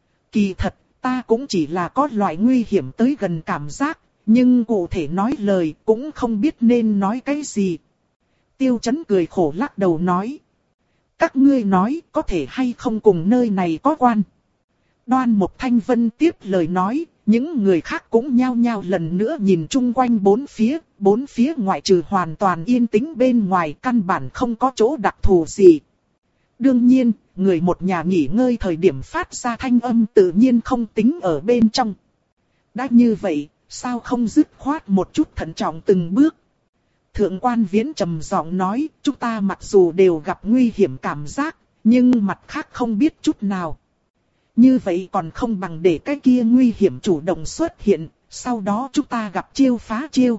Kỳ thật, ta cũng chỉ là có loại nguy hiểm tới gần cảm giác, nhưng cụ thể nói lời cũng không biết nên nói cái gì. Tiêu Chấn cười khổ lắc đầu nói. Các ngươi nói có thể hay không cùng nơi này có quan. Đoan Mục Thanh Vân tiếp lời nói, những người khác cũng nhao nhao lần nữa nhìn chung quanh bốn phía, bốn phía ngoại trừ hoàn toàn yên tĩnh bên ngoài căn bản không có chỗ đặc thù gì. Đương nhiên, người một nhà nghỉ ngơi thời điểm phát ra thanh âm tự nhiên không tính ở bên trong. Đã như vậy, sao không dứt khoát một chút thận trọng từng bước. Thượng quan Viễn trầm giọng nói, chúng ta mặc dù đều gặp nguy hiểm cảm giác, nhưng mặt khác không biết chút nào. Như vậy còn không bằng để cái kia nguy hiểm chủ động xuất hiện, sau đó chúng ta gặp chiêu phá chiêu.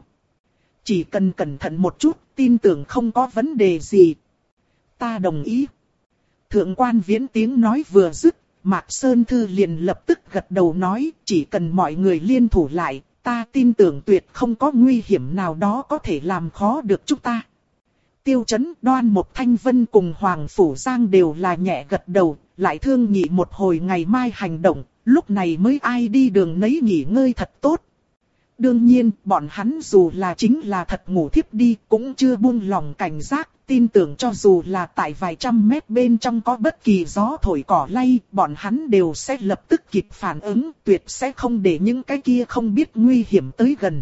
Chỉ cần cẩn thận một chút, tin tưởng không có vấn đề gì. Ta đồng ý. Thượng quan Viễn tiếng nói vừa dứt, Mạc Sơn Thư liền lập tức gật đầu nói, chỉ cần mọi người liên thủ lại, ta tin tưởng tuyệt không có nguy hiểm nào đó có thể làm khó được chúng ta. Tiêu Chấn, Đoan Mục Thanh Vân cùng Hoàng Phủ Giang đều là nhẹ gật đầu, lại thương nghị một hồi ngày mai hành động, lúc này mới ai đi đường nấy nghỉ ngơi thật tốt. Đương nhiên, bọn hắn dù là chính là thật ngủ thiếp đi, cũng chưa buông lòng cảnh giác, tin tưởng cho dù là tại vài trăm mét bên trong có bất kỳ gió thổi cỏ lay, bọn hắn đều sẽ lập tức kịp phản ứng, tuyệt sẽ không để những cái kia không biết nguy hiểm tới gần.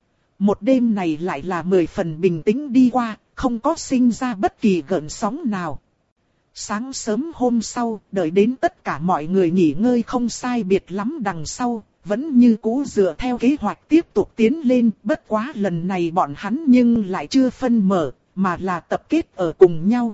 Một đêm này lại là mười phần bình tĩnh đi qua, không có sinh ra bất kỳ gợn sóng nào. Sáng sớm hôm sau, đợi đến tất cả mọi người nghỉ ngơi không sai biệt lắm đằng sau, vẫn như cũ dựa theo kế hoạch tiếp tục tiến lên, bất quá lần này bọn hắn nhưng lại chưa phân mở, mà là tập kết ở cùng nhau.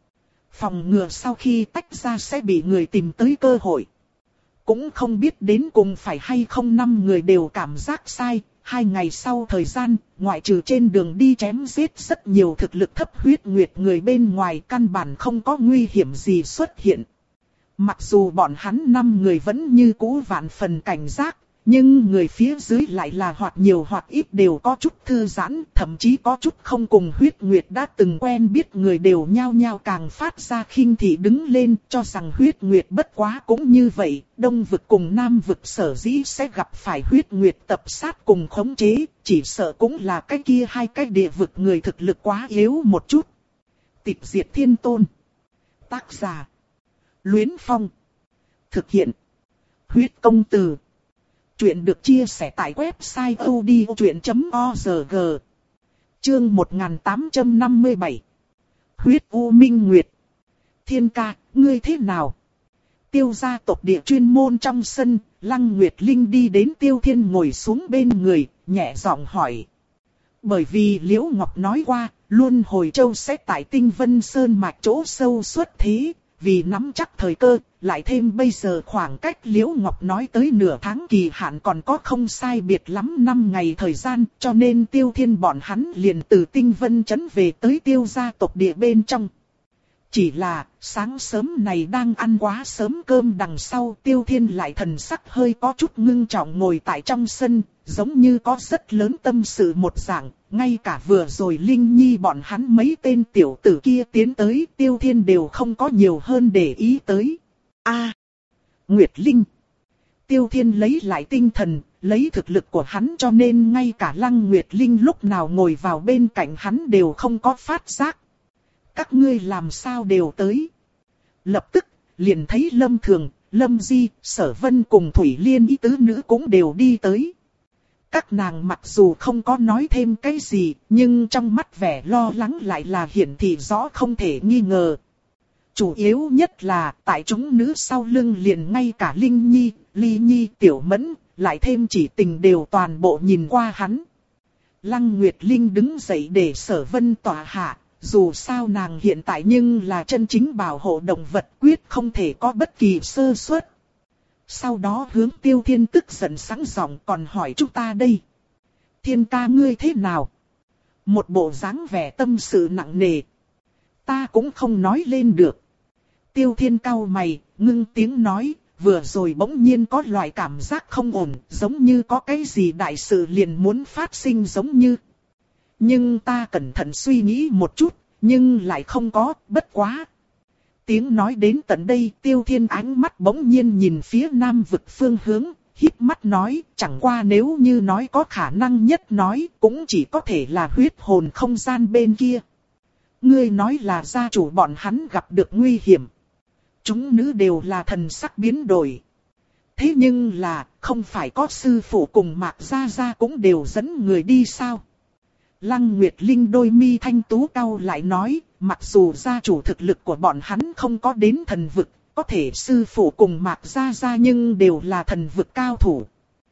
Phòng ngừa sau khi tách ra sẽ bị người tìm tới cơ hội. Cũng không biết đến cùng phải hay không năm người đều cảm giác sai. Hai ngày sau thời gian, ngoại trừ trên đường đi chém giết rất nhiều thực lực thấp huyết nguyệt người bên ngoài căn bản không có nguy hiểm gì xuất hiện. Mặc dù bọn hắn năm người vẫn như cũ vạn phần cảnh giác, nhưng người phía dưới lại là hoặc nhiều hoặc ít đều có chút thư giãn, thậm chí có chút không cùng huyết nguyệt đã từng quen biết người đều nhao nhao càng phát ra khinh thị đứng lên, cho rằng huyết nguyệt bất quá cũng như vậy, đông vực cùng nam vực sở dĩ sẽ gặp phải huyết nguyệt tập sát cùng khống chế, chỉ sợ cũng là cái kia hai cái địa vực người thực lực quá yếu một chút. Tịch diệt thiên tôn. Tác giả. Luyến Phong. Thực hiện. Huyết công từ. Chuyện được chia sẻ tại website odchuyện chấm org. Chương một nghìn tám trăm năm mươi bảy. Huyết U Minh Nguyệt. Thiên ca, ngươi thế nào? Tiêu gia tộc địa chuyên môn trong sân, Lăng Nguyệt Linh đi đến Tiêu Thiên ngồi xuống bên người, nhẹ giọng hỏi. Bởi vì Liễu Ngọc nói qua, Luân Hồi Châu sẽ tại Tinh Vân Sơn mạch chỗ sâu xuất thế, vì nắm chắc thời cơ, lại thêm bây giờ khoảng cách Liễu Ngọc nói tới nửa tháng kỳ hạn còn có không sai biệt lắm năm ngày thời gian, cho nên Tiêu Thiên bọn hắn liền từ Tinh Vân trấn về tới Tiêu gia tộc địa bên trong. Chỉ là, sáng sớm này đang ăn quá sớm cơm đằng sau Tiêu Thiên lại thần sắc hơi có chút ngưng trọng ngồi tại trong sân, giống như có rất lớn tâm sự một dạng, ngay cả vừa rồi Linh Nhi bọn hắn mấy tên tiểu tử kia tiến tới Tiêu Thiên đều không có nhiều hơn để ý tới. A, Nguyệt Linh. Tiêu Thiên lấy lại tinh thần, lấy thực lực của hắn cho nên ngay cả Lăng Nguyệt Linh lúc nào ngồi vào bên cạnh hắn đều không có phát giác. Các ngươi làm sao đều tới? Lập tức, liền thấy Lâm Thường, Lâm Di, Sở Vân cùng Thủy Liên ý tứ nữ cũng đều đi tới. Các nàng mặc dù không có nói thêm cái gì, nhưng trong mắt vẻ lo lắng lại là hiển thị rõ không thể nghi ngờ. Chủ yếu nhất là, tại chúng nữ sau lưng liền ngay cả Linh Nhi, Ly Nhi, Tiểu Mẫn, lại thêm chỉ tình đều toàn bộ nhìn qua hắn. Lăng Nguyệt Linh đứng dậy để Sở Vân tỏa hạ. Dù sao nàng hiện tại nhưng là chân chính bảo hộ động vật, quyết không thể có bất kỳ sơ suất. Sau đó hướng Tiêu Thiên tức giận sẵn giọng còn hỏi chúng ta đây. Thiên ca ngươi thế nào? Một bộ dáng vẻ tâm sự nặng nề. Ta cũng không nói lên được. Tiêu Thiên cau mày, ngưng tiếng nói, vừa rồi bỗng nhiên có loại cảm giác không ổn, giống như có cái gì đại sự liền muốn phát sinh giống như. Nhưng ta cẩn thận suy nghĩ một chút, nhưng lại không có, bất quá. Tiếng nói đến tận đây, Tiêu Thiên ánh mắt bỗng nhiên nhìn phía nam vực phương hướng, híp mắt nói, chẳng qua nếu như nói có khả năng nhất nói, cũng chỉ có thể là huyết hồn không gian bên kia. Ngươi nói là gia chủ bọn hắn gặp được nguy hiểm. Chúng nữ đều là thần sắc biến đổi. Thế nhưng là, không phải có sư phụ cùng Mạc Gia Gia cũng đều dẫn người đi sao? Lăng Nguyệt Linh đôi mi thanh tú cau lại nói, mặc dù gia chủ thực lực của bọn hắn không có đến thần vực, có thể sư phụ cùng Mạc Gia Gia nhưng đều là thần vực cao thủ.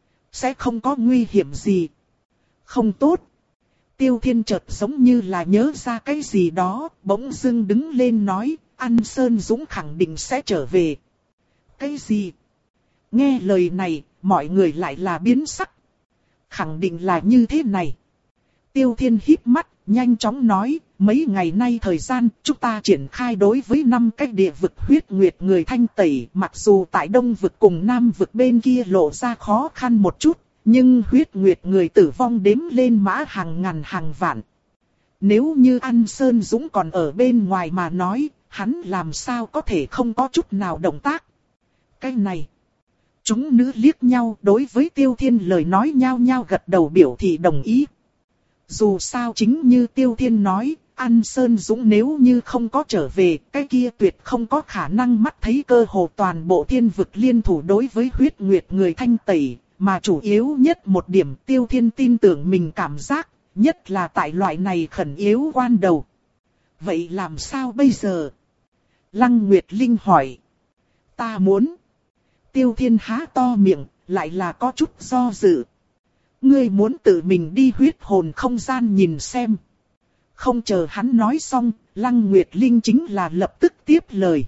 Sẽ không có nguy hiểm gì. Không tốt. Tiêu Thiên chợt giống như là nhớ ra cái gì đó, bỗng dưng đứng lên nói, An Sơn Dũng khẳng định sẽ trở về. Cái gì? Nghe lời này, mọi người lại là biến sắc. Khẳng định là như thế này. Tiêu Thiên híp mắt, nhanh chóng nói, mấy ngày nay thời gian, chúng ta triển khai đối với năm cái địa vực huyết nguyệt người thanh tẩy, mặc dù tại đông vực cùng nam vực bên kia lộ ra khó khăn một chút, nhưng huyết nguyệt người tử vong đếm lên mã hàng ngàn hàng vạn. Nếu như An Sơn Dũng còn ở bên ngoài mà nói, hắn làm sao có thể không có chút nào động tác. Cái này, chúng nữ liếc nhau đối với Tiêu Thiên lời nói nhao nhao gật đầu biểu thị đồng ý. Dù sao chính như Tiêu Thiên nói, An Sơn Dũng nếu như không có trở về, cái kia tuyệt không có khả năng mắt thấy cơ hồ toàn bộ thiên vực liên thủ đối với huyết nguyệt người thanh tẩy, mà chủ yếu nhất một điểm Tiêu Thiên tin tưởng mình cảm giác, nhất là tại loại này khẩn yếu quan đầu. Vậy làm sao bây giờ? Lăng Nguyệt Linh hỏi. Ta muốn. Tiêu Thiên há to miệng, lại là có chút do dự. Ngươi muốn tự mình đi huyết hồn không gian nhìn xem. Không chờ hắn nói xong, Lăng Nguyệt Linh chính là lập tức tiếp lời.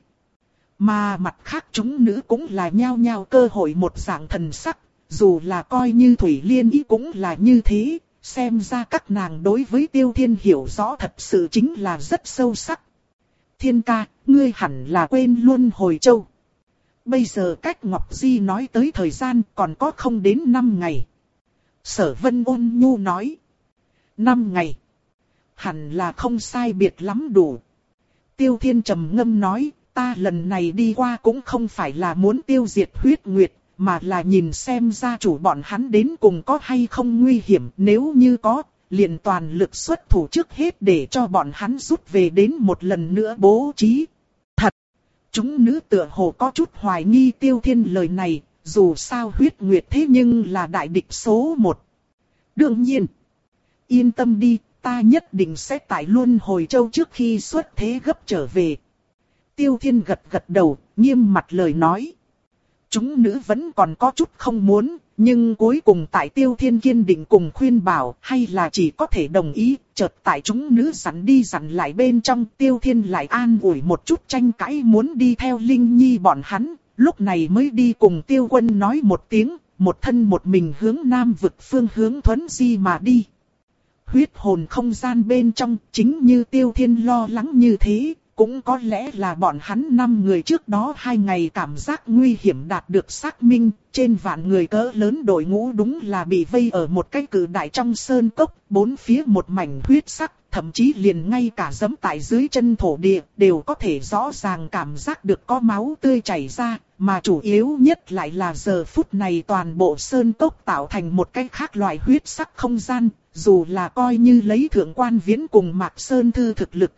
Mà mặt khác chúng nữ cũng là nhao nhao cơ hội một dạng thần sắc, dù là coi như Thủy Liên ý cũng là như thế, xem ra các nàng đối với Tiêu Thiên hiểu rõ thật sự chính là rất sâu sắc. Thiên ca, ngươi hẳn là quên Luân Hồi Châu. Bây giờ cách Ngọc Di nói tới thời gian còn có không đến năm ngày. Sở Vân ôn nhu nói. Năm ngày. Hẳn là không sai biệt lắm đủ. Tiêu Thiên trầm ngâm nói, ta lần này đi qua cũng không phải là muốn tiêu diệt huyết nguyệt, mà là nhìn xem gia chủ bọn hắn đến cùng có hay không nguy hiểm. Nếu như có, liền toàn lực xuất thủ trước hết để cho bọn hắn rút về đến một lần nữa bố trí. Thật! Chúng nữ tựa hồ có chút hoài nghi Tiêu Thiên lời này, dù sao huyết nguyệt thế nhưng là đại địch số một. Đương nhiên, yên tâm đi, ta nhất định sẽ tại Luân Hồi Châu trước khi xuất thế gấp trở về. Tiêu Thiên gật gật đầu, nghiêm mặt lời nói. Chúng nữ vẫn còn có chút không muốn, nhưng cuối cùng tại Tiêu Thiên kiên định cùng khuyên bảo, hay là chỉ có thể đồng ý. Chợt tại chúng nữ dặn đi dặn lại bên trong, Tiêu Thiên lại an ủi một chút tranh cãi muốn đi theo Linh Nhi bọn hắn, lúc này mới đi cùng Tiêu Quân nói một tiếng, một thân một mình hướng nam vực phương hướng Thuấn Di mà đi. Huyết hồn không gian bên trong, chính như Tiêu Thiên lo lắng như thế, cũng có lẽ là bọn hắn năm người trước đó hai ngày cảm giác nguy hiểm đạt được xác minh, trên vạn người cỡ lớn đội ngũ đúng là bị vây ở một cái cự đại trong sơn cốc, bốn phía một mảnh huyết sắc, thậm chí liền ngay cả giẫm tại dưới chân thổ địa, đều có thể rõ ràng cảm giác được có máu tươi chảy ra, mà chủ yếu nhất lại là giờ phút này toàn bộ sơn cốc tạo thành một cái khác loại huyết sắc không gian, dù là coi như lấy Thượng Quan Viễn cùng Mạc Sơn Thư thực lực.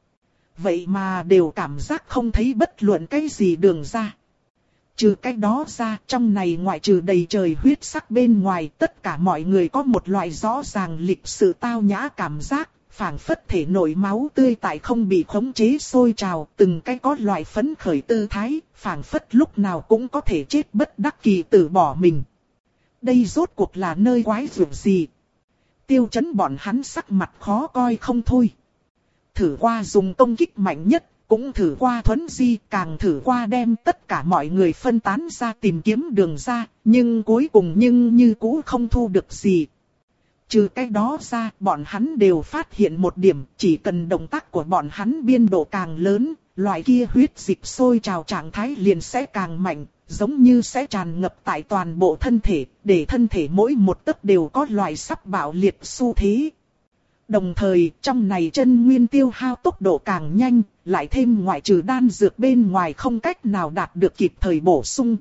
Vậy mà đều cảm giác không thấy bất luận cái gì đường ra. Trừ cái đó ra, trong này ngoại trừ đầy trời huyết sắc bên ngoài, tất cả mọi người có một loại rõ ràng lịch sự tao nhã cảm giác, phảng phất thể nổi máu tươi tại không bị khống chế sôi trào, từng cái có loại phấn khởi tư thái, phảng phất lúc nào cũng có thể chết bất đắc kỳ tử bỏ mình. Đây rốt cuộc là nơi quái dược gì? Tiêu Chấn bọn hắn sắc mặt khó coi không thôi. Thử qua dùng công kích mạnh nhất, cũng thử qua Thuấn Di, càng thử qua đem tất cả mọi người phân tán ra tìm kiếm đường ra, nhưng cuối cùng nhưng như cũ không thu được gì. Trừ cái đó ra, bọn hắn đều phát hiện một điểm, chỉ cần động tác của bọn hắn biên độ càng lớn, loại kia huyết dịch sôi trào trạng thái liền sẽ càng mạnh, giống như sẽ tràn ngập tại toàn bộ thân thể, để thân thể mỗi một tấc đều có loại sắp bạo liệt xu thế. Đồng thời, trong này chân nguyên tiêu hao tốc độ càng nhanh, lại thêm ngoại trừ đan dược bên ngoài không cách nào đạt được kịp thời bổ sung.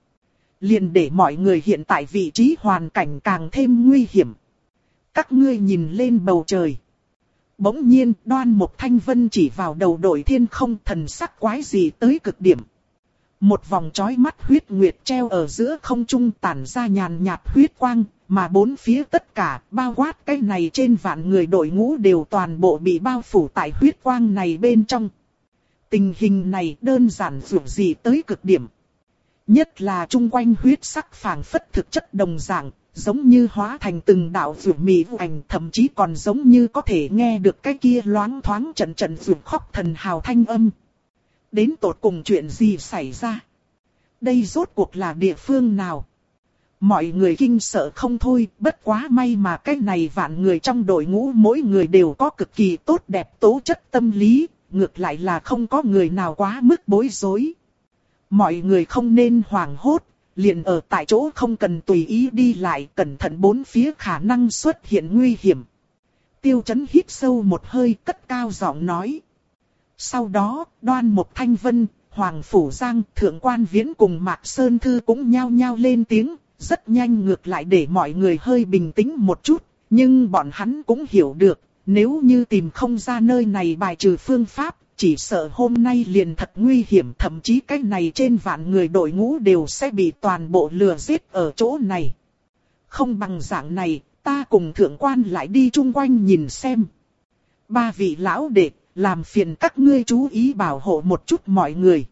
Liền để mọi người hiện tại vị trí hoàn cảnh càng thêm nguy hiểm. Các ngươi nhìn lên bầu trời. Bỗng nhiên, Đoan Mục Thanh Vân chỉ vào đầu đội thiên không, thần sắc quái dị tới cực điểm. Một vòng chói mắt huyết nguyệt treo ở giữa không trung tản ra nhàn nhạt huyết quang, mà bốn phía tất cả, bao quát cái này trên vạn người đội ngũ đều toàn bộ bị bao phủ tại huyết quang này bên trong. Tình hình này đơn giản dữ dị tới cực điểm. Nhất là chung quanh huyết sắc phảng phất thực chất đồng dạng, giống như hóa thành từng đạo dữ mị vụ ảnh, thậm chí còn giống như có thể nghe được cái kia loáng thoáng trận trận dữ khóc thần hào thanh âm. Đến tột cùng chuyện gì xảy ra? Đây rốt cuộc là địa phương nào? Mọi người kinh sợ không thôi, bất quá may mà cái này vạn người trong đội ngũ mỗi người đều có cực kỳ tốt đẹp tố chất tâm lý, ngược lại là không có người nào quá mức bối rối. Mọi người không nên hoảng hốt, liền ở tại chỗ không cần tùy ý đi lại, cẩn thận bốn phía khả năng xuất hiện nguy hiểm. Tiêu Chấn hít sâu một hơi, cất cao giọng nói. Sau đó, Đoan Mục Thanh Vân, Hoàng Phủ Giang, Thượng Quan Viễn cùng Mạc Sơn Thư cũng nhao nhao lên tiếng, rất nhanh ngược lại để mọi người hơi bình tĩnh một chút, nhưng bọn hắn cũng hiểu được, nếu như tìm không ra nơi này bài trừ phương pháp, chỉ sợ hôm nay liền thật nguy hiểm, thậm chí cái này trên vạn người đội ngũ đều sẽ bị toàn bộ lừa giết ở chỗ này. Không bằng dạng này, ta cùng Thượng Quan lại đi chung quanh nhìn xem. Ba vị lão đệ, làm phiền các ngươi chú ý bảo hộ một chút mọi người.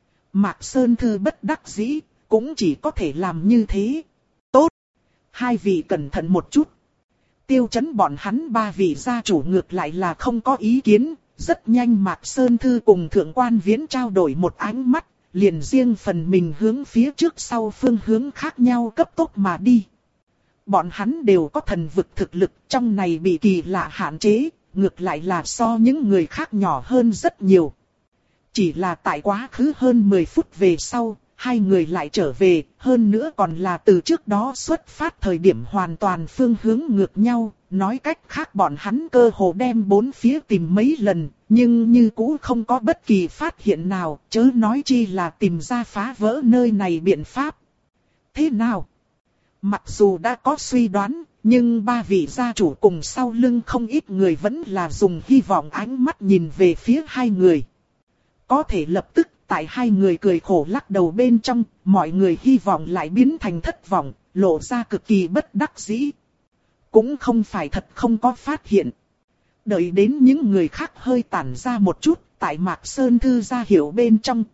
Mạc Sơn Thư bất đắc dĩ, cũng chỉ có thể làm như thế. Tốt. Hai vị cẩn thận một chút. Tiêu Chấn bọn hắn ba vị gia chủ ngược lại là không có ý kiến. Rất nhanh Mạc Sơn Thư cùng Thượng Quan Viễn trao đổi một ánh mắt, liền riêng phần mình hướng phía trước sau phương hướng khác nhau cấp tốc mà đi. Bọn hắn đều có thần vực thực lực, trong này bị kỳ lạ hạn chế, ngược lại là so những người khác nhỏ hơn rất nhiều. Chỉ là tại quá khứ hơn mười phút về sau, hai người lại trở về, hơn nữa còn là từ trước đó xuất phát thời điểm hoàn toàn phương hướng ngược nhau. Nói cách khác bọn hắn cơ hồ đem bốn phía tìm mấy lần, nhưng như cũ không có bất kỳ phát hiện nào, chớ nói chi là tìm ra phá vỡ nơi này biện pháp. Thế nào? Mặc dù đã có suy đoán, nhưng ba vị gia chủ cùng sau lưng không ít người vẫn là dùng hy vọng ánh mắt nhìn về phía hai người. Có thể lập tức tại hai người cười khổ lắc đầu bên trong, mọi người hy vọng lại biến thành thất vọng, lộ ra cực kỳ bất đắc dĩ. Cũng không phải thật không có phát hiện. Đợi đến những người khác hơi tản ra một chút, tại Mạc Sơn Thư ra hiệu bên trong.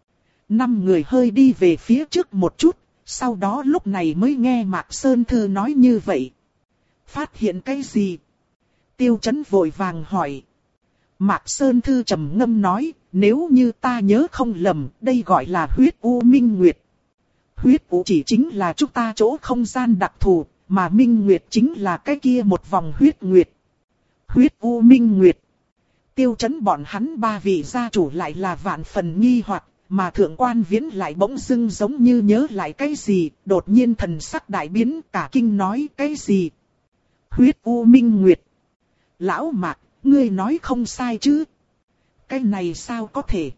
Năm người hơi đi về phía trước một chút, sau đó lúc này mới nghe Mạc Sơn Thư nói như vậy. Phát hiện cái gì? Tiêu Chấn vội vàng hỏi. Mạc Sơn Thư trầm ngâm nói, nếu như ta nhớ không lầm, đây gọi là huyết u minh nguyệt. Huyết u chỉ chính là chúng ta chỗ không gian đặc thù, mà minh nguyệt chính là cái kia một vòng huyết nguyệt. Huyết u minh nguyệt. Tiêu Chấn bọn hắn ba vị gia chủ lại là vạn phần nghi hoặc, mà Thượng Quan Viễn lại bỗng dưng giống như nhớ lại cái gì, đột nhiên thần sắc đại biến, cả kinh nói cái gì. Huyết u minh nguyệt. Lão Mạc, ngươi nói không sai chứ? Cái này sao có thể?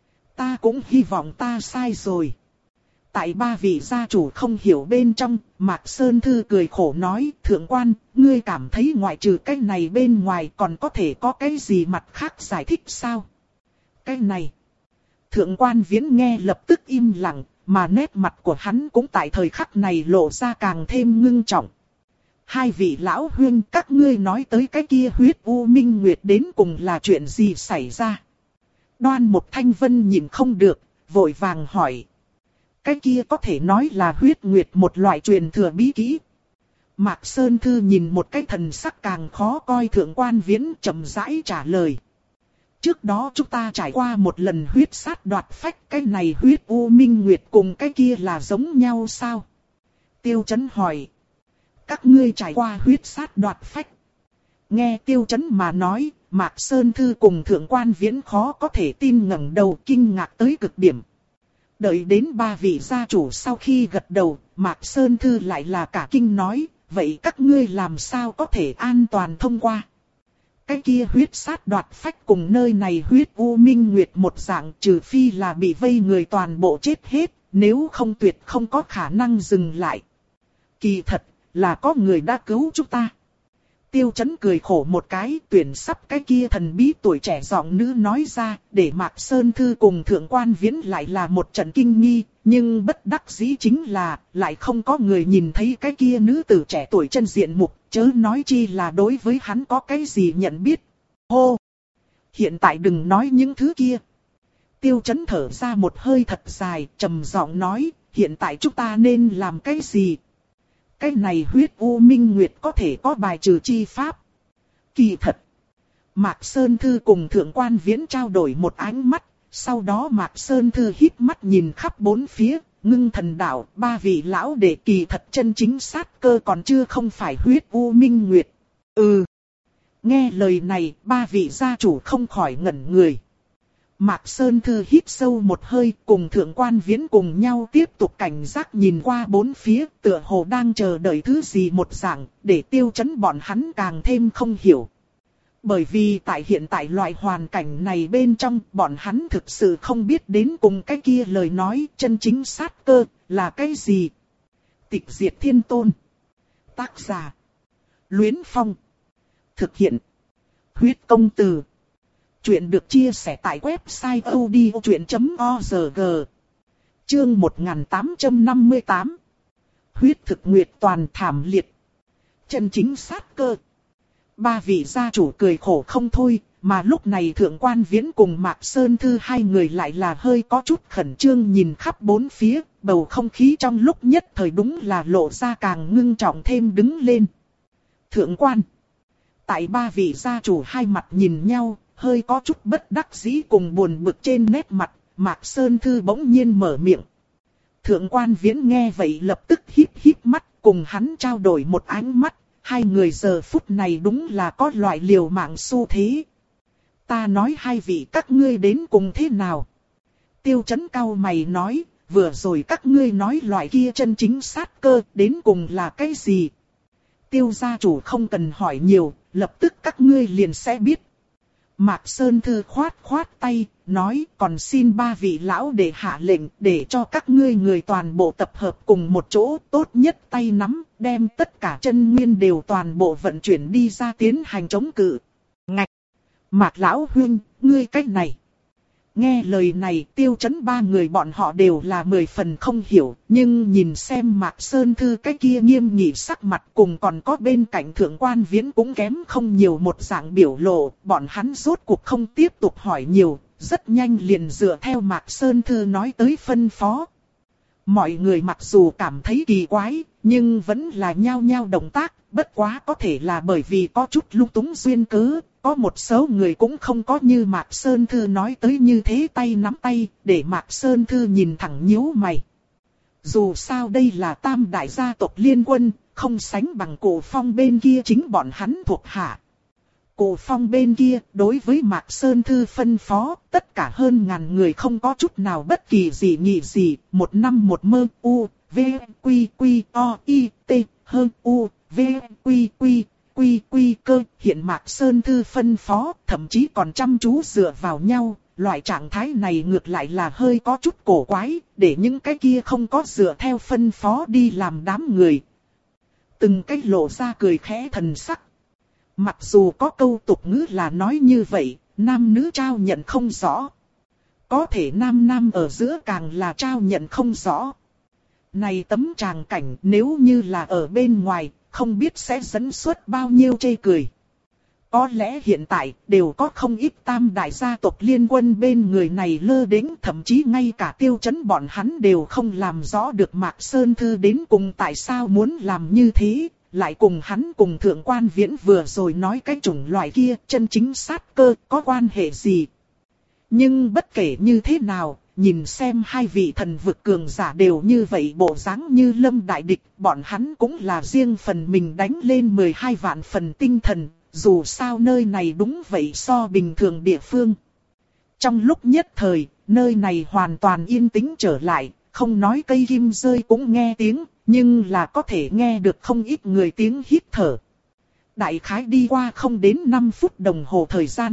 Ta cũng hy vọng ta sai rồi. Tại ba vị gia chủ không hiểu bên trong, Mạc Sơn Thư cười khổ nói, Thượng Quan, ngươi cảm thấy ngoại trừ cái này bên ngoài còn có thể có cái gì mặt khác giải thích sao? Cái này. Thượng Quan Viễn nghe lập tức im lặng, mà nét mặt của hắn cũng tại thời khắc này lộ ra càng thêm ngưng trọng. Hai vị lão huynh, các ngươi nói tới cái kia huyết u minh nguyệt đến cùng là chuyện gì xảy ra? Đoan Mục Thanh Vân nhìn không được, vội vàng hỏi. Cái kia có thể nói là huyết nguyệt một loại truyền thừa bí kỹ. Mạc Sơn Thư nhìn một cái thần sắc càng khó coi Thượng Quan Viễn chậm rãi trả lời. Trước đó chúng ta trải qua một lần huyết sát đoạt phách, cái này huyết u minh nguyệt cùng cái kia là giống nhau sao? Tiêu Chấn hỏi. Các ngươi trải qua huyết sát đoạt phách. Nghe Tiêu Chấn mà nói, Mạc Sơn Thư cùng Thượng Quan Viễn khó có thể tin ngẩng đầu kinh ngạc tới cực điểm. Đợi đến ba vị gia chủ sau khi gật đầu, Mạc Sơn Thư lại là cả kinh nói, vậy các ngươi làm sao có thể an toàn thông qua? Cái kia huyết sát đoạt phách cùng nơi này huyết u minh nguyệt một dạng, trừ phi là bị vây người toàn bộ chết hết, nếu không tuyệt không có khả năng dừng lại. Kỳ thật, là có người đã cứu chúng ta. Tiêu Chấn cười khổ một cái, tuyển sắp cái kia thần bí tuổi trẻ giọng nữ nói ra, để Mạc Sơn Thư cùng Thượng Quan Viễn lại là một trận kinh nghi, nhưng bất đắc dĩ chính là, lại không có người nhìn thấy cái kia nữ tử trẻ tuổi chân diện mục, chớ nói chi là đối với hắn có cái gì nhận biết. Hô! Hiện tại đừng nói những thứ kia. Tiêu Chấn thở ra một hơi thật dài, trầm giọng nói, hiện tại chúng ta nên làm cái gì? Cái này huyết u minh nguyệt có thể có bài trừ chi pháp. Kỳ thật. Mạc Sơn Thư cùng Thượng Quan Viễn trao đổi một ánh mắt. Sau đó Mạc Sơn Thư híp mắt nhìn khắp bốn phía. Ngưng thần đạo, ba vị lão đệ kỳ thật chân chính sát cơ còn chưa không phải huyết u minh nguyệt. Ừ. Nghe lời này, ba vị gia chủ không khỏi ngẩn người. Mạc Sơn Thư hít sâu một hơi, cùng Thượng Quan Viễn cùng nhau tiếp tục cảnh giác nhìn qua bốn phía, tựa hồ đang chờ đợi thứ gì một dạng, để Tiêu Chấn bọn hắn càng thêm không hiểu. Bởi vì tại hiện tại loại hoàn cảnh này bên trong, bọn hắn thực sự không biết đến cùng cái kia lời nói chân chính sát cơ là cái gì. Tịch Diệt Thiên Tôn. Tác giả. Luyến Phong. Thực hiện. Huyết Công Từ. Chuyện được chia sẻ tại website odchuyện chấm org. Chương một nghìn tám trăm năm mươi tám. Huyết thực nguyệt toàn thảm liệt. Chân chính sát cơ. Ba vị gia chủ cười khổ không thôi, mà lúc này Thượng Quan Viễn cùng Mạc Sơn Thư hai người lại là hơi có chút khẩn trương nhìn khắp bốn phía, bầu không khí trong lúc nhất thời đúng là lộ ra càng ngưng trọng thêm đứng lên. Thượng Quan. Tại ba vị gia chủ hai mặt nhìn nhau, hơi có chút bất đắc dĩ cùng buồn bực trên nét mặt, Mạc Sơn Thư bỗng nhiên mở miệng. Thượng Quan Viễn nghe vậy lập tức híp híp mắt, cùng hắn trao đổi một ánh mắt, hai người giờ phút này đúng là có loại liều mạng xu thế. Ta nói hai vị các ngươi đến cùng thế nào? Tiêu Chấn cau mày nói, vừa rồi các ngươi nói loại kia chân chính sát cơ đến cùng là cái gì? Tiêu gia chủ không cần hỏi nhiều, lập tức các ngươi liền sẽ biết. Mạc Sơn Thư khoát khoát tay, nói còn xin ba vị lão để hạ lệnh để cho các ngươi người toàn bộ tập hợp cùng một chỗ, tốt nhất tay nắm, đem tất cả chân nguyên đều toàn bộ vận chuyển đi ra tiến hành chống cự. Ngạch! Mạc lão huynh, ngươi cách này. Nghe lời này Tiêu Chấn ba người bọn họ đều là mười phần không hiểu, nhưng nhìn xem Mạc Sơn Thư cái kia nghiêm nghị sắc mặt cùng còn có bên cạnh thượng quan Viễn cũng kém không nhiều một dạng biểu lộ, bọn hắn rốt cuộc không tiếp tục hỏi nhiều, rất nhanh liền dựa theo Mạc Sơn Thư nói tới phân phó. Mọi người mặc dù cảm thấy kỳ quái, nhưng vẫn là nhao nhao động tác, bất quá có thể là bởi vì có chút lung túng duyên cớ, có một số người cũng không có như Mạc Sơn Thư nói tới như thế tay nắm tay, để Mạc Sơn Thư nhìn thẳng nhíu mày. Dù sao đây là tam đại gia tộc liên quân, không sánh bằng Cổ Phong bên kia chính bọn hắn thuộc hạ. Cổ Phong bên kia, đối với Mạc Sơn Thư phân phó, tất cả hơn ngàn người không có chút nào bất kỳ gì nghị gì, một năm một mơ, u, v, quy, quy, o, i, t, hơn, u, v, quy, quy, quy, quy cơ. Hiện Mạc Sơn Thư phân phó, thậm chí còn chăm chú dựa vào nhau, loại trạng thái này ngược lại là hơi có chút cổ quái, để những cái kia không có dựa theo phân phó đi làm đám người. Từng cái lộ ra cười khẽ thần sắc. Mặc dù có câu tục ngữ là nói như vậy, nam nữ trao nhận không rõ. Có thể nam nam ở giữa càng là trao nhận không rõ. Này tấm tràng cảnh nếu như là ở bên ngoài, không biết sẽ dẫn xuất bao nhiêu chê cười. Có lẽ hiện tại đều có không ít tam đại gia tộc liên quân bên người này lơ đễnh, thậm chí ngay cả Tiêu Chấn bọn hắn đều không làm rõ được Mạc Sơn Thư đến cùng tại sao muốn làm như thế. Lại cùng hắn cùng Thượng quan Viễn vừa rồi nói cái chủng loại kia chân chính sát cơ có quan hệ gì. Nhưng bất kể như thế nào, nhìn xem hai vị thần vực cường giả đều như vậy bộ dáng như lâm đại địch, bọn hắn cũng là riêng phần mình đánh lên mười hai vạn phần tinh thần, dù sao nơi này đúng vậy so bình thường địa phương. Trong lúc nhất thời, nơi này hoàn toàn yên tĩnh trở lại, không nói cây kim rơi cũng nghe tiếng. Nhưng là có thể nghe được không ít người tiếng hít thở. Đại khái đi qua không đến năm phút đồng hồ thời gian.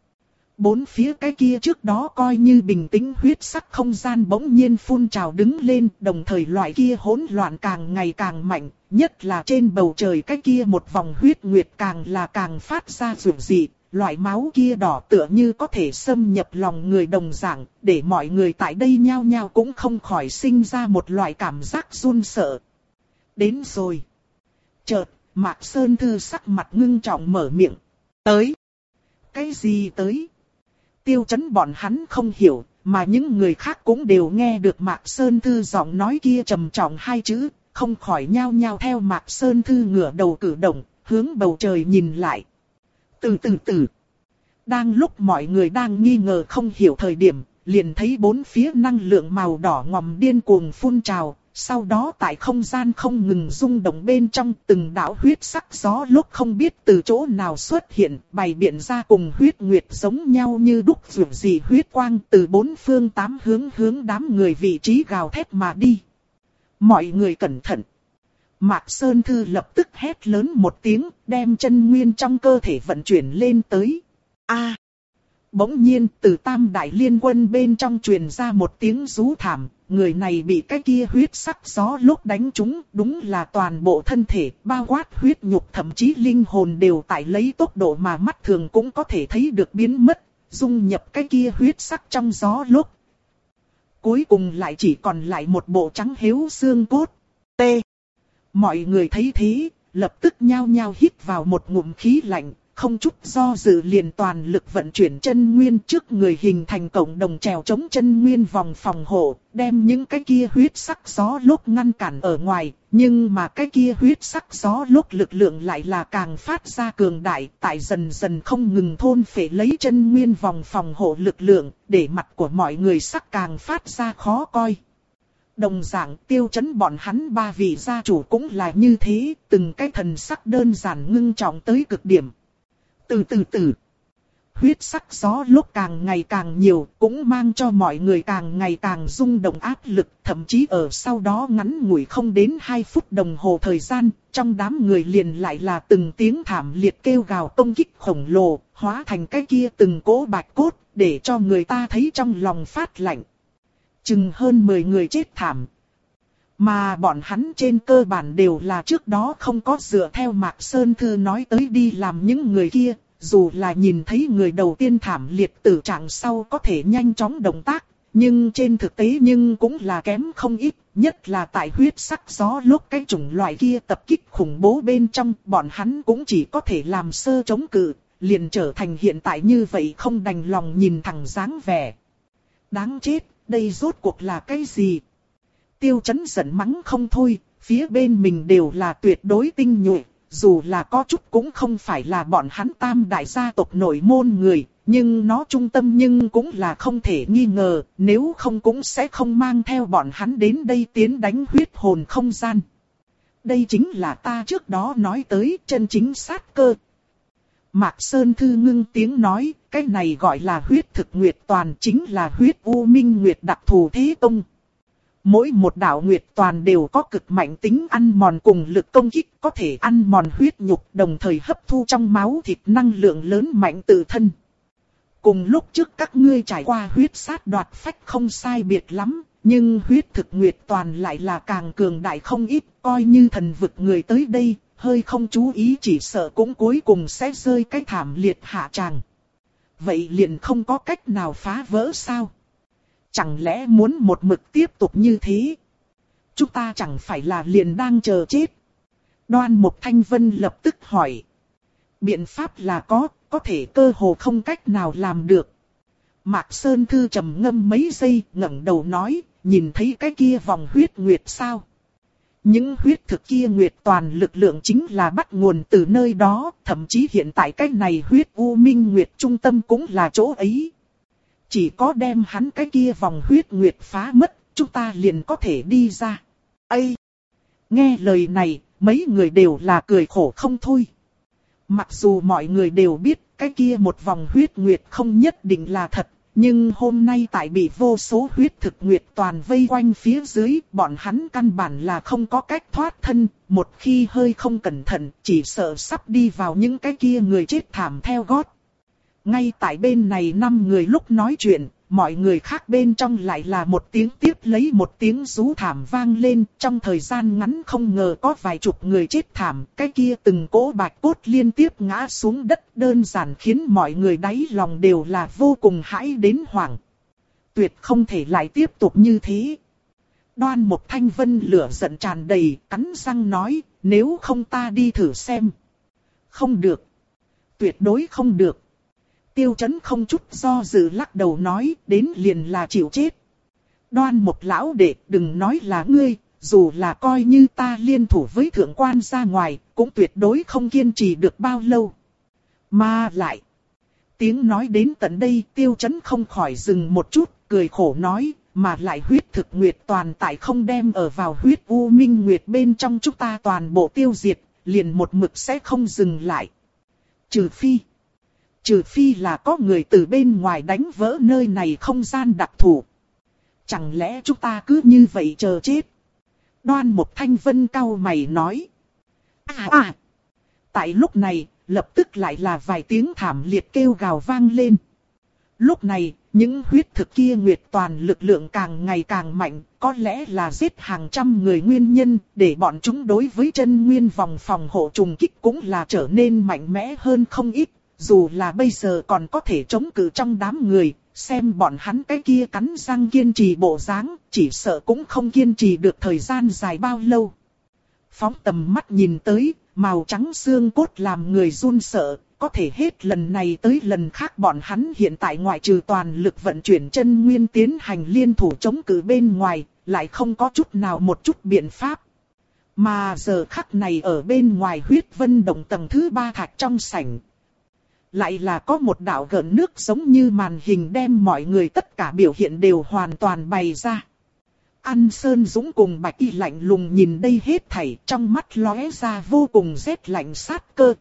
Bốn phía cái kia trước đó coi như bình tĩnh huyết sắc không gian bỗng nhiên phun trào đứng lên. Đồng thời loại kia hỗn loạn càng ngày càng mạnh. Nhất là trên bầu trời cái kia một vòng huyết nguyệt càng là càng phát ra rủi dị. Loại máu kia đỏ tựa như có thể xâm nhập lòng người đồng dạng, để mọi người tại đây nhao nhao cũng không khỏi sinh ra một loại cảm giác run sợ. Đến rồi. Chợt, Mạc Sơn Thư sắc mặt ngưng trọng mở miệng. Tới. Cái gì tới? Tiêu Chấn bọn hắn không hiểu, mà những người khác cũng đều nghe được Mạc Sơn Thư giọng nói kia trầm trọng hai chữ, không khỏi nhao nhao theo Mạc Sơn Thư ngửa đầu cử động, hướng bầu trời nhìn lại. Từ từ từ. Đang lúc mọi người đang nghi ngờ không hiểu thời điểm, liền thấy bốn phía năng lượng màu đỏ ngòm điên cuồng phun trào, sau đó tại không gian không ngừng rung động bên trong từng đạo huyết sắc gió lúc không biết từ chỗ nào xuất hiện, bày biện ra cùng huyết nguyệt giống nhau như đúc dù gì huyết quang từ bốn phương tám hướng hướng đám người vị trí gào thét mà đi. Mọi người cẩn thận. Mạc Sơn Thư lập tức hét lớn một tiếng, đem chân nguyên trong cơ thể vận chuyển lên tới. A! Bỗng nhiên từ tam đại liên quân bên trong truyền ra một tiếng rú thảm, người này bị cái kia huyết sắc gió lúc đánh trúng, đúng là toàn bộ thân thể, bao quát huyết nhục thậm chí linh hồn đều tại lấy tốc độ mà mắt thường cũng có thể thấy được biến mất, dung nhập cái kia huyết sắc trong gió lúc. Cuối cùng lại chỉ còn lại một bộ trắng héo xương cốt. T. Mọi người thấy thế, lập tức nhao nhao hít vào một ngụm khí lạnh, không chút do dự liền toàn lực vận chuyển chân nguyên trước người hình thành cộng đồng trèo chống chân nguyên vòng phòng hộ, đem những cái kia huyết sắc gió lốc ngăn cản ở ngoài, nhưng mà cái kia huyết sắc gió lốc lực lượng lại là càng phát ra cường đại, tại dần dần không ngừng thôn phệ lấy chân nguyên vòng phòng hộ lực lượng, để mặt của mọi người sắc càng phát ra khó coi. Đồng dạng Tiêu Chấn bọn hắn ba vị gia chủ cũng là như thế, từng cái thần sắc đơn giản ngưng trọng tới cực điểm. Từ từ từ, huyết sắc gió lúc càng ngày càng nhiều, cũng mang cho mọi người càng ngày càng rung động áp lực, thậm chí ở sau đó ngắn ngủi không đến hai phút đồng hồ thời gian, trong đám người liền lại là từng tiếng thảm liệt kêu gào công kích khổng lồ, hóa thành cái kia từng cỗ bạch cốt, để cho người ta thấy trong lòng phát lạnh. Chừng hơn mười người chết thảm. Mà bọn hắn trên cơ bản đều là trước đó không có dựa theo Mạc Sơn Thư nói tới đi làm những người kia, dù là nhìn thấy người đầu tiên thảm liệt tử trạng sau có thể nhanh chóng động tác, nhưng trên thực tế nhưng cũng là kém không ít, nhất là tại huyết sắc gió lúc cái chủng loại kia tập kích khủng bố bên trong, bọn hắn cũng chỉ có thể làm sơ chống cự, liền trở thành hiện tại như vậy không đành lòng nhìn thẳng dáng vẻ. Đáng chết, đây rốt cuộc là cái gì? Tiêu Chấn giận mắng không thôi, phía bên mình đều là tuyệt đối tinh nhuệ, dù là có chút cũng không phải là bọn hắn tam đại gia tộc nội môn người, nhưng nó trung tâm nhưng cũng là không thể nghi ngờ, nếu không cũng sẽ không mang theo bọn hắn đến đây tiến đánh huyết hồn không gian. Đây chính là ta trước đó nói tới chân chính sát cơ. Mạc Sơn Thư ngưng tiếng nói, cái này gọi là huyết thực nguyệt toàn, chính là huyết u minh nguyệt đặc thù thế công. Mỗi một đạo nguyệt toàn đều có cực mạnh tính ăn mòn cùng lực công kích, có thể ăn mòn huyết nhục, đồng thời hấp thu trong máu thịt năng lượng lớn mạnh tự thân. Cùng lúc trước các ngươi trải qua huyết sát đoạt phách không sai biệt lắm, nhưng huyết thực nguyệt toàn lại là càng cường đại không ít, coi như thần vực người tới đây, hơi không chú ý chỉ sợ cũng cuối cùng sẽ rơi cái thảm liệt hạ tràng. Vậy liền không có cách nào phá vỡ sao? Chẳng lẽ muốn một mực tiếp tục như thế? Chúng ta chẳng phải là liền đang chờ chết? Đoan Mục Thanh Vân lập tức hỏi. Biện pháp là có, có thể cơ hồ không cách nào làm được. Mạc Sơn Thư trầm ngâm mấy giây, ngẩng đầu nói, nhìn thấy cái kia vòng huyết nguyệt sao? Những huyết thực kia nguyệt toàn lực lượng chính là bắt nguồn từ nơi đó, thậm chí hiện tại cái này huyết u minh nguyệt trung tâm cũng là chỗ ấy. Chỉ có đem hắn cái kia vòng huyết nguyệt phá mất, chúng ta liền có thể đi ra. Ây! Nghe lời này, mấy người đều là cười khổ không thôi. Mặc dù mọi người đều biết cái kia một vòng huyết nguyệt không nhất định là thật, nhưng hôm nay tại bị vô số huyết thực nguyệt toàn vây quanh phía dưới, bọn hắn căn bản là không có cách thoát thân, một khi hơi không cẩn thận, chỉ sợ sắp đi vào những cái kia người chết thảm theo gót. Ngay tại bên này năm người lúc nói chuyện, mọi người khác bên trong lại là một tiếng tiếp lấy một tiếng rú thảm vang lên, trong thời gian ngắn không ngờ có vài chục người chết thảm, cái kia từng cỗ bạch cốt liên tiếp ngã xuống đất, đơn giản khiến mọi người đáy lòng đều là vô cùng hãi đến hoảng. Tuyệt không thể lại tiếp tục như thế. Đoan Mục Thanh Vân lửa giận tràn đầy, cắn răng nói, nếu không ta đi thử xem. Không được. Tuyệt đối không được. Tiêu Chấn không chút do dự lắc đầu nói, đến liền là chịu chết. Đoan Mục lão đệ, đừng nói là ngươi, dù là coi như ta liên thủ với thượng quan ra ngoài, cũng tuyệt đối không kiên trì được bao lâu. Mà lại, tiếng nói đến tận đây, Tiêu Chấn không khỏi dừng một chút, cười khổ nói, mà lại huyết thực nguyệt toàn tại không đem ở vào huyết u minh nguyệt bên trong chúng ta toàn bộ tiêu diệt, liền một mực sẽ không dừng lại. Trừ phi... Trừ phi là có người từ bên ngoài đánh vỡ nơi này không gian đặc thù. Chẳng lẽ chúng ta cứ như vậy chờ chết? Đoan Mục Thanh Vân cau mày nói. À à! Tại lúc này, lập tức lại là vài tiếng thảm liệt kêu gào vang lên. Lúc này, những huyết thực kia nguyệt toàn lực lượng càng ngày càng mạnh, có lẽ là giết hàng trăm người nguyên nhân, để bọn chúng đối với chân nguyên vòng phòng hộ trùng kích cũng là trở nên mạnh mẽ hơn không ít. Dù là bây giờ còn có thể chống cự trong đám người, xem bọn hắn cái kia cắn răng kiên trì bộ dáng, chỉ sợ cũng không kiên trì được thời gian dài bao lâu. Phóng tầm mắt nhìn tới, màu trắng xương cốt làm người run sợ, có thể hết lần này tới lần khác bọn hắn hiện tại ngoại trừ toàn lực vận chuyển chân nguyên tiến hành liên thủ chống cự bên ngoài, lại không có chút nào một chút biện pháp. Mà giờ khắc này ở bên ngoài huyết vân động tầng thứ ba thạch trong sảnh. Lại là có một đạo gợn nước giống như màn hình đem mọi người tất cả biểu hiện đều hoàn toàn bày ra. An Sơn Dũng cùng Bạch Y lạnh lùng nhìn đây hết thảy, trong mắt lóe ra vô cùng rét lạnh sát cơ.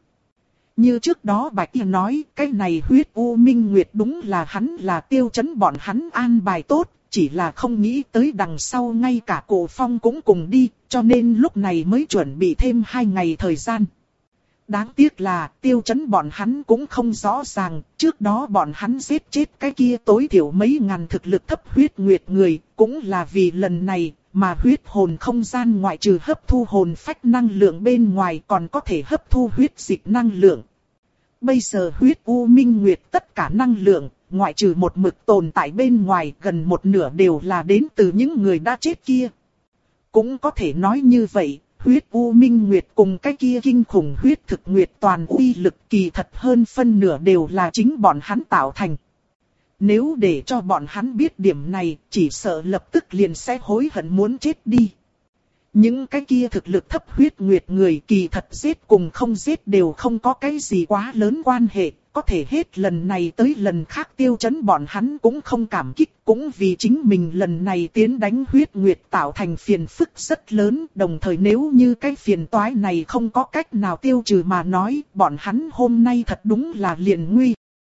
Như trước đó Bạch Y nói, cái này huyết u minh nguyệt đúng là hắn là Tiêu Chấn bọn hắn an bài tốt, chỉ là không nghĩ tới đằng sau ngay cả Cổ Phong cũng cùng đi, cho nên lúc này mới chuẩn bị thêm hai ngày thời gian. Đáng tiếc là Tiêu Chấn bọn hắn cũng không rõ ràng, trước đó bọn hắn giết chết cái kia tối thiểu mấy ngàn thực lực thấp huyết nguyệt người, cũng là vì lần này mà huyết hồn không gian ngoại trừ hấp thu hồn phách năng lượng bên ngoài còn có thể hấp thu huyết dịch năng lượng. Bây giờ huyết u minh nguyệt tất cả năng lượng, ngoại trừ một mực tồn tại bên ngoài, gần một nửa đều là đến từ những người đã chết kia. Cũng có thể nói như vậy, huyết u minh nguyệt cùng cái kia kinh khủng huyết thực nguyệt toàn uy lực kỳ thật hơn phân nửa đều là chính bọn hắn tạo thành. Nếu để cho bọn hắn biết điểm này, chỉ sợ lập tức liền sẽ hối hận muốn chết đi. Những cái kia thực lực thấp huyết nguyệt người kỳ thật giết cùng không giết đều không có cái gì quá lớn quan hệ. Có thể hết lần này tới lần khác tiêu chấn bọn hắn cũng không cảm kích. Cũng vì chính mình lần này tiến đánh huyết nguyệt tạo thành phiền phức rất lớn. Đồng thời nếu như cái phiền toái này không có cách nào tiêu trừ mà nói, bọn hắn hôm nay thật đúng là liền nguy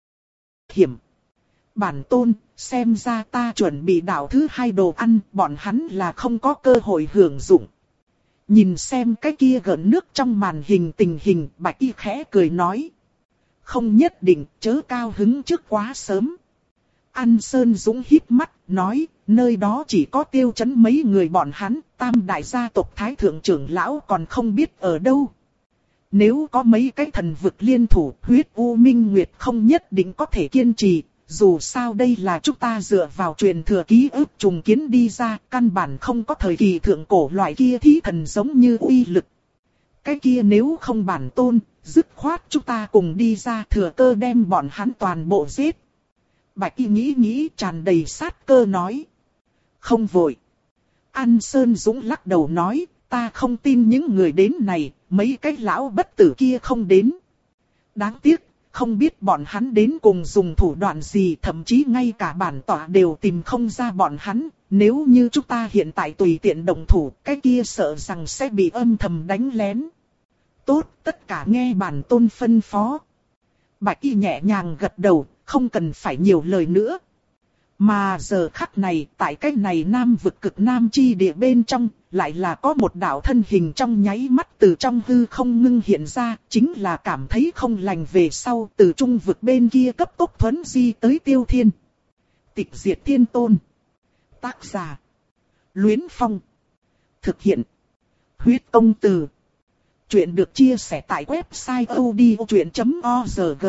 hiểm. Bản tôn, xem ra ta chuẩn bị đạo thứ hai đồ ăn, bọn hắn là không có cơ hội hưởng dụng. Nhìn xem cái kia gợn nước trong màn hình tình hình, Bạch Y khẽ cười nói. Không nhất định, chớ cao hứng trước quá sớm. An Sơn Dũng híp mắt, nói, nơi đó chỉ có tiêu chấn mấy người bọn hắn, tam đại gia tộc thái thượng trưởng lão còn không biết ở đâu. Nếu có mấy cái thần vực liên thủ, huyết u minh nguyệt không nhất định có thể kiên trì. Dù sao đây là chúng ta dựa vào truyền thừa ký ức trùng kiến đi ra, căn bản không có thời kỳ thượng cổ loại kia thí thần giống như uy lực. Cái kia nếu không bản tôn, dứt khoát chúng ta cùng đi ra thừa cơ đem bọn hắn toàn bộ giết. Bạch Y nghĩ nghĩ tràn đầy sát cơ nói. Không vội. An Sơn Dũng lắc đầu nói, ta không tin những người đến này, mấy cái lão bất tử kia không đến. Đáng tiếc. Không biết bọn hắn đến cùng dùng thủ đoạn gì, thậm chí ngay cả bản tọa đều tìm không ra bọn hắn. Nếu như chúng ta hiện tại tùy tiện động thủ, cái kia sợ rằng sẽ bị âm thầm đánh lén. Tốt, tất cả nghe bản tôn phân phó. Bạch Y nhẹ nhàng gật đầu, không cần phải nhiều lời nữa. Mà giờ khắc này, tại cái này nam vực cực nam chi địa bên trong, lại là có một đạo thân hình trong nháy mắt từ trong hư không ngưng hiện ra, chính là cảm thấy không lành về sau, từ trung vực bên kia cấp tốc thuấn di tới Tiêu Thiên. Tịch Diệt Thiên Tôn. Tác giả. Luyến Phong. Thực hiện. Huyết Công Từ. Chuyện được chia sẻ tại website odchuyện chấm org.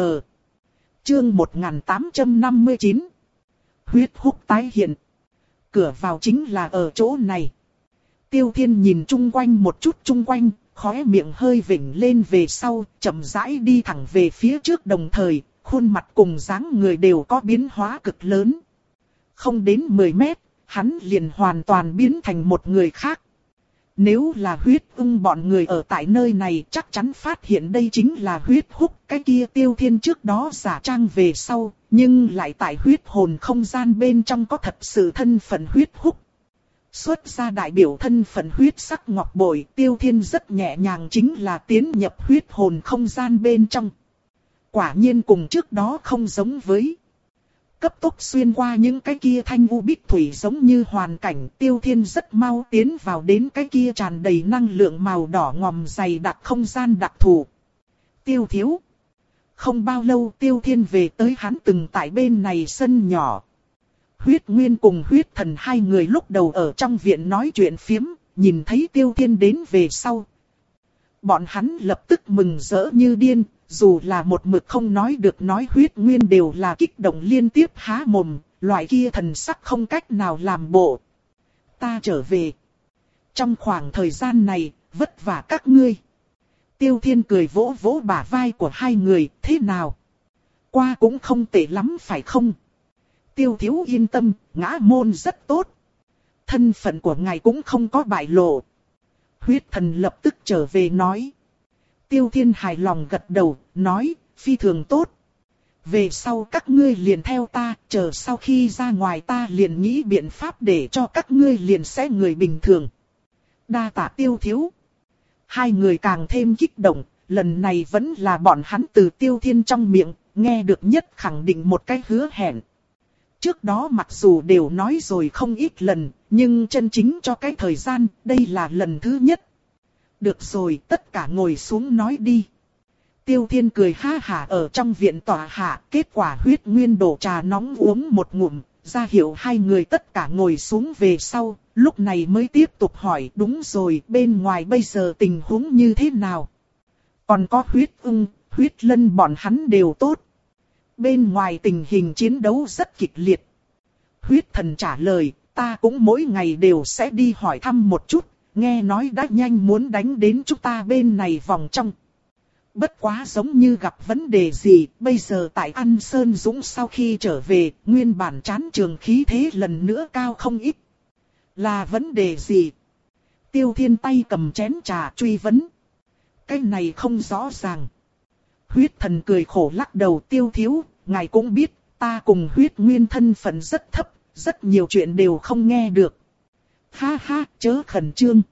Chương một nghìn tám trăm năm mươi chín. Huyết húc tái hiện. Cửa vào chính là ở chỗ này. Tiêu Thiên nhìn chung quanh một chút chung quanh, khóe miệng hơi vểnh lên về sau, chậm rãi đi thẳng về phía trước, đồng thời, khuôn mặt cùng dáng người đều có biến hóa cực lớn. Không đến mười mét, hắn liền hoàn toàn biến thành một người khác. Nếu là huyết ưng bọn người ở tại nơi này chắc chắn phát hiện đây chính là huyết húc, cái kia Tiêu Thiên trước đó giả trang về sau, nhưng lại tại huyết hồn không gian bên trong có thật sự thân phận huyết húc. Xuất ra đại biểu thân phận huyết sắc ngọc bội, Tiêu Thiên rất nhẹ nhàng chính là tiến nhập huyết hồn không gian bên trong. Quả nhiên cùng trước đó không giống với. Cấp tốc xuyên qua những cái kia thanh u bích thủy giống như hoàn cảnh, Tiêu Thiên rất mau tiến vào đến cái kia tràn đầy năng lượng màu đỏ ngòm dày đặc không gian đặc thù. Tiêu thiếu. Không bao lâu Tiêu Thiên về tới hắn từng tại bên này sân nhỏ. Huyết Nguyên cùng Huyết Thần hai người lúc đầu ở trong viện nói chuyện phiếm, nhìn thấy Tiêu Thiên đến về sau. Bọn hắn lập tức mừng rỡ như điên, dù là một mực không nói được nói Huyết Nguyên đều là kích động liên tiếp há mồm, loại kia thần sắc không cách nào làm bộ. Ta trở về. Trong khoảng thời gian này, vất vả các ngươi. Tiêu Thiên cười vỗ vỗ bả vai của hai người, thế nào? Qua cũng không tệ lắm phải không? Tiêu thiếu yên tâm, ngã môn rất tốt. Thân phận của ngài cũng không có bại lộ. Huyết Thần lập tức trở về nói. Tiêu Thiên hài lòng gật đầu, nói, phi thường tốt. Về sau các ngươi liền theo ta, chờ sau khi ra ngoài ta liền nghĩ biện pháp để cho các ngươi liền sẽ người bình thường. Đa tạ Tiêu thiếu. Hai người càng thêm kích động, lần này vẫn là bọn hắn từ Tiêu Thiên trong miệng, nghe được nhất khẳng định một cái hứa hẹn. Trước đó mặc dù đều nói rồi không ít lần, nhưng chân chính cho cái thời gian, đây là lần thứ nhất. Được rồi, tất cả ngồi xuống nói đi. Tiêu Thiên cười ha hả ở trong viện tòa hạ, kết quả Huyết Nguyên đổ trà nóng uống một ngụm, ra hiệu hai người tất cả ngồi xuống về sau, lúc này mới tiếp tục hỏi, đúng rồi, bên ngoài bây giờ tình huống như thế nào? Còn có huyết ưng, Huyết Lân bọn hắn đều tốt. Bên ngoài tình hình chiến đấu rất kịch liệt. Huyết Thần trả lời, ta cũng mỗi ngày đều sẽ đi hỏi thăm một chút, nghe nói đã nhanh muốn đánh đến chúng ta bên này vòng trong. Bất quá giống như gặp vấn đề gì, bây giờ tại An Sơn Dũng sau khi trở về, nguyên bản chán trường khí thế lần nữa cao không ít. Là vấn đề gì? Tiêu Thiên tay cầm chén trà truy vấn. Cái này không rõ ràng. Huyết Thần cười khổ lắc đầu, Tiêu thiếu, ngài cũng biết, ta cùng huyết nguyên thân phận rất thấp, rất nhiều chuyện đều không nghe được. Ha ha, chớ khẩn trương.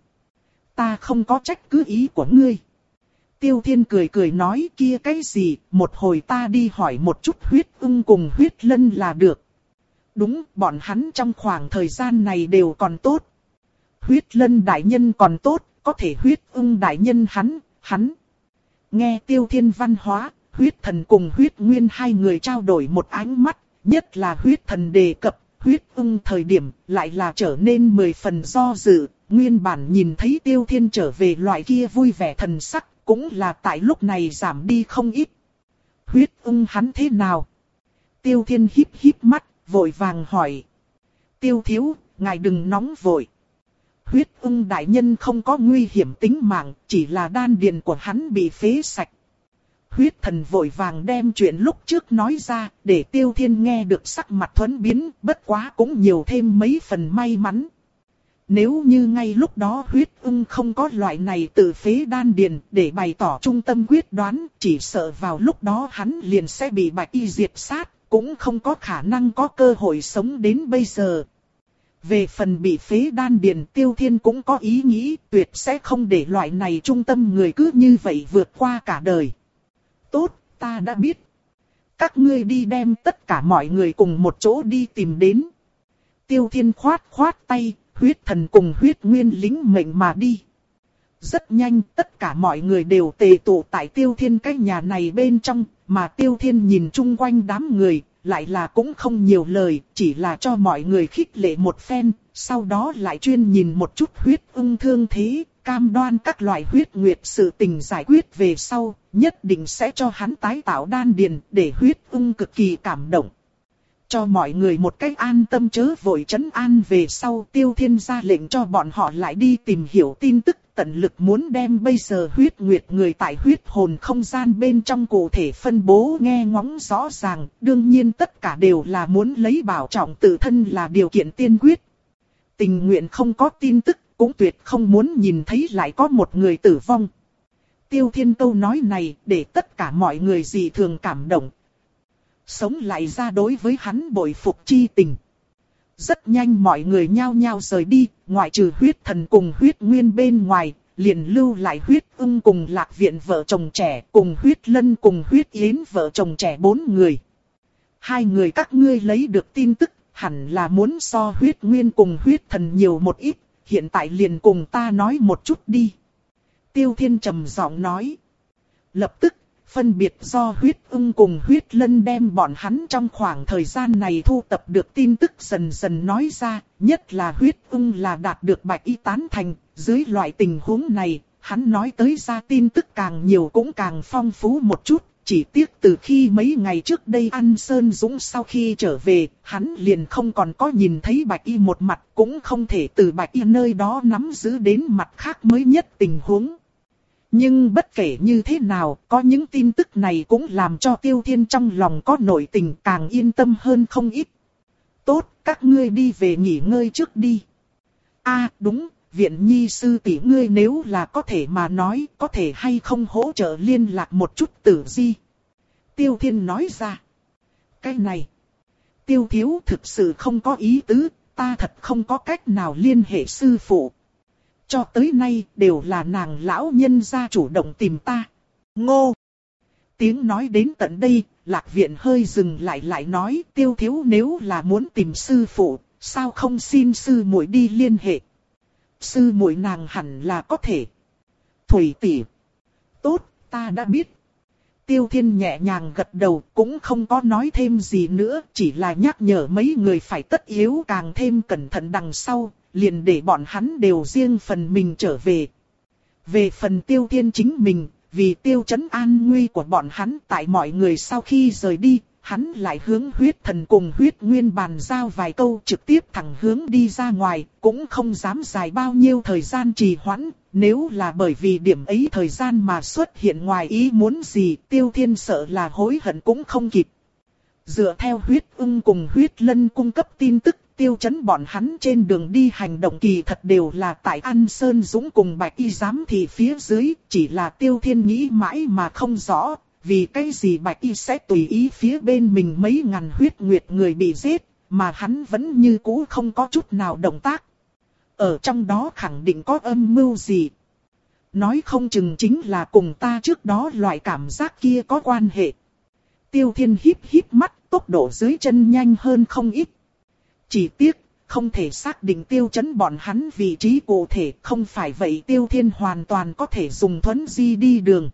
Ta không có trách cứ ý của ngươi. Tiêu Thiên cười cười nói, kia cái gì, một hồi ta đi hỏi một chút Huyết Ưng cùng Huyết Lân là được. Đúng, bọn hắn trong khoảng thời gian này đều còn tốt. Huyết Lân đại nhân còn tốt, có thể Huyết Ưng đại nhân hắn, hắn. Nghe Tiêu Thiên văn hóa, Huyết Thần cùng Huyết Nguyên hai người trao đổi một ánh mắt, nhất là Huyết Thần đề cập, Huyết Ưng thời điểm lại là trở nên mười phần do dự. Nguyên bản nhìn thấy Tiêu Thiên trở về loại kia vui vẻ thần sắc, cũng là tại lúc này giảm đi không ít. Huyết Ưng hắn thế nào? Tiêu Thiên híp híp mắt, vội vàng hỏi. Tiêu thiếu, ngài đừng nóng vội. Huyết Ưng đại nhân không có nguy hiểm tính mạng, chỉ là đan điền của hắn bị phế sạch. Huyết Thần vội vàng đem chuyện lúc trước nói ra, để Tiêu Thiên nghe được sắc mặt thuẫn biến, bất quá cũng nhiều thêm mấy phần may mắn. Nếu như ngay lúc đó Huyết Ưng không có loại này tự phế đan điền để bày tỏ trung tâm quyết đoán, chỉ sợ vào lúc đó hắn liền sẽ bị Bạch Y diệt sát, cũng không có khả năng có cơ hội sống đến bây giờ. Về phần bị phế đan điền, Tiêu Thiên cũng có ý nghĩ, tuyệt sẽ không để loại này trung tâm người cứ như vậy vượt qua cả đời. Tốt, ta đã biết. Các ngươi đi đem tất cả mọi người cùng một chỗ đi tìm đến. Tiêu Thiên khoát khoát tay, Huyết Thần cùng Huyết Nguyên lính mệnh mà đi. Rất nhanh, tất cả mọi người đều tề tụ tại Tiêu Thiên cái nhà này bên trong, mà Tiêu Thiên nhìn chung quanh đám người, lại là cũng không nhiều lời, chỉ là cho mọi người khích lệ một phen, sau đó lại chuyên nhìn một chút Huyết Ưng thương thế, cam đoan các loại huyết nguyệt sự tình giải quyết về sau, nhất định sẽ cho hắn tái tạo đan điền, để Huyết Ưng cực kỳ cảm động. Cho mọi người một cách an tâm chớ vội trấn an về sau, Tiêu Thiên ra lệnh cho bọn họ lại đi tìm hiểu tin tức, tận lực muốn đem bây giờ huyết nguyệt người tại huyết hồn không gian bên trong cụ thể phân bố nghe ngóng rõ ràng, đương nhiên tất cả đều là muốn lấy bảo trọng tự thân là điều kiện tiên quyết. Tình nguyện không có tin tức, cũng tuyệt không muốn nhìn thấy lại có một người tử vong. Tiêu Thiên câu nói này để tất cả mọi người dị thường cảm động. Sống lại ra đối với hắn bội phục chi tình. Rất nhanh mọi người nhao nhao rời đi, ngoại trừ Huyết Thần cùng Huyết Nguyên bên ngoài, liền lưu lại Huyết Ưng cùng Lạc Viện vợ chồng trẻ, cùng Huyết Lân cùng Huyết Yến vợ chồng trẻ bốn người. Hai người các ngươi lấy được tin tức, hẳn là muốn so Huyết Nguyên cùng Huyết Thần nhiều một ít, hiện tại liền cùng ta nói một chút đi. Tiêu Thiên trầm giọng nói. Lập tức, phân biệt do Huyết Ưng cùng Huyết Lân đem bọn hắn trong khoảng thời gian này thu tập được tin tức dần dần nói ra, nhất là Huyết Ưng là đạt được Bạch Y tán thành, dưới loại tình huống này, hắn nói tới ra tin tức càng nhiều cũng càng phong phú một chút, chỉ tiếc từ khi mấy ngày trước đây An Sơn Dũng sau khi trở về, hắn liền không còn có nhìn thấy Bạch Y một mặt, cũng không thể từ Bạch Y nơi đó nắm giữ đến mặt khác mới nhất tình huống. Nhưng bất kể như thế nào, có những tin tức này cũng làm cho Tiêu Thiên trong lòng có nội tình càng yên tâm hơn không ít. Tốt, các ngươi đi về nghỉ ngơi trước đi. À, đúng, Viện Nhi sư tỷ ngươi nếu là có thể mà nói, có thể hay không hỗ trợ liên lạc một chút Tử Di. Tiêu Thiên nói ra. Cái này, Tiêu thiếu thực sự không có ý tứ, ta thật không có cách nào liên hệ sư phụ. Cho tới nay đều là nàng lão nhân gia chủ động tìm ta. Ngô! Tiếng nói đến tận đây, Lạc Viện hơi dừng lại lại nói, Tiêu thiếu nếu là muốn tìm sư phụ, sao không xin sư muội đi liên hệ. Sư muội nàng hẳn là có thể. Thủy tỷ. Tốt, ta đã biết. Tiêu Thiên nhẹ nhàng gật đầu, cũng không có nói thêm gì nữa, chỉ là nhắc nhở mấy người phải tất yếu càng thêm cẩn thận đằng sau, liền để bọn hắn đều riêng phần mình trở về. Về phần Tiêu Thiên chính mình, vì tiêu trấn an nguy của bọn hắn tại mọi người sau khi rời đi, hắn lại hướng huyết thần cùng huyết nguyên bàn giao vài câu trực tiếp thẳng hướng đi ra ngoài, cũng không dám dài bao nhiêu thời gian trì hoãn, nếu là bởi vì điểm ấy thời gian mà xuất hiện ngoài ý muốn gì, Tiêu Thiên sợ là hối hận cũng không kịp. Dựa theo huyết ưng cùng huyết lân cung cấp tin tức, Tiêu Chấn bọn hắn trên đường đi hành động kỳ thật đều là tại An Sơn Dũng cùng Bạch Y giám thị phía dưới, chỉ là Tiêu Thiên nghĩ mãi mà không rõ, vì cái gì Bạch Y sẽ tùy ý phía bên mình mấy ngàn huyết nguyệt người bị giết, mà hắn vẫn như cũ không có chút nào động tác. Ở trong đó khẳng định có âm mưu gì. Nói không chừng chính là cùng ta trước đó loại cảm giác kia có quan hệ. Tiêu Thiên híp híp mắt, tốc độ dưới chân nhanh hơn không ít. Chỉ tiếc, không thể xác định Tiêu Chấn bọn hắn vị trí cụ thể, không phải vậy Tiêu Thiên hoàn toàn có thể dùng thuấn di đi đường.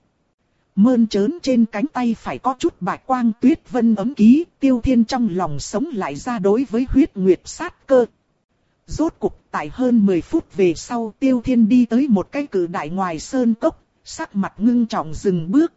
Mơn trớn trên cánh tay phải có chút bạch quang tuyết vân ấm ký, Tiêu Thiên trong lòng sống lại ra đối với huyết nguyệt sát cơ. Rốt cục tại hơn mười phút về sau Tiêu Thiên đi tới một cái cự đại ngoài sơn cốc, sắc mặt ngưng trọng dừng bước.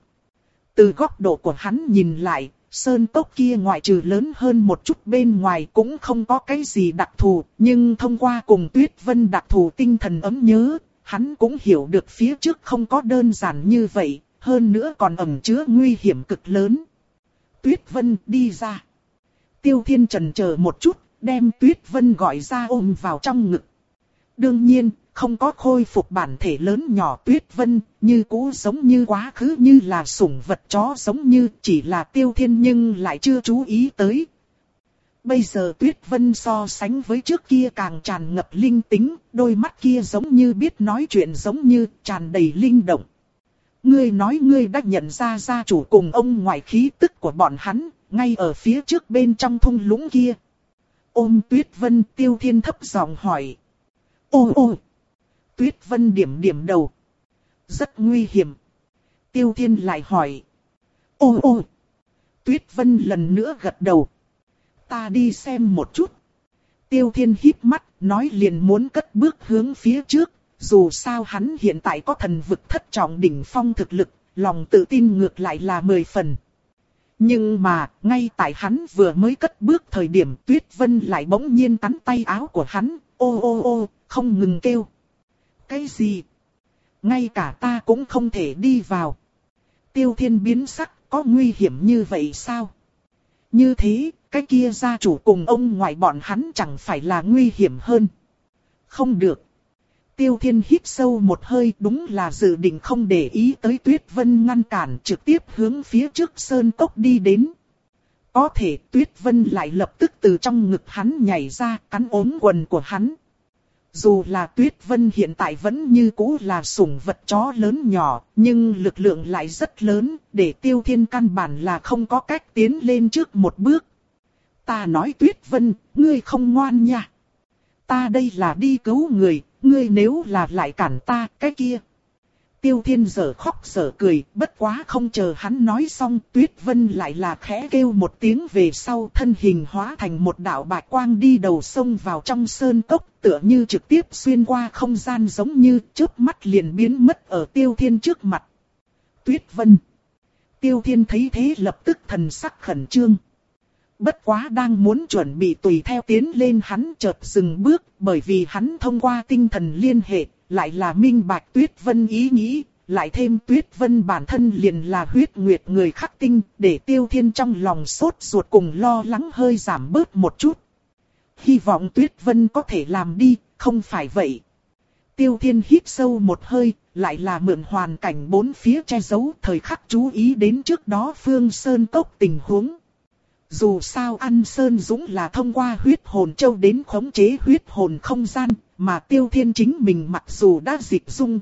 Từ góc độ của hắn nhìn lại, sơn cốc kia ngoại trừ lớn hơn một chút bên ngoài cũng không có cái gì đặc thù, nhưng thông qua cùng Tuyết Vân đặc thù tinh thần ấm nhớ, hắn cũng hiểu được phía trước không có đơn giản như vậy, hơn nữa còn ẩn chứa nguy hiểm cực lớn. Tuyết Vân đi ra. Tiêu Thiên chần chờ một chút, đem Tuyết Vân gọi ra ôm vào trong ngực. Đương nhiên, không có khôi phục bản thể lớn nhỏ Tuyết Vân, như cũ giống như quá khứ như là sủng vật chó giống như chỉ là Tiêu Thiên nhưng lại chưa chú ý tới. Bây giờ Tuyết Vân so sánh với trước kia càng tràn ngập linh tính, đôi mắt kia giống như biết nói chuyện giống như tràn đầy linh động. Ngươi nói ngươi đã nhận ra gia chủ cùng ông ngoại khí tức của bọn hắn, ngay ở phía trước bên trong thung lũng kia. Ôm Tuyết Vân, Tiêu Thiên thấp giọng hỏi. Ô ô! Tuyết Vân điểm điểm đầu. Rất nguy hiểm. Tiêu Thiên lại hỏi. Ô ô! Tuyết Vân lần nữa gật đầu. Ta đi xem một chút. Tiêu Thiên híp mắt, nói liền muốn cất bước hướng phía trước. Dù sao hắn hiện tại có thần vực thất trọng đỉnh phong thực lực, lòng tự tin ngược lại là mười phần. Nhưng mà, ngay tại hắn vừa mới cất bước thời điểm Tuyết Vân lại bỗng nhiên cắn tay áo của hắn, ô ô ô, không ngừng kêu. Cái gì? Ngay cả ta cũng không thể đi vào. Tiêu Thiên biến sắc, có nguy hiểm như vậy sao? Như thế, cái kia gia chủ cùng ông ngoại bọn hắn chẳng phải là nguy hiểm hơn. Không được. Tiêu Thiên hít sâu một hơi, đúng là dự định không để ý tới Tuyết Vân ngăn cản, trực tiếp hướng phía trước sơn cốc đi đến. Có thể Tuyết Vân lại lập tức từ trong ngực hắn nhảy ra, cắn ốm quần của hắn. Dù là Tuyết Vân hiện tại vẫn như cũ là sủng vật chó lớn nhỏ, nhưng lực lượng lại rất lớn, để Tiêu Thiên căn bản là không có cách tiến lên trước một bước. Ta nói Tuyết Vân, ngươi không ngoan nha. Ta đây là đi cứu người, ngươi nếu là lại cản ta, cái kia. Tiêu Thiên giở khóc giở cười, bất quá không chờ hắn nói xong, Tuyết Vân lại là khẽ kêu một tiếng về sau, thân hình hóa thành một đạo bạch quang đi đầu sông vào trong sơn cốc, tựa như trực tiếp xuyên qua không gian giống như chớp mắt liền biến mất ở Tiêu Thiên trước mặt. Tuyết Vân. Tiêu Thiên thấy thế lập tức thần sắc khẩn trương. Bất quá đang muốn chuẩn bị tùy theo tiến lên hắn chợt dừng bước, bởi vì hắn thông qua tinh thần liên hệ, lại là minh bạch Tuyết Vân ý nghĩ, lại thêm Tuyết Vân bản thân liền là huyết nguyệt người khắc tinh, để Tiêu Thiên trong lòng sốt ruột cùng lo lắng hơi giảm bớt một chút. Hy vọng Tuyết Vân có thể làm đi, không phải vậy. Tiêu Thiên hít sâu một hơi, lại là mượn hoàn cảnh bốn phía che giấu, thời khắc chú ý đến trước đó Phương Sơn Cốc tình huống. Dù sao An Sơn Dũng là thông qua huyết hồn châu đến khống chế huyết hồn không gian, mà Tiêu Thiên chính mình mặc dù đã dịch dung.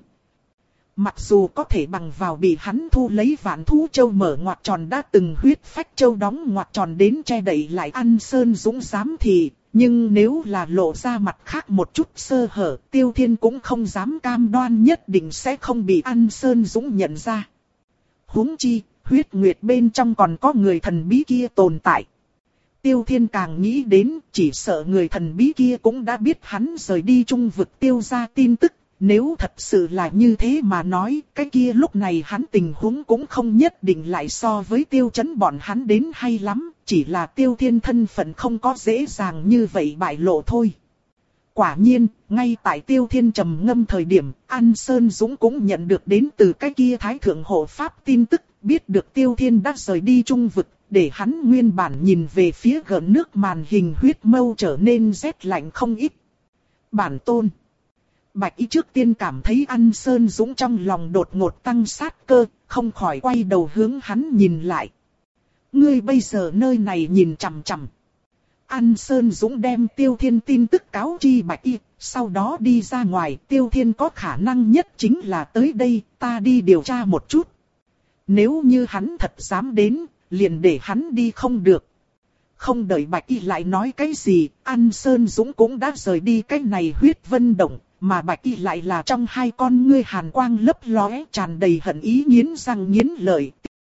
Mặc dù có thể bằng vào bị hắn thu lấy vạn thú châu mở ngoặt tròn đã từng huyết phách châu đóng ngoặt tròn đến che đậy lại An Sơn Dũng dám thì, nhưng nếu là lộ ra mặt khác một chút sơ hở, Tiêu Thiên cũng không dám cam đoan nhất định sẽ không bị An Sơn Dũng nhận ra. Huống chi, huyết nguyệt bên trong còn có người thần bí kia tồn tại. Tiêu Thiên càng nghĩ đến, chỉ sợ người thần bí kia cũng đã biết hắn rời đi trung vực Tiêu gia tin tức, Nếu thật sự là như thế mà nói, cái kia lúc này hắn tình huống cũng không nhất định lại so với Tiêu Chấn bọn hắn đến hay lắm, chỉ là Tiêu Thiên thân phận không có dễ dàng như vậy bại lộ thôi. Quả nhiên, ngay tại Tiêu Thiên trầm ngâm thời điểm, An Sơn Dũng cũng nhận được đến từ cái kia Thái Thượng Hộ Pháp tin tức, biết được Tiêu Thiên đã rời đi Trung Vực, để hắn nguyên bản nhìn về phía gợn nước màn hình huyết mâu trở nên rét lạnh không ít. Bản tôn. Bạch Y trước tiên cảm thấy An Sơn Dũng trong lòng đột ngột tăng sát cơ, không khỏi quay đầu hướng hắn nhìn lại. Ngươi bây giờ nơi này nhìn chằm chằm. An Sơn Dũng đem Tiêu Thiên tin tức cáo chi Bạch Y, sau đó đi ra ngoài. Tiêu Thiên có khả năng nhất chính là tới đây, ta đi điều tra một chút. Nếu như hắn thật dám đến, liền để hắn đi không được. Không đợi Bạch Y lại nói cái gì, An Sơn Dũng cũng đã rời đi cái này huyết vân động, mà Bạch Y lại là trong hai con ngươi hàn quang lấp lóe tràn đầy hận ý nghiến răng nghiến lợi.